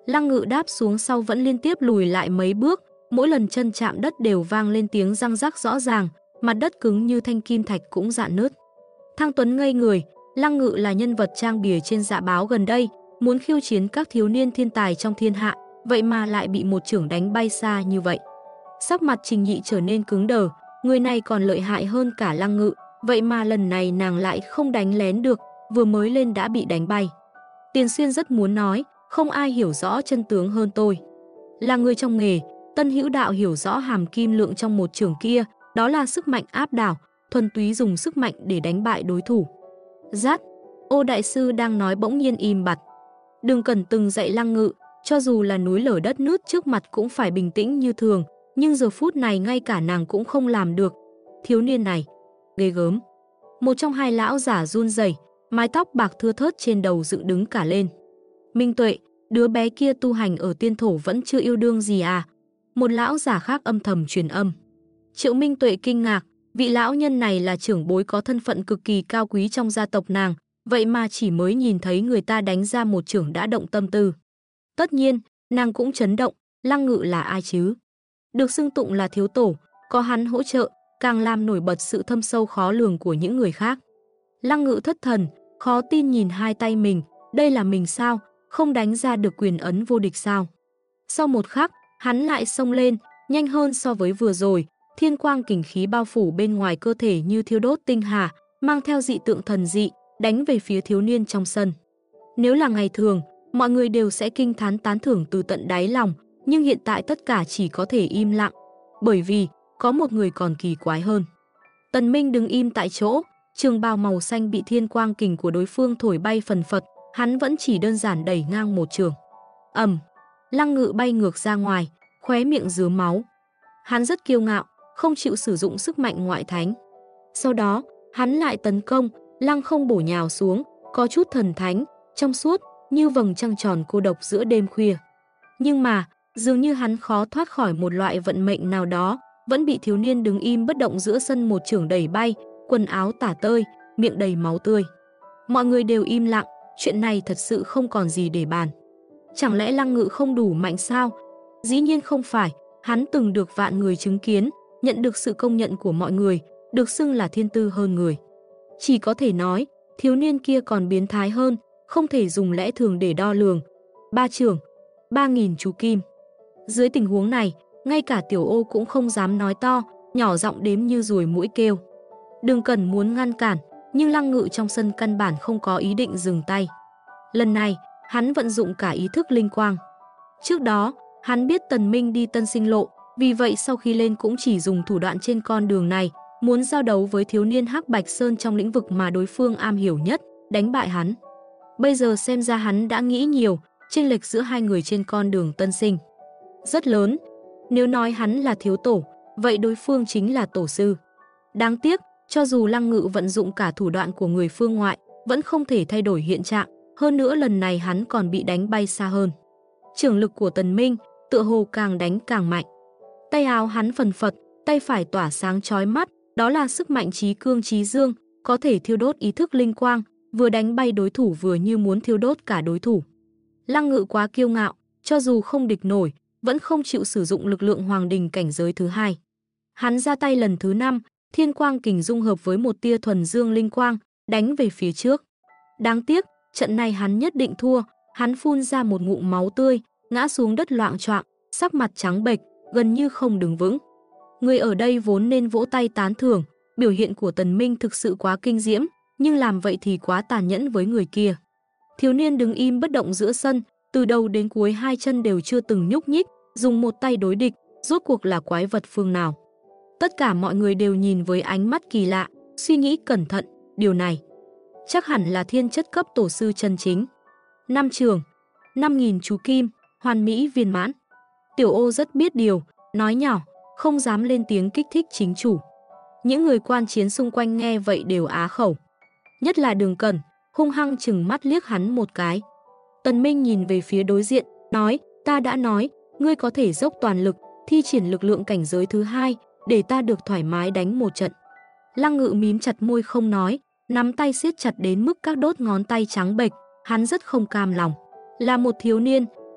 Lăng Ngự đáp xuống sau vẫn liên tiếp lùi lại mấy bước, mỗi lần chân chạm đất đều vang lên tiếng răng rắc rõ ràng, mặt đất cứng như thanh kim thạch cũng rạn nứt. Thang Tuấn ngây người, Lăng Ngự là nhân vật trang bìa trên dạ báo gần đây, muốn khiêu chiến các thiếu niên thiên tài trong thiên hạ, vậy mà lại bị một chưởng đánh bay xa như vậy. Sắc mặt Trình Nhị trở nên cứng đờ, người này còn lợi hại hơn cả Lăng Ngự, vậy mà lần này nàng lại không đánh lén được, vừa mới lên đã bị đánh bay. Tiền Xuyên rất muốn nói, không ai hiểu rõ chân tướng hơn tôi. Là người trong nghề, Tân Hữu Đạo hiểu rõ hàm kim lượng trong một chưởng kia, đó là sức mạnh áp đảo, thuần túy dùng sức mạnh để đánh bại đối thủ. Rát, Ô đại sư đang nói bỗng nhiên im bặt. Đường Cẩn từng dạy Lăng Ngự, cho dù là núi lở đất nứt trước mặt cũng phải bình tĩnh như thường, nhưng giờ phút này ngay cả nàng cũng không làm được. Thiếu niên này, ghê gớm. Một trong hai lão giả run rẩy, mái tóc bạc thưa thớt trên đầu dựng đứng cả lên. Minh Tuệ, đứa bé kia tu hành ở tiên thổ vẫn chưa yêu đương gì à? Một lão giả khác âm thầm truyền âm. Triệu Minh Tuệ kinh ngạc, vị lão nhân này là trưởng bối có thân phận cực kỳ cao quý trong gia tộc nàng, vậy mà chỉ mới nhìn thấy người ta đánh ra một chưởng đã động tâm tư. Tất nhiên, nàng cũng chấn động, Lăng Ngự là ai chứ? Được xưng tụng là thiếu tổ, có hắn hỗ trợ, càng làm nổi bật sự thâm sâu khó lường của những người khác. Lăng Ngự thất thần, khó tin nhìn hai tay mình, đây là mình sao, không đánh ra được quyền ấn vô địch sao? Sau một khắc, hắn lại xông lên, nhanh hơn so với vừa rồi, thiên quang kình khí bao phủ bên ngoài cơ thể như thiêu đốt tinh hà, mang theo dị tượng thần dị, đánh về phía thiếu niên trong sân. Nếu là ngày thường, mọi người đều sẽ kinh thán tán thưởng từ tận đáy lòng, nhưng hiện tại tất cả chỉ có thể im lặng, bởi vì có một người còn kỳ quái hơn. Tần Minh đứng im tại chỗ, trường bào màu xanh bị thiên quang kình của đối phương thổi bay phần phật, hắn vẫn chỉ đơn giản đẩy ngang một trường. Lăng Ngự bay ngược ra ngoài, khóe miệng rứa máu. Hắn rất kiêu ngạo, không chịu sử dụng sức mạnh ngoại thánh. Sau đó, hắn lại tấn công, lăng không bổ nhào xuống, có chút thần thánh, trong suốt, như vầng trăng tròn cô độc giữa đêm khuya. Nhưng mà, dường như hắn khó thoát khỏi một loại vận mệnh nào đó, vẫn bị thiếu niên đứng im bất động giữa sân một chưởng đẩy bay, quần áo tả tơi, miệng đầy máu tươi. Mọi người đều im lặng, chuyện này thật sự không còn gì để bàn. Chẳng lẽ Lăng Ngự không đủ mạnh sao? Dĩ nhiên không phải, hắn từng được vạn người chứng kiến, nhận được sự công nhận của mọi người, được xưng là thiên tư hơn người. Chỉ có thể nói, thiếu niên kia còn biến thái hơn, không thể dùng lẽ thường để đo lường. 3 chưởng, 3.000 chú kim. Dưới tình huống này, ngay cả Tiểu Ô cũng không dám nói to, nhỏ giọng đếm như ruồi muỗi kêu. Đường Cẩn muốn ngăn cản, nhưng Lăng Ngự trong sân căn bản không có ý định dừng tay. Lần này, hắn vận dụng cả ý thức linh quang. Trước đó, hắn biết Tần Minh đi Tân Sinh Lộ, vì vậy sau khi lên cũng chỉ dùng thủ đoạn trên con đường này, muốn giao đấu với thiếu niên Hắc Bạch Sơn trong lĩnh vực mà đối phương am hiểu nhất, đánh bại hắn. Bây giờ xem ra hắn đã nghĩ nhiều, chênh lệch giữa hai người trên con đường tân sinh rất lớn. Nếu nói hắn là thiếu tổ, vậy đối phương chính là tổ sư. Đáng tiếc, cho dù Lăng Ngự vận dụng cả thủ đoạn của người phương ngoại, vẫn không thể thay đổi hiện trạng, hơn nữa lần này hắn còn bị đánh bay xa hơn. Chưởng lực của Tần Minh tựa hồ càng đánh càng mạnh. Tay áo hắn phần phật, tay phải tỏa sáng chói mắt, đó là sức mạnh chí cương chí dương, có thể thiêu đốt ý thức linh quang, vừa đánh bay đối thủ vừa như muốn thiêu đốt cả đối thủ. Lăng Ngự quá kiêu ngạo, cho dù không địch nổi, vẫn không chịu sử dụng lực lượng hoàng đình cảnh giới thứ hai. Hắn ra tay lần thứ 5, thiên quang kình dung hợp với một tia thuần dương linh quang, đánh về phía trước. Đáng tiếc, trận này hắn nhất định thua, hắn phun ra một ngụm máu tươi, ngã xuống đất loạng choạng, sắc mặt trắng bệch, gần như không đứng vững. Người ở đây vốn nên vỗ tay tán thưởng, biểu hiện của Tần Minh thực sự quá kinh diễm, nhưng làm vậy thì quá tàn nhẫn với người kia. Thiếu niên đứng im bất động giữa sân, từ đầu đến cuối hai chân đều chưa từng nhúc nhích, dùng một tay đối địch, rốt cuộc là quái vật phương nào. Tất cả mọi người đều nhìn với ánh mắt kỳ lạ, suy nghĩ cẩn thận, điều này chắc hẳn là thiên chất cấp tổ sư chân chính. 5 trường, 5.000 chú kim, hoàn mỹ viên mãn. Tiểu Ô rất biết điều, nói nhỏ, không dám lên tiếng kích thích chính chủ. Những người quan chiến xung quanh nghe vậy đều á khẩu. Nhất là Đường Cẩn, hung hăng chừng mắt liếc hắn một cái. Tần Minh nhìn về phía đối diện, nói, ta đã nói, ngươi có thể dốc toàn lực, thi triển lực lượng cảnh giới thứ hai, để ta được thoải mái đánh một trận. Lăng Ngự mím chặt môi không nói, nắm tay siết chặt đến mức các đốt ngón tay trắng bệch, hắn rất không cam lòng. Là một thiếu niên,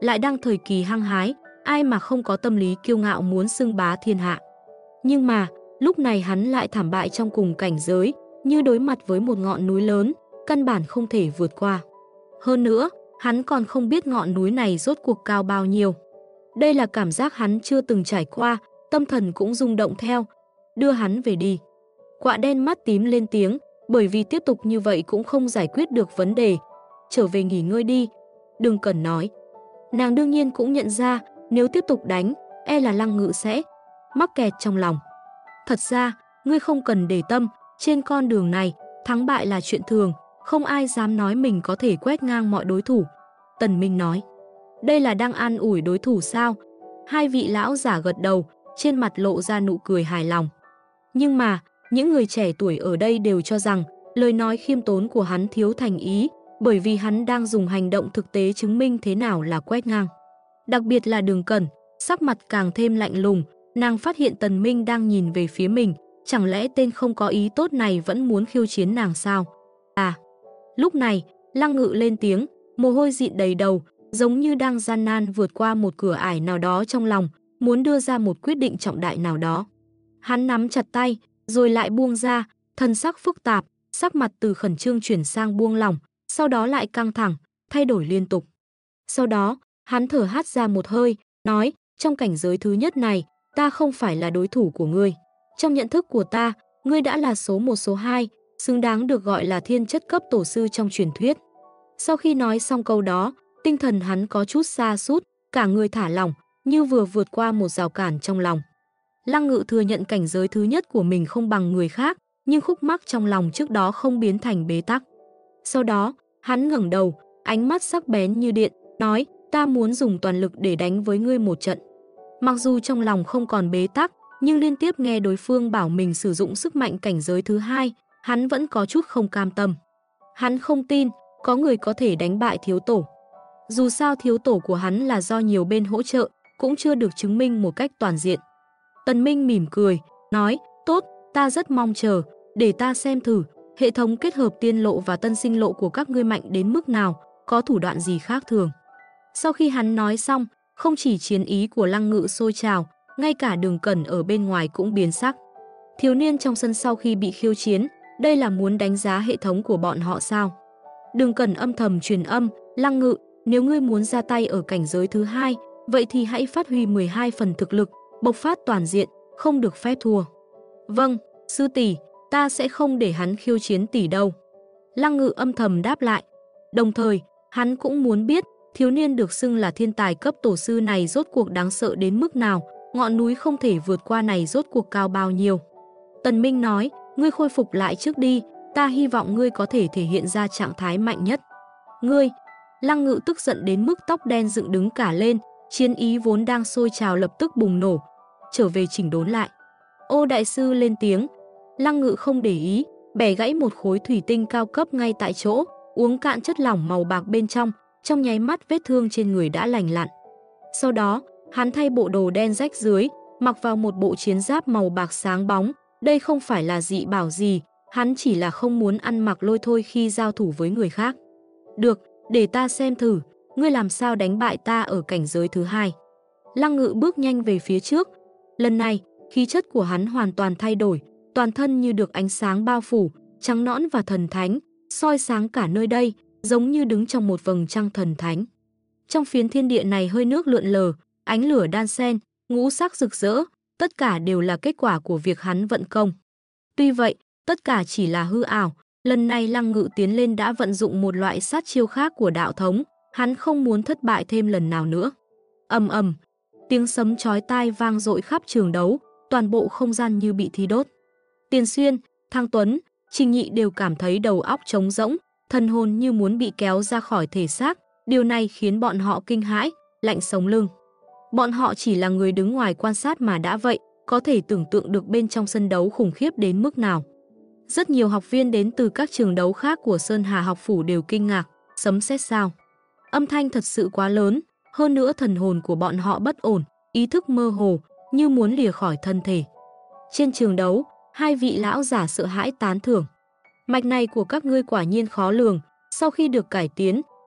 lại đang thời kỳ hăng hái, ai mà không có tâm lý kiêu ngạo muốn xưng bá thiên hạ. Nhưng mà, lúc này hắn lại thảm bại trong cùng cảnh giới, như đối mặt với một ngọn núi lớn, căn bản không thể vượt qua. Hơn nữa, hắn còn không biết ngọn núi này rốt cuộc cao bao nhiêu. Đây là cảm giác hắn chưa từng trải qua, tâm thần cũng rung động theo. Đưa hắn về đi. Quạ đen mắt tím lên tiếng, bởi vì tiếp tục như vậy cũng không giải quyết được vấn đề. Trở về nghỉ ngơi đi. Đừng cần nói. Nàng đương nhiên cũng nhận ra, nếu tiếp tục đánh, e là Lăng Ngự sẽ mắc kẹt trong lòng. Thật ra, ngươi không cần để tâm, trên con đường này, thắng bại là chuyện thường, không ai dám nói mình có thể quét ngang mọi đối thủ. Tần Minh nói. Đây là đang an ủi đối thủ sao? Hai vị lão giả gật đầu, trên mặt lộ ra nụ cười hài lòng. Nhưng mà, những người trẻ tuổi ở đây đều cho rằng lời nói khiêm tốn của hắn thiếu thành ý, bởi vì hắn đang dùng hành động thực tế chứng minh thế nào là quét ngang. Đặc biệt là Đường Cẩn, sắc mặt càng thêm lạnh lùng, nàng phát hiện Tần Minh đang nhìn về phía mình, chẳng lẽ tên không có ý tốt này vẫn muốn khiêu chiến nàng sao? À, lúc này, Lăng Ngự lên tiếng, mồ hôi dịn đầy đầu, giống như đang gian nan vượt qua một cửa ải nào đó trong lòng, muốn đưa ra một quyết định trọng đại nào đó. Hắn nắm chặt tay, rồi lại buông ra, thân sắc phức tạp, sắc mặt từ khẩn trương chuyển sang buông lỏng, sau đó lại căng thẳng, thay đổi liên tục. Sau đó, hắn thở hắt ra một hơi, nói, trong cảnh giới thứ nhất này, ta không phải là đối thủ của ngươi. Trong nhận thức của ta, ngươi đã là số 1 số 2, xứng đáng được gọi là thiên chất cấp tổ sư trong truyền thuyết. Sau khi nói xong câu đó, tinh thần hắn có chút sa sút, cả người thả lỏng, như vừa vượt qua một rào cản trong lòng. Lăng Ngự thừa nhận cảnh giới thứ nhất của mình không bằng người khác, nhưng khúc mắc trong lòng trước đó không biến thành bế tắc. Sau đó, hắn ngẩng đầu, ánh mắt sắc bén như điện, nói, ta muốn dùng toàn lực để đánh với ngươi một trận. Mặc dù trong lòng không còn bế tắc, nhưng liên tiếp nghe đối phương bảo mình sử dụng sức mạnh cảnh giới thứ hai, hắn vẫn có chút không cam tâm. Hắn không tin, có người có thể đánh bại thiếu tổ. Dù sao thiếu tổ của hắn là do nhiều bên hỗ trợ, cũng chưa được chứng minh một cách toàn diện. Tần Minh mỉm cười, nói, tốt, ta rất mong chờ, để ta xem thử, hệ thống kết hợp tiên lộ và tân sinh lộ của các ngươi mạnh đến mức nào, có thủ đoạn gì khác thường. Sau khi hắn nói xong, không chỉ chiến ý của Lăng Ngự sôi trào, ngay cả Đường Cẩn ở bên ngoài cũng biến sắc. Thiếu niên trong sân sau khi bị khiêu chiến, đây là muốn đánh giá hệ thống của bọn họ sao? Đường Cẩn âm thầm truyền âm, Lăng Ngự, nếu ngươi muốn ra tay ở cảnh giới thứ hai, vậy thì hãy phát huy 12 phần thực lực, bộc phát toàn diện, không được phép thua. Vâng, sư tỷ, ta sẽ không để hắn khiêu chiến tỷ đâu. Lăng Ngự âm thầm đáp lại. Đồng thời, hắn cũng muốn biết thiếu niên được xưng là thiên tài cấp tổ sư này rốt cuộc đáng sợ đến mức nào, ngọn núi không thể vượt qua này rốt cuộc cao bao nhiêu. Tần Minh nói, ngươi khôi phục lại trước đi, ta hy vọng ngươi có thể thể hiện ra trạng thái mạnh nhất. Ngươi, Lăng Ngự tức giận đến mức tóc đen dựng đứng cả lên, chiến ý vốn đang sôi trào lập tức bùng nổ, trở về chỉnh đốn lại. Ô đại sư lên tiếng, Lăng Ngự không để ý, bẻ gãy một khối thủy tinh cao cấp ngay tại chỗ, uống cạn chất lỏng màu bạc bên trong nháy mắt vết thương trên người đã lành lặn. Sau đó, hắn thay bộ đồ đen rách dưới, mặc vào một bộ chiến giáp màu bạc sáng bóng, đây không phải là dị bảo gì, hắn chỉ là không muốn ăn mặc lôi thôi khi giao thủ với người khác. Được, để ta xem thử, ngươi làm sao đánh bại ta ở cảnh giới thứ hai. Lăng Ngự bước nhanh về phía trước. Lần này, khí chất của hắn hoàn toàn thay đổi, toàn thân như được ánh sáng bao phủ, trắng nõn và thần thánh, soi sáng cả nơi đây, giống như đứng trong một vầng trăng thần thánh. Trong phiến thiên địa này hơi nước lượn lờ, ánh lửa đan xen, ngũ sắc rực rỡ, tất cả đều là kết quả của việc hắn vận công. Tuy vậy, tất cả chỉ là hư ảo, lần này Lăng Ngự tiến lên đã vận dụng một loại sát chiêu khác của đạo thống, hắn không muốn thất bại thêm lần nào nữa. Ầm ầm, tiếng sấm chói tai vang dội khắp trường đấu, toàn bộ không gian như bị thiêu đốt. Tiền Xuyên, Thang Tuấn, Trình Nhị đều cảm thấy đầu óc trống rỗng, thần hồn như muốn bị kéo ra khỏi thể xác, điều này khiến bọn họ kinh hãi, lạnh sống lưng. Bọn họ chỉ là người đứng ngoài quan sát mà đã vậy, có thể tưởng tượng được bên trong sân đấu khủng khiếp đến mức nào. Rất nhiều học viên đến từ các trường đấu khác của Sơn Hà học phủ đều kinh ngạc, sấm sét sao? Âm thanh thật sự quá lớn, hơn nữa thần hồn của bọn họ bất ổn, ý thức mơ hồ, như muốn lìa khỏi thân thể. Trên trường đấu, hai vị lão giả sợ hãi tán thưởng. Mạch này của các ngươi quả nhiên khó lường, sau khi được cải tiến,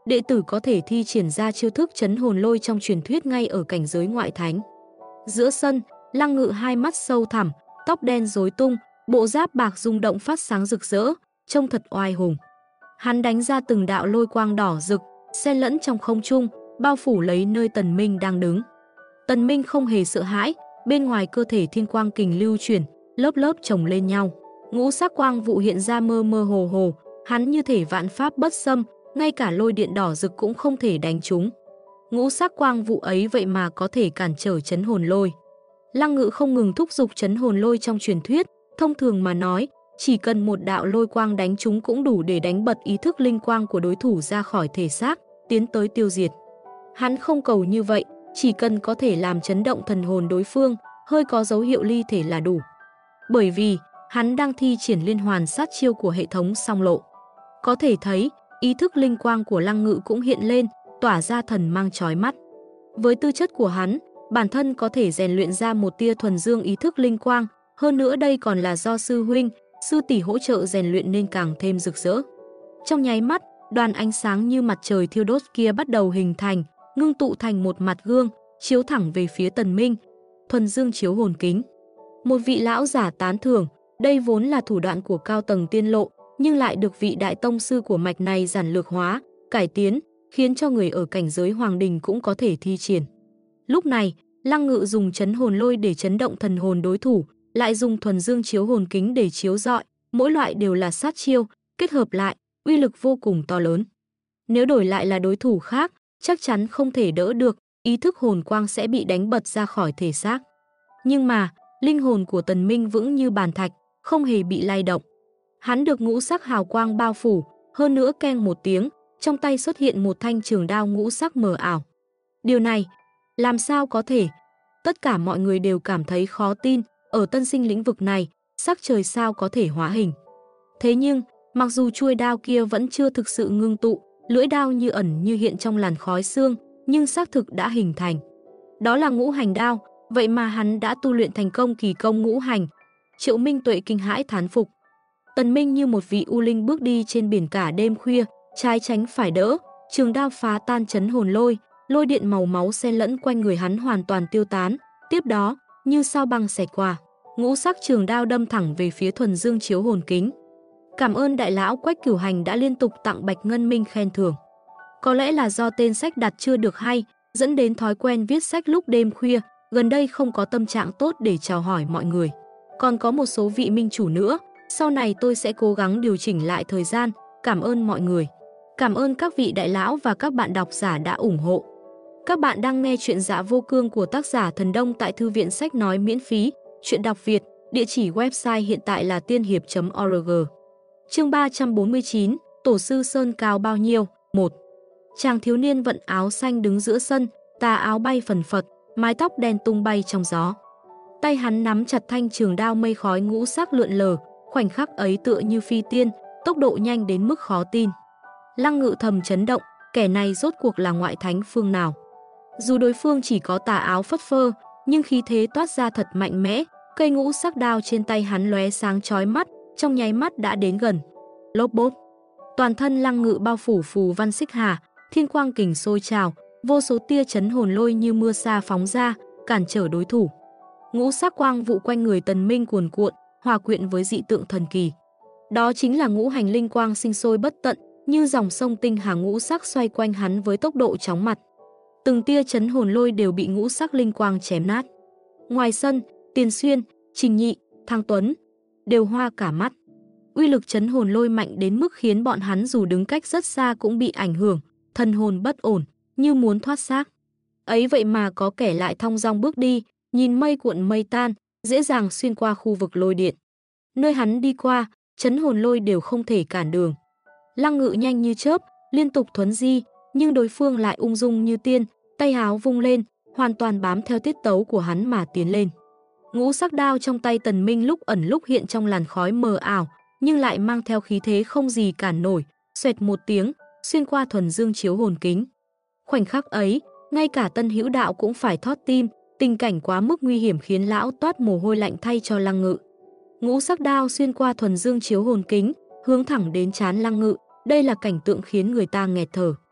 đệ tử có thể thi triển ra chiêu thức trấn hồn lôi trong truyền thuyết ngay ở cảnh giới ngoại thánh. Giữa sân, Lăng Ngự hai mắt sâu thẳm, tóc đen rối tung, bộ giáp bạc rung động phát sáng rực rỡ, trông thật oai hùng. Hắn đánh ra từng đạo lôi quang đỏ rực, xen lẫn trong không trung, bao phủ lấy nơi Tần Minh đang đứng. Tần Minh không hề sợ hãi, bên ngoài cơ thể thiên quang kình lưu chuyển, lớp lớp chồng lên nhau. Ngũ sắc quang vụ hiện ra mơ mơ hồ hồ, hắn như thể vạn pháp bất xâm, ngay cả lôi điện đỏ rực cũng không thể đánh trúng. Ngũ sắc quang vụ ấy vậy mà có thể cản trở trấn hồn lôi. Lăng Ngự không ngừng thúc giục trấn hồn lôi trong truyền thuyết, thông thường mà nói, chỉ cần một đạo lôi quang đánh trúng cũng đủ để đánh bật ý thức linh quang của đối thủ ra khỏi thể xác, tiến tới tiêu diệt. Hắn không cầu như vậy, chỉ cần có thể làm chấn động thần hồn đối phương, hơi có dấu hiệu ly thể là đủ. Bởi vì, hắn đang thi triển liên hoàn sát chiêu của hệ thống song lộ. Có thể thấy, ý thức linh quang của Lăng Ngự cũng hiện lên, tỏa ra thần mang chói mắt. Với tư chất của hắn, bản thân có thể rèn luyện ra một tia thuần dương ý thức linh quang, hơn nữa đây còn là do sư huynh, sư tỷ hỗ trợ rèn luyện nên càng thêm rực rỡ. Trong nháy mắt, đoàn ánh sáng như mặt trời thiêu đốt kia bắt đầu hình thành, ngưng tụ thành một mặt gương, chiếu thẳng về phía Tần Minh. Thuần dương chiếu hồn kính. Một vị lão giả tán thưởng, đây vốn là thủ đoạn của cao tầng tiên lộ, nhưng lại được vị đại tông sư của mạch này giản lược hóa, cải tiến, khiến cho người ở cảnh giới hoàng đình cũng có thể thi triển. Lúc này, Lăng Ngự dùng trấn hồn lôi để chấn động thần hồn đối thủ, lại dùng thuần dương chiếu hồn kính để chiếu rọi, mỗi loại đều là sát chiêu, kết hợp lại, uy lực vô cùng to lớn. Nếu đổi lại là đối thủ khác, chắc chắn không thể đỡ được, ý thức hồn quang sẽ bị đánh bật ra khỏi thể xác. Nhưng mà, linh hồn của Tần Minh vững như bàn thạch, không hề bị lay động. Hắn được ngũ sắc hào quang bao phủ, hơn nữa keng một tiếng, trong tay xuất hiện một thanh trường đao ngũ sắc mờ ảo. Điều này, làm sao có thể? Tất cả mọi người đều cảm thấy khó tin, ở tân sinh lĩnh vực này, sắc trời sao có thể hóa hình. Thế nhưng, mặc dù chuôi đao kia vẫn chưa thực sự ngưng tụ, lưỡi đao như ẩn như hiện trong làn khói xương, nhưng xác thực đã hình thành. Đó là ngũ hành đao, vậy mà hắn đã tu luyện thành công kỳ công ngũ hành. Triệu Minh Tuệ kinh hãi thán phục. Tần Minh như một vị u linh bước đi trên biển cả đêm khuya, trái tránh phải đỡ, trường đao phá tan trấn hồn lôi, lôi điện màu máu xen lẫn quanh người hắn hoàn toàn tiêu tán. Tiếp đó, như sao băng xẹt qua, ngũ sắc trường đao đâm thẳng về phía thuần dương chiếu hồn kính. Cảm ơn đại lão Quách Cửu Hành đã liên tục tặng Bạch Ngân Minh khen thưởng. Có lẽ là do tên sách đặt chưa được hay, dẫn đến thói quen viết sách lúc đêm khuya, gần đây không có tâm trạng tốt để chào hỏi mọi người. Còn có một số vị minh chủ nữa, sau này tôi sẽ cố gắng điều chỉnh lại thời gian, cảm ơn mọi người. Cảm ơn các vị đại lão và các bạn độc giả đã ủng hộ. Các bạn đang nghe chuyện Dạ Vô Cương của tác giả Thần Đông tại Thư viện Sách Nói miễn phí, chuyện đọc Việt, địa chỉ website hiện tại là tiên hiệp.org. Chương 349, Tổ sư Sơn cao bao nhiêu? 1. Chàng thiếu niên vận áo xanh đứng giữa sân, tà áo bay phần phật, mái tóc đen tung bay trong gió. Tay hắn nắm chặt thanh trường đao mây khói ngũ sắc lượn lờ, khoảnh khắc ấy tựa như phi tiên, tốc độ nhanh đến mức khó tin. Lăng Ngự thầm chấn động, kẻ này rốt cuộc là ngoại thánh phương nào? Dù đối phương chỉ có tà áo phất phơ, nhưng khí thế toát ra thật mạnh mẽ, cây ngũ sắc đao trên tay hắn lóe sáng chói mắt, trong nháy mắt đã đến gần. Lốp bốp. Toàn thân Lăng Ngự bao phủ phù văn xích hà, thiên quang kình sôi trào, vô số tia chấn hồn lôi như mưa sa phóng ra, cản trở đối thủ. Ngũ sắc quang vụ quanh người Tần Minh cuồn cuộn, hòa quyện với dị tượng thần kỳ. Đó chính là ngũ hành linh quang sinh sôi bất tận, như dòng sông tinh hà ngũ sắc xoay quanh hắn với tốc độ chóng mặt. Từng tia chấn hồn lôi đều bị ngũ sắc linh quang chém nát. Ngoài sân, Tiền Xuyên, Trình Nhị, Thang Tuấn đều hoa cả mắt. Uy lực chấn hồn lôi mạnh đến mức khiến bọn hắn dù đứng cách rất xa cũng bị ảnh hưởng, thần hồn bất ổn, như muốn thoát xác. Ấy vậy mà có kẻ lại thong dong bước đi, nhìn mây cuộn mây tan, dễ dàng xuyên qua khu vực lôi điện. Nơi hắn đi qua, chấn hồn lôi đều không thể cản đường. Lăng Ngự nhanh như chớp, liên tục thuấn di, nhưng đối phương lại ung dung như tiên, tay áo vung lên, hoàn toàn bám theo tiết tấu của hắn mà tiến lên. Ngũ sắc đao trong tay Tần Minh lúc ẩn lúc hiện trong làn khói mờ ảo, nhưng lại mang theo khí thế không gì cản nổi, xoẹt một tiếng, xuyên qua thuần dương chiếu hồn kính. Khoảnh khắc ấy, ngay cả Tân Hữu Đạo cũng phải thót tim, tình cảnh quá mức nguy hiểm khiến lão toát mồ hôi lạnh thay cho Lăng Ngự. Ngũ sắc đao xuyên qua thuần dương chiếu hồn kính, hướng thẳng đến trán Lăng Ngự, đây là cảnh tượng khiến người ta nghẹt thở.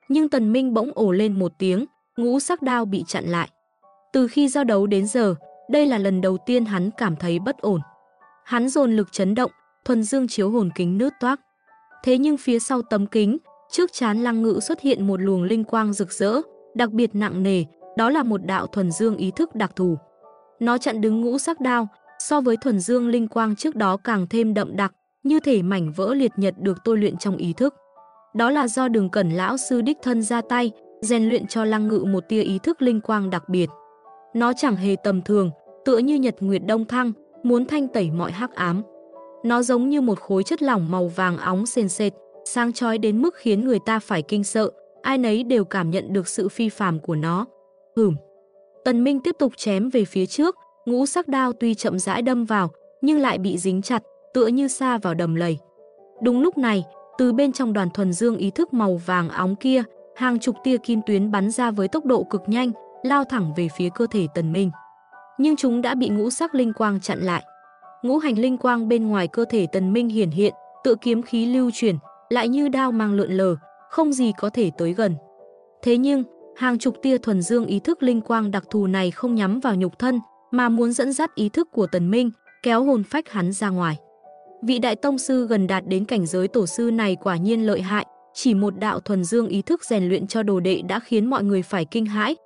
Nhưng Tần Minh bỗng ồ lên một tiếng, ngũ sắc đao bị chặn lại. Từ khi giao đấu đến giờ, đây là lần đầu tiên hắn cảm thấy bất ổn. Hắn dồn lực chấn động, thuần dương chiếu hồn kính nứt toác. Thế nhưng phía sau tấm kính, trước trán Lăng Ngự xuất hiện một luồng linh quang rực rỡ, đặc biệt nặng nề, đó là một đạo thuần dương ý thức đặc thù. Nó chặn đứng ngũ sắc đao, so với thuần dương linh quang trước đó càng thêm đậm đặc, như thể mảnh vỡ liệt nhật được tôi luyện trong ý thức. Đó là do Đường Cẩn lão sư đích thân ra tay, rèn luyện cho Lăng Ngự một tia ý thức linh quang đặc biệt. Nó chẳng hề tầm thường, tựa như nhật nguyệt đông thăng, muốn thanh tẩy mọi hắc ám. Nó giống như một khối chất lỏng màu vàng óng sền sệt, sáng chói đến mức khiến người ta phải kinh sợ, ai nấy đều cảm nhận được sự phi phàm của nó. Tần Minh tiếp tục chém về phía trước, ngũ sắc đao tuy chậm rãi đâm vào, nhưng lại bị dính chặt, tựa như sa vào đầm lầy. Đúng lúc này, từ bên trong đoàn thuần dương ý thức màu vàng óng kia, hàng chục tia kim tuyến bắn ra với tốc độ cực nhanh, lao thẳng về phía cơ thể Tần Minh. Nhưng chúng đã bị ngũ sắc linh quang chặn lại. Ngũ hành linh quang bên ngoài cơ thể Tần Minh hiển hiện, tựa kiếm khí lưu chuyển, lại như đao mang lượn lờ, không gì có thể tới gần. Thế nhưng, hàng chục tia thuần dương ý thức linh quang đặc thù này không nhắm vào nhục thân, mà muốn dẫn dắt ý thức của Tần Minh, kéo hồn phách hắn ra ngoài. Vị đại tông sư gần đạt đến cảnh giới tổ sư này quả nhiên lợi hại, chỉ một đạo thuần dương ý thức rèn luyện cho đồ đệ đã khiến mọi người phải kinh hãi.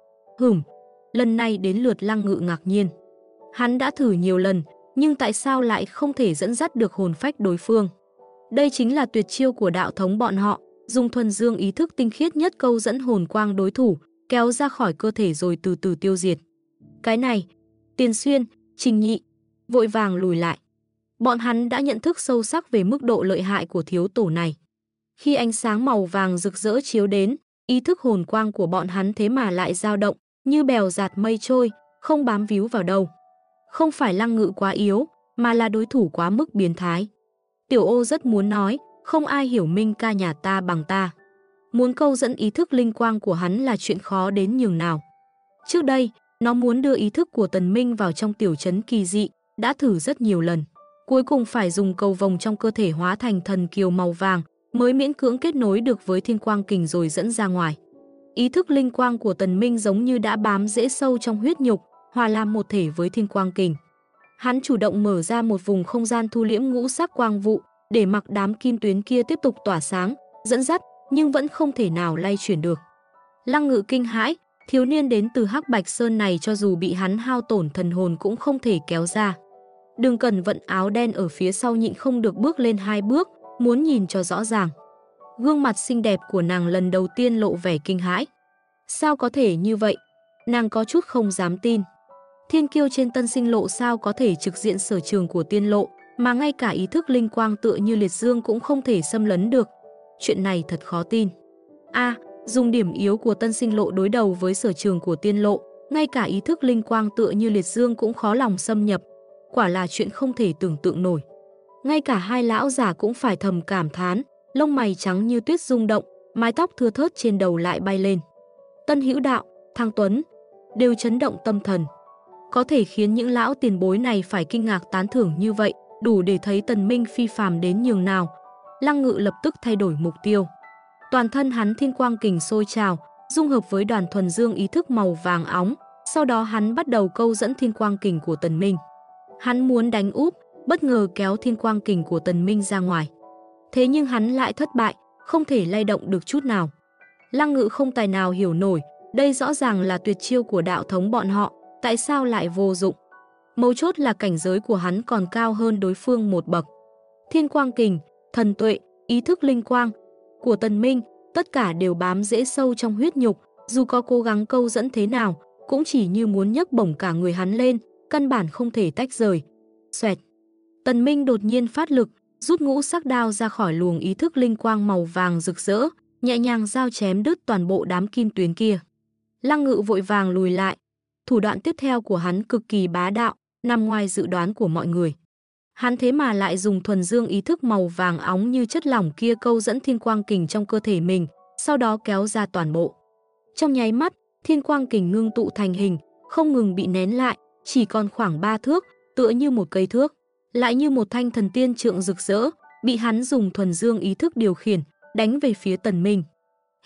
Lần này đến lượt Lăng Ngự ngạc nhiên. Hắn đã thử nhiều lần, nhưng tại sao lại không thể dẫn dắt được hồn phách đối phương? Đây chính là tuyệt chiêu của đạo thống bọn họ, dùng thuần dương ý thức tinh khiết nhất câu dẫn hồn quang đối thủ, kéo ra khỏi cơ thể rồi từ từ tiêu diệt. Cái này, Tiền Xuyên, Trình Nhị vội vàng lùi lại. Bọn hắn đã nhận thức sâu sắc về mức độ lợi hại của thiếu tổ này. Khi ánh sáng màu vàng rực rỡ chiếu đến, ý thức hồn quang của bọn hắn thế mà lại dao động, như bèo dạt mây trôi, không bám víu vào đâu. Không phải Lăng Ngự quá yếu, mà là đối thủ quá mức biến thái. Tiểu Ô rất muốn nói, không ai hiểu Minh ca nhà ta bằng ta. Muốn câu dẫn ý thức linh quang của hắn là chuyện khó đến nhường nào. Trước đây, nó muốn đưa ý thức của Tần Minh vào trong tiểu trấn kỳ dị, đã thử rất nhiều lần. Cuối cùng phải dùng cầu vồng trong cơ thể hóa thành thần kiều màu vàng, mới miễn cưỡng kết nối được với thiên quang kình rồi dẫn ra ngoài. Ý thức linh quang của Tần Minh giống như đã bám rễ sâu trong huyết nhục, hòa làm một thể với thiên quang kình. Hắn chủ động mở ra một vùng không gian thu liễm ngũ sắc quang vụ, để mặc đám kim tuyến kia tiếp tục tỏa sáng, dẫn dắt, nhưng vẫn không thể nào lay chuyển được. Lăng Ngự kinh hãi, thiếu niên đến từ Hắc Bạch Sơn này cho dù bị hắn hao tổn thần hồn cũng không thể kéo ra. Đường Cẩn vận áo đen ở phía sau nhịn không được bước lên 2 bước, muốn nhìn cho rõ ràng. Gương mặt xinh đẹp của nàng lần đầu tiên lộ vẻ kinh hãi. Sao có thể như vậy? Nàng có chút không dám tin. Thiên kiêu trên Tân Sinh Lộ sao có thể trực diện sở trường của Tiên Lộ, mà ngay cả ý thức linh quang tựa như liệt dương cũng không thể xâm lấn được. Chuyện này thật khó tin. Dùng điểm yếu của Tân Sinh Lộ đối đầu với sở trường của Tiên Lộ, ngay cả ý thức linh quang tựa như liệt dương cũng khó lòng xâm nhập. Quả là chuyện không thể tưởng tượng nổi. Ngay cả hai lão già cũng phải thầm cảm thán, lông mày trắng như tuyết rung động, mái tóc thưa thớt trên đầu lại bay lên. Tân Hữu Đạo, Thang Tuấn đều chấn động tâm thần. Có thể khiến những lão tiền bối này phải kinh ngạc tán thưởng như vậy, đủ để thấy Tần Minh phi phàm đến nhường nào. Lăng Ngự lập tức thay đổi mục tiêu. Toàn thân hắn thiên quang kình sôi trào, dung hợp với đoàn thuần dương ý thức màu vàng óng, sau đó hắn bắt đầu câu dẫn thiên quang kình của Tần Minh. Hắn muốn đánh úp, bất ngờ kéo thiên quang kình của Tần Minh ra ngoài. Thế nhưng hắn lại thất bại, không thể lay động được chút nào. Lăng Ngự không tài nào hiểu nổi, đây rõ ràng là tuyệt chiêu của đạo thống bọn họ, tại sao lại vô dụng? Mấu chốt là cảnh giới của hắn còn cao hơn đối phương một bậc. Thiên quang kình, thần tuệ, ý thức linh quang của Tần Minh, tất cả đều bám rễ sâu trong huyết nhục, dù có cố gắng câu dẫn thế nào, cũng chỉ như muốn nhấc bổng cả người hắn lên, căn bản không thể tách rời. Xoẹt. Tần Minh đột nhiên phát lực, rút ngũ sắc đao ra khỏi luồng ý thức linh quang màu vàng rực rỡ, nhẹ nhàng giao chém đứt toàn bộ đám kim tuyến kia. Lăng Ngự vội vàng lùi lại. Thủ đoạn tiếp theo của hắn cực kỳ bá đạo, nằm ngoài dự đoán của mọi người. Hắn thế mà lại dùng thuần dương ý thức màu vàng óng như chất lỏng kia câu dẫn thiên quang kình trong cơ thể mình, sau đó kéo ra toàn bộ. Trong nháy mắt, thiên quang kình ngưng tụ thành hình, không ngừng bị nén lại, chỉ còn khoảng 3 thước, tựa như một cây thước, lại như một thanh thần tiên trượng rực rỡ, bị hắn dùng thuần dương ý thức điều khiển, đánh về phía Tần Minh. Hít,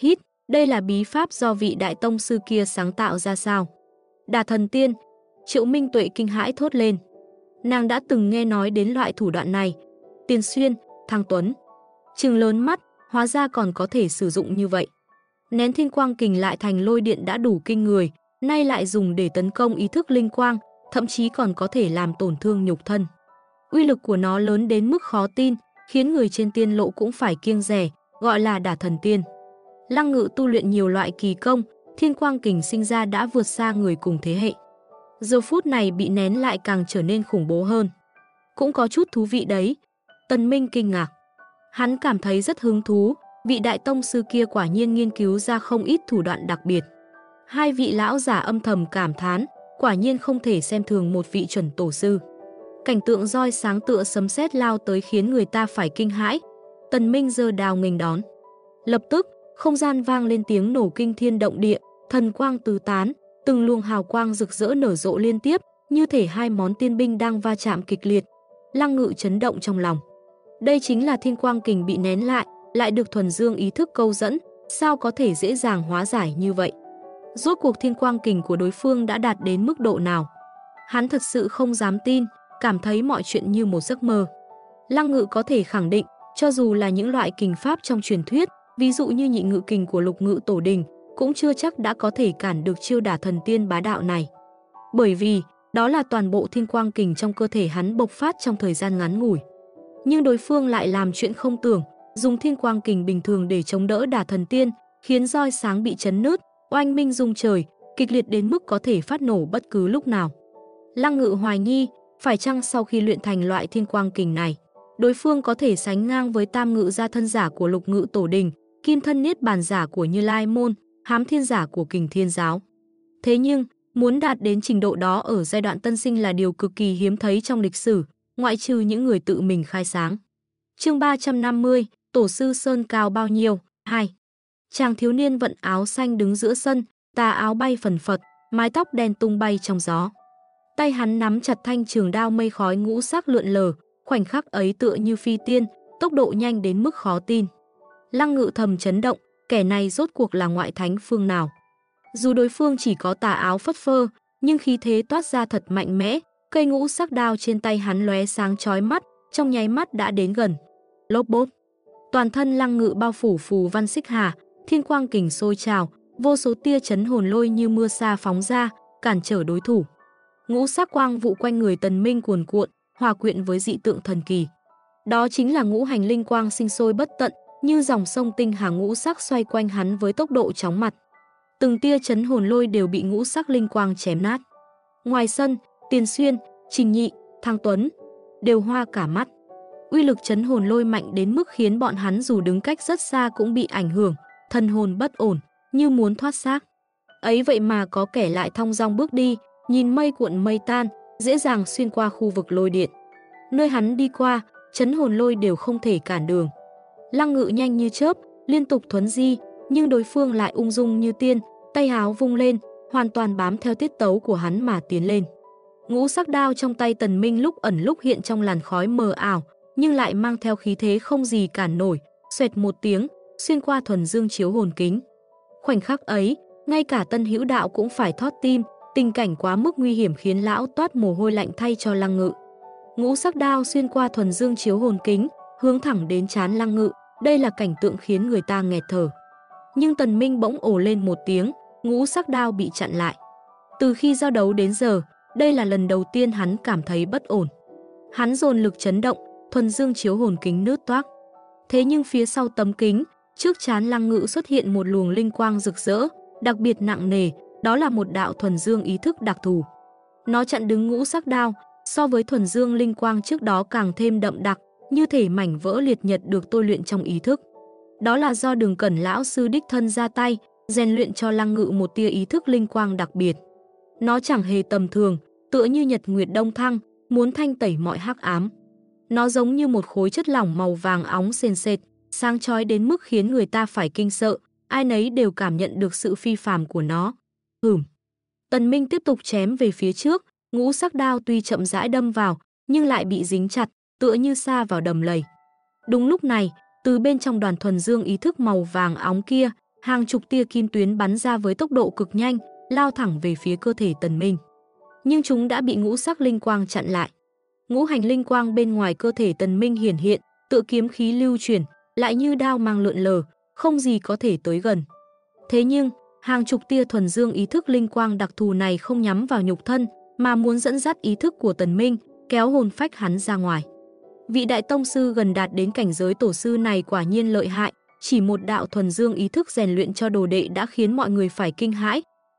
Đây là bí pháp do vị đại tông sư kia sáng tạo ra sao? Đả thần tiên, Triệu Minh Tuệ kinh hãi thốt lên. Nàng đã từng nghe nói đến loại thủ đoạn này. Tiền Xuyên, Thang Tuấn trừng lớn mắt, hóa ra còn có thể sử dụng như vậy. Nén thiên quang kình lại thành lôi điện đã đủ kinh người, nay lại dùng để tấn công ý thức linh quang, thậm chí còn có thể làm tổn thương nhục thân. Uy lực của nó lớn đến mức khó tin, khiến người trên tiên lộ cũng phải kiêng dè, gọi là đả thần tiên. Lăng Ngự tu luyện nhiều loại kỳ công, thiên quang kình sinh ra đã vượt xa người cùng thế hệ. Giờ phút này bị nén lại càng trở nên khủng bố hơn. Cũng có chút thú vị đấy. Tần Minh kinh ngạc. Hắn cảm thấy rất hứng thú, vị đại tông sư kia quả nhiên nghiên cứu ra không ít thủ đoạn đặc biệt. Hai vị lão giả âm thầm cảm thán, quả nhiên không thể xem thường một vị chuẩn tổ sư. Cảnh tượng roi sáng tựa sấm sét lao tới khiến người ta phải kinh hãi. Tần Minh giơ đao nghênh đón. Lập tức, không gian vang lên tiếng nổ kinh thiên động địa, thần quang tứ tán, từng luồng hào quang rực rỡ nở rộ liên tiếp, như thể hai món tiên binh đang va chạm kịch liệt. Lăng Ngự chấn động trong lòng. Đây chính là thiên quang kình bị nén lại được thuần dương ý thức câu dẫn, sao có thể dễ dàng hóa giải như vậy? Rốt cuộc thiên quang kình của đối phương đã đạt đến mức độ nào? Hắn thật sự không dám tin, cảm thấy mọi chuyện như một giấc mơ. Lăng Ngự có thể khẳng định, cho dù là những loại kình pháp trong truyền thuyết, ví dụ như nhị ngự kình của Lục Ngự Tổ Đình, cũng chưa chắc đã có thể cản được chiêu đả thần tiên bá đạo này. Bởi vì, đó là toàn bộ thiên quang kình trong cơ thể hắn bộc phát trong thời gian ngắn ngủi. Nhưng đối phương lại làm chuyện không tưởng, dùng thiên quang kình bình thường để chống đỡ đả thần tiên, khiến roi sáng bị chấn nứt, oanh minh rung trời, kịch liệt đến mức có thể phát nổ bất cứ lúc nào. Lăng Ngự hoài nghi, phải chăng sau khi luyện thành loại thiên quang kình này, đối phương có thể sánh ngang với tam ngự gia thân giả của Lục Ngự Tổ Đình, kim thân niết bàn giả của Như Lai Môn, hám thiên giả của Kình Thiên Giáo. Thế nhưng, muốn đạt đến trình độ đó ở giai đoạn tân sinh là điều cực kỳ hiếm thấy trong lịch sử, ngoại trừ những người tự mình khai sáng. Chương 350, Tổ sư Sơn cao bao nhiêu? 2. Chàng thiếu niên vận áo xanh đứng giữa sân, tà áo bay phần phật, mái tóc đen tung bay trong gió. Tay hắn nắm chặt thanh trường đao mây khói ngũ sắc lượn lờ, khoảnh khắc ấy tựa như phi tiên, tốc độ nhanh đến mức khó tin. Lăng Ngự thầm chấn động, kẻ này rốt cuộc là ngoại thánh phương nào? Dù đối phương chỉ có tà áo phất phơ, nhưng khí thế toát ra thật mạnh mẽ, cây ngũ sắc đao trên tay hắn lóe sáng chói mắt, trong nháy mắt đã đến gần. Lốp bốp. Toàn thân Lăng Ngự bao phủ phù văn xích hà, thiên quang kình sôi trào, vô số tia chấn hồn lôi như mưa sa phóng ra, cản trở đối thủ. Ngũ sắc quang vụ quanh người Tần Minh cuồn cuộn, hòa quyện với dị tượng thần kỳ. Đó chính là ngũ hành linh quang sinh sôi bất tận, như dòng sông tinh hà ngũ sắc xoay quanh hắn với tốc độ chóng mặt. Từng tia chấn hồn lôi đều bị ngũ sắc linh quang chém nát. Ngoài sân, Tiền Xuyên, Trình Nhị, Thang Tuấn đều hoa cả mắt. Uy lực chấn hồn lôi mạnh đến mức khiến bọn hắn dù đứng cách rất xa cũng bị ảnh hưởng, thần hồn bất ổn, như muốn thoát xác. Ấy vậy mà có kẻ lại thong dong bước đi, nhìn mây cuộn mây tan, dễ dàng xuyên qua khu vực lôi điện. Nơi hắn đi qua, chấn hồn lôi đều không thể cản đường. Lăng Ngự nhanh như chớp, liên tục thuấn di, nhưng đối phương lại ung dung như tiên, tay áo vung lên, hoàn toàn bám theo tiết tấu của hắn mà tiến lên. Ngũ sắc đao trong tay Tần Minh lúc ẩn lúc hiện trong làn khói mờ ảo, nhưng lại mang theo khí thế không gì cản nổi, xoẹt một tiếng, xuyên qua thuần dương chiếu hồn kính. Khoảnh khắc ấy, ngay cả Tân Hữu Đạo cũng phải thót tim, tình cảnh quá mức nguy hiểm khiến lão toát mồ hôi lạnh thay cho Lăng Ngự. Ngũ sắc đao xuyên qua thuần dương chiếu hồn kính, hướng thẳng đến trán Lăng Ngự, đây là cảnh tượng khiến người ta nghẹt thở. Nhưng Tần Minh bỗng ồ lên một tiếng, ngũ sắc đao bị chặn lại. Từ khi giao đấu đến giờ, đây là lần đầu tiên hắn cảm thấy bất ổn. Hắn dồn lực chấn động, thuần dương chiếu hồn kính nứt toác. Thế nhưng phía sau tấm kính, trước trán Lăng Ngự xuất hiện một luồng linh quang rực rỡ, đặc biệt nặng nề, đó là một đạo thuần dương ý thức đặc thù. Nó chặn đứng ngũ sắc đao, so với thuần dương linh quang trước đó càng thêm đậm đặc, như thể mảnh vỡ liệt nhật được tôi luyện trong ý thức. Đó là do Đường Cẩn lão sư đích thân ra tay, rèn luyện cho Lăng Ngự một tia ý thức linh quang đặc biệt. Nó chẳng hề tầm thường, tựa như nhật nguyệt đông thăng, muốn thanh tẩy mọi hắc ám. Nó giống như một khối chất lỏng màu vàng óng sền sệt, sáng chói đến mức khiến người ta phải kinh sợ, ai nấy đều cảm nhận được sự phi phàm của nó. Tần Minh tiếp tục chém về phía trước, ngũ sắc đao tuy chậm rãi đâm vào, nhưng lại bị dính chặt, tựa như sa vào đầm lầy. Đúng lúc này, từ bên trong đoàn thuần dương ý thức màu vàng óng kia, Hàng chục tia kim tuyến bắn ra với tốc độ cực nhanh, lao thẳng về phía cơ thể Tần Minh. Nhưng chúng đã bị ngũ sắc linh quang chặn lại. Ngũ hành linh quang bên ngoài cơ thể Tần Minh hiển hiện, tựa kiếm khí lưu chuyển, lại như đao mang lượn lờ, không gì có thể tới gần. Thế nhưng, hàng chục tia thuần dương ý thức linh quang đặc thù này không nhắm vào nhục thân, mà muốn dẫn dắt ý thức của Tần Minh, kéo hồn phách hắn ra ngoài. Vị đại tông sư gần đạt đến cảnh giới tổ sư này quả nhiên lợi hại, chỉ một đạo thuần dương ý thức rèn luyện cho đồ đệ đã khiến mọi người phải kinh hãi.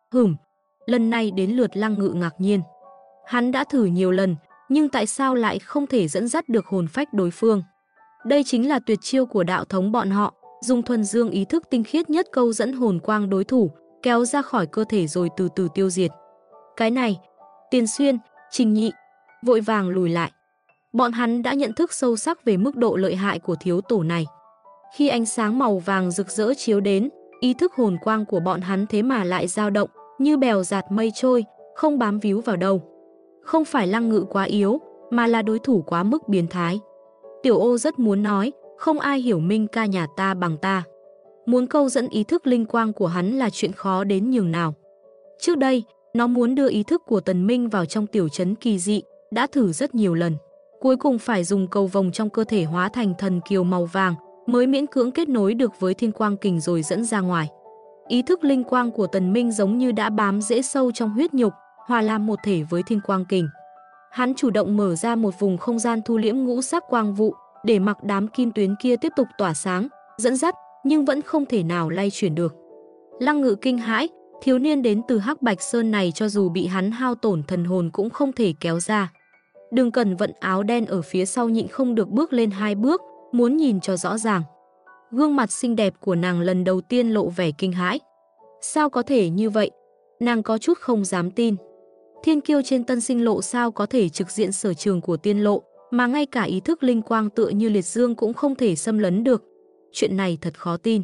Lần này đến lượt Lăng Ngự ngạc nhiên. Hắn đã thử nhiều lần, nhưng tại sao lại không thể dẫn dắt được hồn phách đối phương? Đây chính là tuyệt chiêu của đạo thống bọn họ, dùng thuần dương ý thức tinh khiết nhất câu dẫn hồn quang đối thủ, kéo ra khỏi cơ thể rồi từ từ tiêu diệt. Cái này, Tiền Xuyên, Trình Nhị vội vàng lùi lại. Bọn hắn đã nhận thức sâu sắc về mức độ lợi hại của thiếu tổ này. Khi ánh sáng màu vàng rực rỡ chiếu đến, ý thức hồn quang của bọn hắn thế mà lại dao động, như bèo dạt mây trôi, không bám víu vào đâu. Không phải Lăng Ngự quá yếu, mà là đối thủ quá mức biến thái. Tiểu Ô rất muốn nói, không ai hiểu Minh ca nhà ta bằng ta. Muốn câu dẫn ý thức linh quang của hắn là chuyện khó đến nhường nào. Trước đây, nó muốn đưa ý thức của Tần Minh vào trong tiểu trấn kỳ dị, đã thử rất nhiều lần. Cuối cùng phải dùng cầu vồng trong cơ thể hóa thành thần kiều màu vàng, mới miễn cưỡng kết nối được với thiên quang kình rồi dẫn ra ngoài. Ý thức linh quang của Tần Minh giống như đã bám rễ sâu trong huyết nhục, hòa làm một thể với thiên quang kình. Hắn chủ động mở ra một vùng không gian thu liễm ngũ sắc quang vụ, để mặc đám kim tuyến kia tiếp tục tỏa sáng, dẫn dắt, nhưng vẫn không thể nào lay chuyển được. Lăng Ngự kinh hãi, thiếu niên đến từ Hắc Bạch Sơn này cho dù bị hắn hao tổn thần hồn cũng không thể kéo ra. Đường Cần Vận áo đen ở phía sau nhịn không được bước lên 2 bước, muốn nhìn cho rõ ràng. Gương mặt xinh đẹp của nàng lần đầu tiên lộ vẻ kinh hãi. Sao có thể như vậy? Nàng có chút không dám tin. Thiên kiêu trên Tân Sinh Lộ sao có thể trực diện sở trường của Tiên Lộ, mà ngay cả ý thức linh quang tựa như liệt dương cũng không thể xâm lấn được. Chuyện này thật khó tin.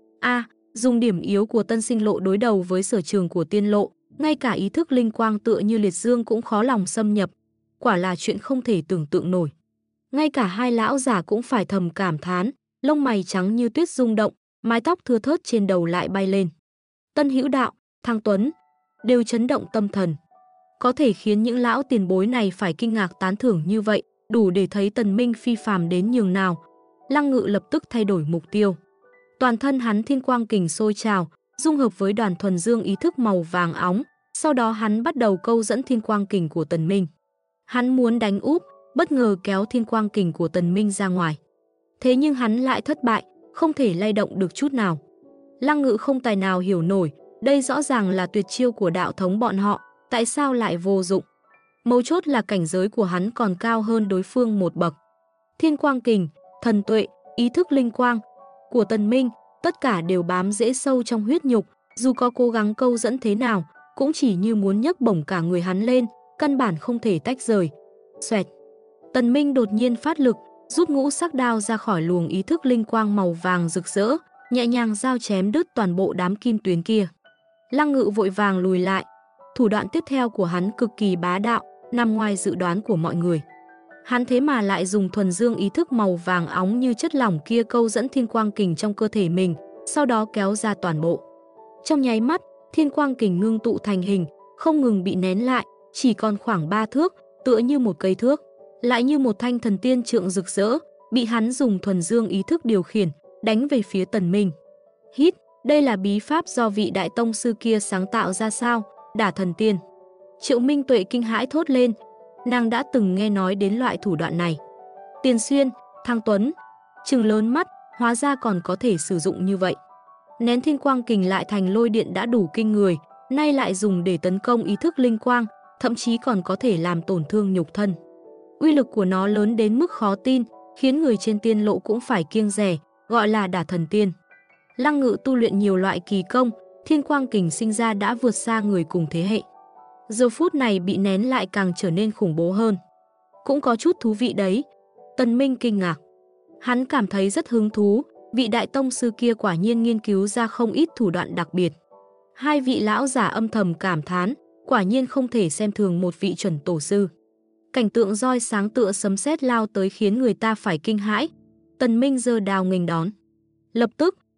Dùng điểm yếu của Tân Sinh Lộ đối đầu với sở trường của Tiên Lộ, ngay cả ý thức linh quang tựa như liệt dương cũng khó lòng xâm nhập. Quả là chuyện không thể tưởng tượng nổi. Ngay cả hai lão giả cũng phải thầm cảm thán, lông mày trắng như tuyết rung động, mái tóc thưa thớt trên đầu lại bay lên. Tân Hữu Đạo, Thang Tuấn đều chấn động tâm thần. Có thể khiến những lão tiền bối này phải kinh ngạc tán thưởng như vậy, đủ để thấy Tần Minh phi phàm đến nhường nào. Lăng Ngự lập tức thay đổi mục tiêu. Toàn thân hắn thiên quang kình sôi trào, dung hợp với đoàn thuần dương ý thức màu vàng óng, sau đó hắn bắt đầu câu dẫn thiên quang kình của Tần Minh. Hắn muốn đánh úp, bất ngờ kéo thiên quang kình của Tần Minh ra ngoài. Thế nhưng hắn lại thất bại, không thể lay động được chút nào. Lăng Ngự không tài nào hiểu nổi, đây rõ ràng là tuyệt chiêu của đạo thống bọn họ, tại sao lại vô dụng? Mấu chốt là cảnh giới của hắn còn cao hơn đối phương một bậc. Thiên quang kình, thần tuệ, ý thức linh quang của Tần Minh, tất cả đều bám rễ sâu trong huyết nhục, dù có cố gắng câu dẫn thế nào, cũng chỉ như muốn nhấc bổng cả người hắn lên, căn bản không thể tách rời. Xoẹt. Tần Minh đột nhiên phát lực, rút ngũ sắc đao ra khỏi luồng ý thức linh quang màu vàng rực rỡ, nhẹ nhàng giao chém đứt toàn bộ đám kim tuyến kia. Lăng Ngự vội vàng lùi lại. Thủ đoạn tiếp theo của hắn cực kỳ bá đạo, nằm ngoài dự đoán của mọi người. Hắn thế mà lại dùng thuần dương ý thức màu vàng óng như chất lỏng kia câu dẫn thiên quang kình trong cơ thể mình, sau đó kéo ra toàn bộ. Trong nháy mắt, thiên quang kình ngưng tụ thành hình, không ngừng bị nén lại, chỉ còn khoảng 3 thước, tựa như một cây thước, lại như một thanh thần tiên trượng rực rỡ, bị hắn dùng thuần dương ý thức điều khiển, đánh về phía Tần Minh. Hít, đây là bí pháp do vị đại tông sư kia sáng tạo ra sao? Đả thần tiên. Triệu Minh Tuệ kinh hãi thốt lên, nàng đã từng nghe nói đến loại thủ đoạn này. Tiền Xuyên, Thang Tuấn trừng lớn mắt, hóa ra còn có thể sử dụng như vậy. Nén thiên quang kình lại thành lôi điện đã đủ kinh người, nay lại dùng để tấn công ý thức linh quang, thậm chí còn có thể làm tổn thương nhục thân. Uy lực của nó lớn đến mức khó tin, khiến người trên Tiên Lộ cũng phải kiêng dè, gọi là đả thần tiên. Lăng Ngự tu luyện nhiều loại kỳ công, thiên quang kình sinh ra đã vượt xa người cùng thế hệ. Giờ phút này bị nén lại càng trở nên khủng bố hơn. Cũng có chút thú vị đấy. Tần Minh kinh ngạc. Hắn cảm thấy rất hứng thú, vị đại tông sư kia quả nhiên nghiên cứu ra không ít thủ đoạn đặc biệt. Hai vị lão giả âm thầm cảm thán, quả nhiên không thể xem thường một vị chuẩn tổ sư. Cảnh tượng roi sáng tựa sấm sét lao tới khiến người ta phải kinh hãi. Tần Minh giơ đao nghênh đón. Lập tức,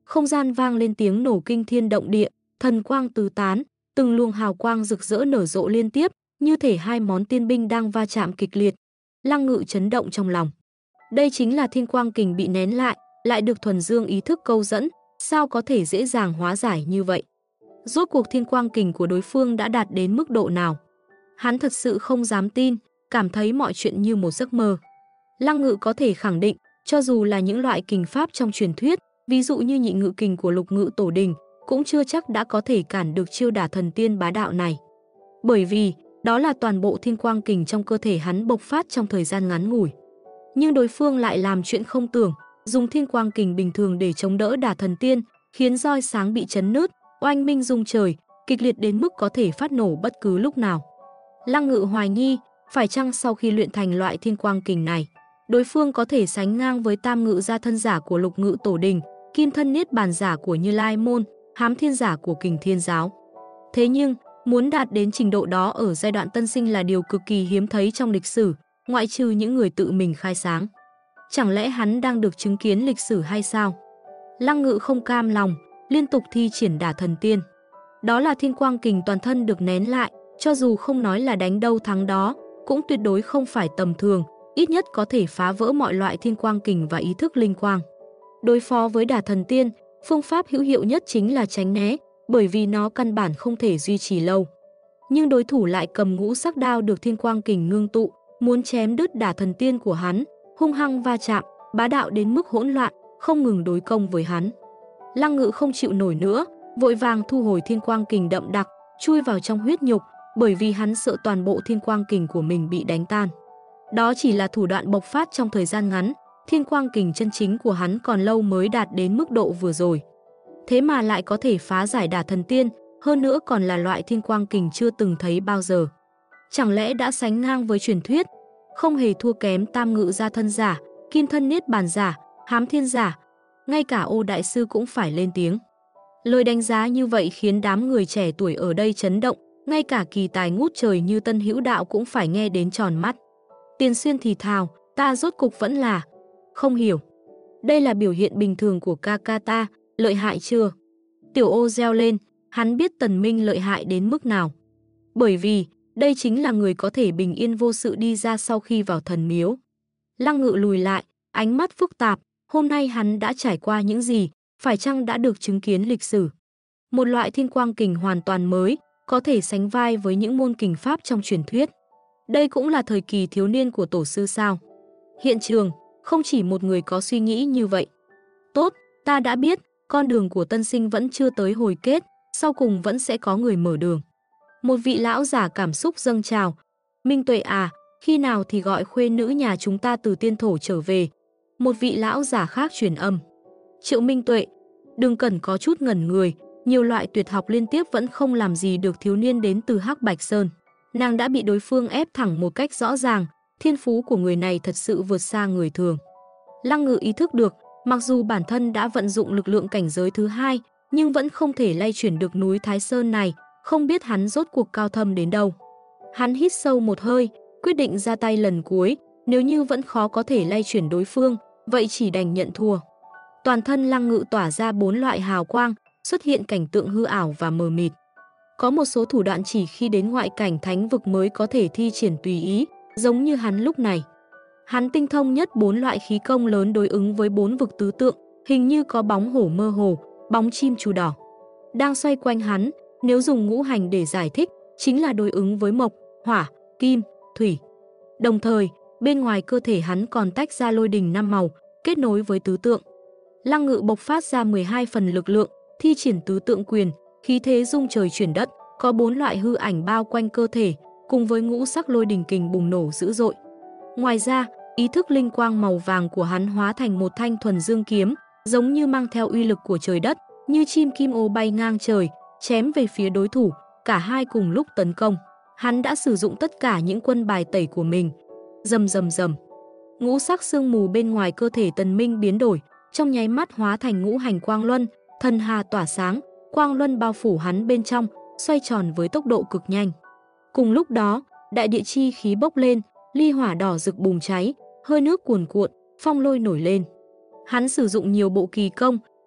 Không gian vang lên tiếng nổ kinh thiên động địa, thần quang tứ tán, từng luồng hào quang rực rỡ nở rộ liên tiếp, như thể hai món tiên binh đang va chạm kịch liệt. Lăng Ngự chấn động trong lòng. Đây chính là thiên quang kình bị nén lại được thuần dương ý thức câu dẫn, sao có thể dễ dàng hóa giải như vậy? Rốt cuộc thiên quang kình của đối phương đã đạt đến mức độ nào? Hắn thật sự không dám tin, cảm thấy mọi chuyện như một giấc mơ. Lăng Ngự có thể khẳng định, cho dù là những loại kình pháp trong truyền thuyết, ví dụ như nhị ngự kình của Lục Ngự Tổ Đình, cũng chưa chắc đã có thể cản được chiêu đả thần tiên bá đạo này. Bởi vì, đó là toàn bộ thiên quang kình trong cơ thể hắn bộc phát trong thời gian ngắn ngủi. Nhưng đối phương lại làm chuyện không tưởng, dùng thiên quang kình bình thường để chống đỡ đả thần tiên, khiến roi sáng bị chấn nứt, oanh minh rung trời, kịch liệt đến mức có thể phát nổ bất cứ lúc nào. Lăng Ngự hoài nghi, phải chăng sau khi luyện thành loại thiên quang kình này, đối phương có thể sánh ngang với tam ngự gia thân giả của Lục Ngự Tổ Đình, kim thân niết bàn giả của Như Lai Môn, hám thiên giả của Kình Thiên Giáo. Thế nhưng, muốn đạt đến trình độ đó ở giai đoạn tân sinh là điều cực kỳ hiếm thấy trong lịch sử, ngoại trừ những người tự mình khai sáng. Chẳng lẽ hắn đang được chứng kiến lịch sử hay sao? Lăng Ngự không cam lòng, liên tục thi triển đả thần tiên. Đó là thiên quang kình toàn thân được nén lại, cho dù không nói là đánh đâu thắng đó, cũng tuyệt đối không phải tầm thường, ít nhất có thể phá vỡ mọi loại thiên quang kình và ý thức linh quang. Đối phó với đả thần tiên, phương pháp hữu hiệu nhất chính là tránh né, bởi vì nó căn bản không thể duy trì lâu. Nhưng đối thủ lại cầm ngũ sắc đao được thiên quang kình ngưng tụ, muốn chém đứt đả thần tiên của hắn, hung hăng va chạm, bá đạo đến mức hỗn loạn, không ngừng đối công với hắn. Lăng Ngự không chịu nổi nữa, vội vàng thu hồi thiên quang kình đậm đặc, chui vào trong huyết nhục, bởi vì hắn sợ toàn bộ thiên quang kình của mình bị đánh tan. Đó chỉ là thủ đoạn bộc phát trong thời gian ngắn, thiên quang kình chân chính của hắn còn lâu mới đạt đến mức độ vừa rồi. Thế mà lại có thể phá giải đả thần tiên, hơn nữa còn là loại thiên quang kình chưa từng thấy bao giờ. Chẳng lẽ đã sánh ngang với truyền thuyết, không hề thua kém tam ngự gia thân giả, kim thân niết bàn giả, hám thiên giả, ngay cả Ô đại sư cũng phải lên tiếng. Lời đánh giá như vậy khiến đám người trẻ tuổi ở đây chấn động, ngay cả kỳ tài ngút trời như Tân Hữu Đạo cũng phải nghe đến tròn mắt. Tiền Xuyên thì thào, ta rốt cục vẫn là không hiểu. Đây là biểu hiện bình thường của ca ca ta, lợi hại chưa? Tiểu Ô reo lên, hắn biết Tần Minh lợi hại đến mức nào. Bởi vì, đây chính là người có thể bình yên vô sự đi ra sau khi vào thần miếu. Lăng Ngự lùi lại, ánh mắt phức tạp, hôm nay hắn đã trải qua những gì, phải chăng đã được chứng kiến lịch sử. Một loại thiên quang kình hoàn toàn mới, có thể sánh vai với những môn kình pháp trong truyền thuyết. Đây cũng là thời kỳ thiếu niên của tổ sư sao? Hiện trường, không chỉ một người có suy nghĩ như vậy. Tốt, ta đã biết, con đường của tân sinh vẫn chưa tới hồi kết, sau cùng vẫn sẽ có người mở đường. Một vị lão giả cảm xúc dâng trào. Minh Tuệ à, khi nào thì gọi khuê nữ nhà chúng ta từ tiên thổ trở về? Một vị lão giả khác truyền âm. Triệu Minh Tuệ, đừng cần có chút ngẩn người, nhiều loại tuyệt học liên tiếp vẫn không làm gì được thiếu niên đến từ Hắc Bạch Sơn. Nàng đã bị đối phương ép thẳng một cách rõ ràng, thiên phú của người này thật sự vượt xa người thường. Lăng Ngự ý thức được, mặc dù bản thân đã vận dụng lực lượng cảnh giới thứ hai, nhưng vẫn không thể lay chuyển được núi Thái Sơn này, không biết hắn rốt cuộc cao thâm đến đâu. Hắn hít sâu một hơi, quyết định ra tay lần cuối, nếu như vẫn khó có thể lay chuyển đối phương, vậy chỉ đành nhận thua. Toàn thân Lăng Ngự tỏa ra 4 loại hào quang, xuất hiện cảnh tượng hư ảo và mờ mịt. Có một số thủ đoạn chỉ khi đến ngoại cảnh thánh vực mới có thể thi triển tùy ý, giống như hắn lúc này. Hắn tinh thông nhất 4 loại khí công lớn đối ứng với 4 vực tứ tượng, hình như có bóng hổ mơ hồ, bóng chim chú đỏ đang xoay quanh hắn, nếu dùng ngũ hành để giải thích, chính là đối ứng với mộc, hỏa, kim, thủy. Đồng thời, bên ngoài cơ thể hắn còn tách ra lôi đình 5 màu, kết nối với tứ tượng. Lăng Ngự bộc phát ra 12 phần lực lượng, thi triển tứ tượng quyền, khí thế rung trời chuyển đất, có 4 loại hư ảnh bao quanh cơ thể, cùng với ngũ sắc lôi đình kình bùng nổ dữ dội. Ngoài ra, ý thức linh quang màu vàng của hắn hóa thành một thanh thuần dương kiếm, giống như mang theo uy lực của trời đất, như chim kim ô bay ngang trời, chém về phía đối thủ, cả hai cùng lúc tấn công. Hắn đã sử dụng tất cả những quân bài tẩy của mình. Rầm rầm rầm. Ngũ sắc sương mù bên ngoài cơ thể Tần Minh biến đổi, trong nháy mắt hóa thành ngũ hành quang luân, thần hà tỏa sáng, quang luân bao phủ hắn bên trong, xoay tròn với tốc độ cực nhanh. Cùng lúc đó, đại địa chi khí bốc lên, ly hỏa đỏ rực bùng cháy, hơi nước cuồn cuộn, phong lôi nổi lên. Hắn sử dụng nhiều bộ kỳ công,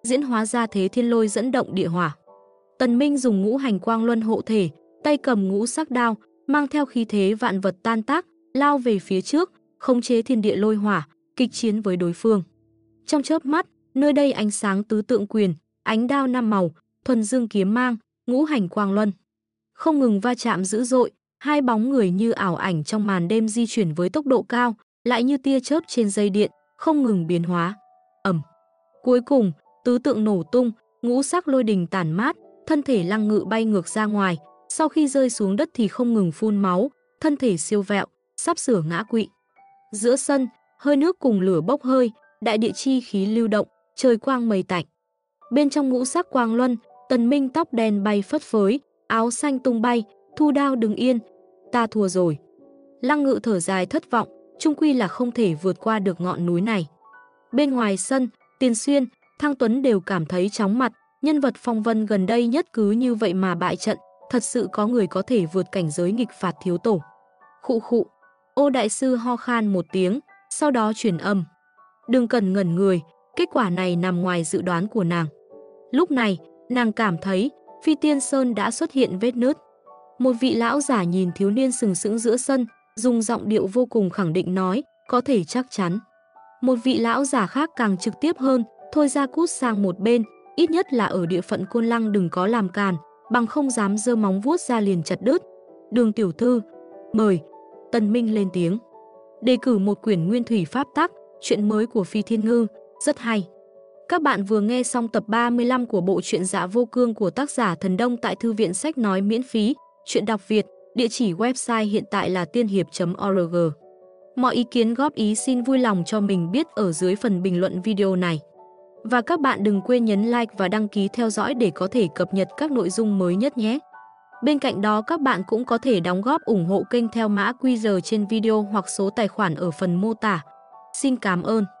diễn hóa ra thế thiên lôi dẫn động địa hỏa. Tần Minh dùng ngũ hành quang luân hộ thể, tay cầm ngũ sắc đao, mang theo khí thế vạn vật tan tác, lao về phía trước, khống chế thiên địa lôi hỏa, kịch chiến với đối phương. Trong chớp mắt, nơi đây ánh sáng tứ tượng quyền, ánh đao năm màu, thuần dương kiếm mang, ngũ hành quang luân không ngừng va chạm dữ dội, hai bóng người như ảo ảnh trong màn đêm di chuyển với tốc độ cao, lại như tia chớp trên dây điện, không ngừng biến hóa. Ầm. Cuối cùng, tứ tượng nổ tung, ngũ sắc lôi đình tản mát, thân thể Lăng Ngự bay ngược ra ngoài, sau khi rơi xuống đất thì không ngừng phun máu, thân thể siêu vẹo, sắp sửa ngã quỵ. Giữa sân, hơi nước cùng lửa bốc hơi, đại địa chi khí lưu động, trời quang mây tạnh. Bên trong ngũ sắc quang luân, Tần Minh tóc đen bay phất phới, áo xanh tung bay, thu đao đứng yên. Ta thua rồi. Lăng Ngự thở dài thất vọng, chung quy là không thể vượt qua được ngọn núi này. Bên ngoài sân, Tiền Xuyên, Thăng Tuấn đều cảm thấy chóng mặt, nhân vật phong vân gần đây nhất cứ như vậy mà bại trận, thật sự có người có thể vượt cảnh giới nghịch phạt thiếu tổ. Khụ khụ, Ô đại sư ho khan một tiếng, sau đó truyền âm. Đừng cần ngẩn người, kết quả này nằm ngoài dự đoán của nàng. Lúc này, nàng cảm thấy Phi Tiên Sơn đã xuất hiện vết nứt. Một vị lão giả nhìn thiếu niên sừng sững giữa sân, dùng giọng điệu vô cùng khẳng định nói, có thể chắc chắn. Một vị lão giả khác càng trực tiếp hơn, thôi ra cút sang một bên, ít nhất là ở địa phận Côn Lăng đừng có làm càn, bằng không dám giơ móng vuốt ra liền chặt đứt. Đường tiểu thư, mời. Tần Minh lên tiếng. Đề cử một quyển nguyên thủy pháp tắc, chuyện mới của Phi Thiên Ngư, rất hay. Các bạn vừa nghe xong tập 35 của bộ truyện Dạ Vô Cương của tác giả Thần Đông tại thư viện sách nói miễn phí, truyện đọc Việt, địa chỉ website hiện tại là tiên hiệp.org. Mọi ý kiến góp ý xin vui lòng cho mình biết ở dưới phần bình luận video này. Và các bạn đừng quên nhấn like và đăng ký theo dõi để có thể cập nhật các nội dung mới nhất nhé. Bên cạnh đó các bạn cũng có thể đóng góp ủng hộ kênh theo mã QR trên video hoặc số tài khoản ở phần mô tả. Xin cảm ơn.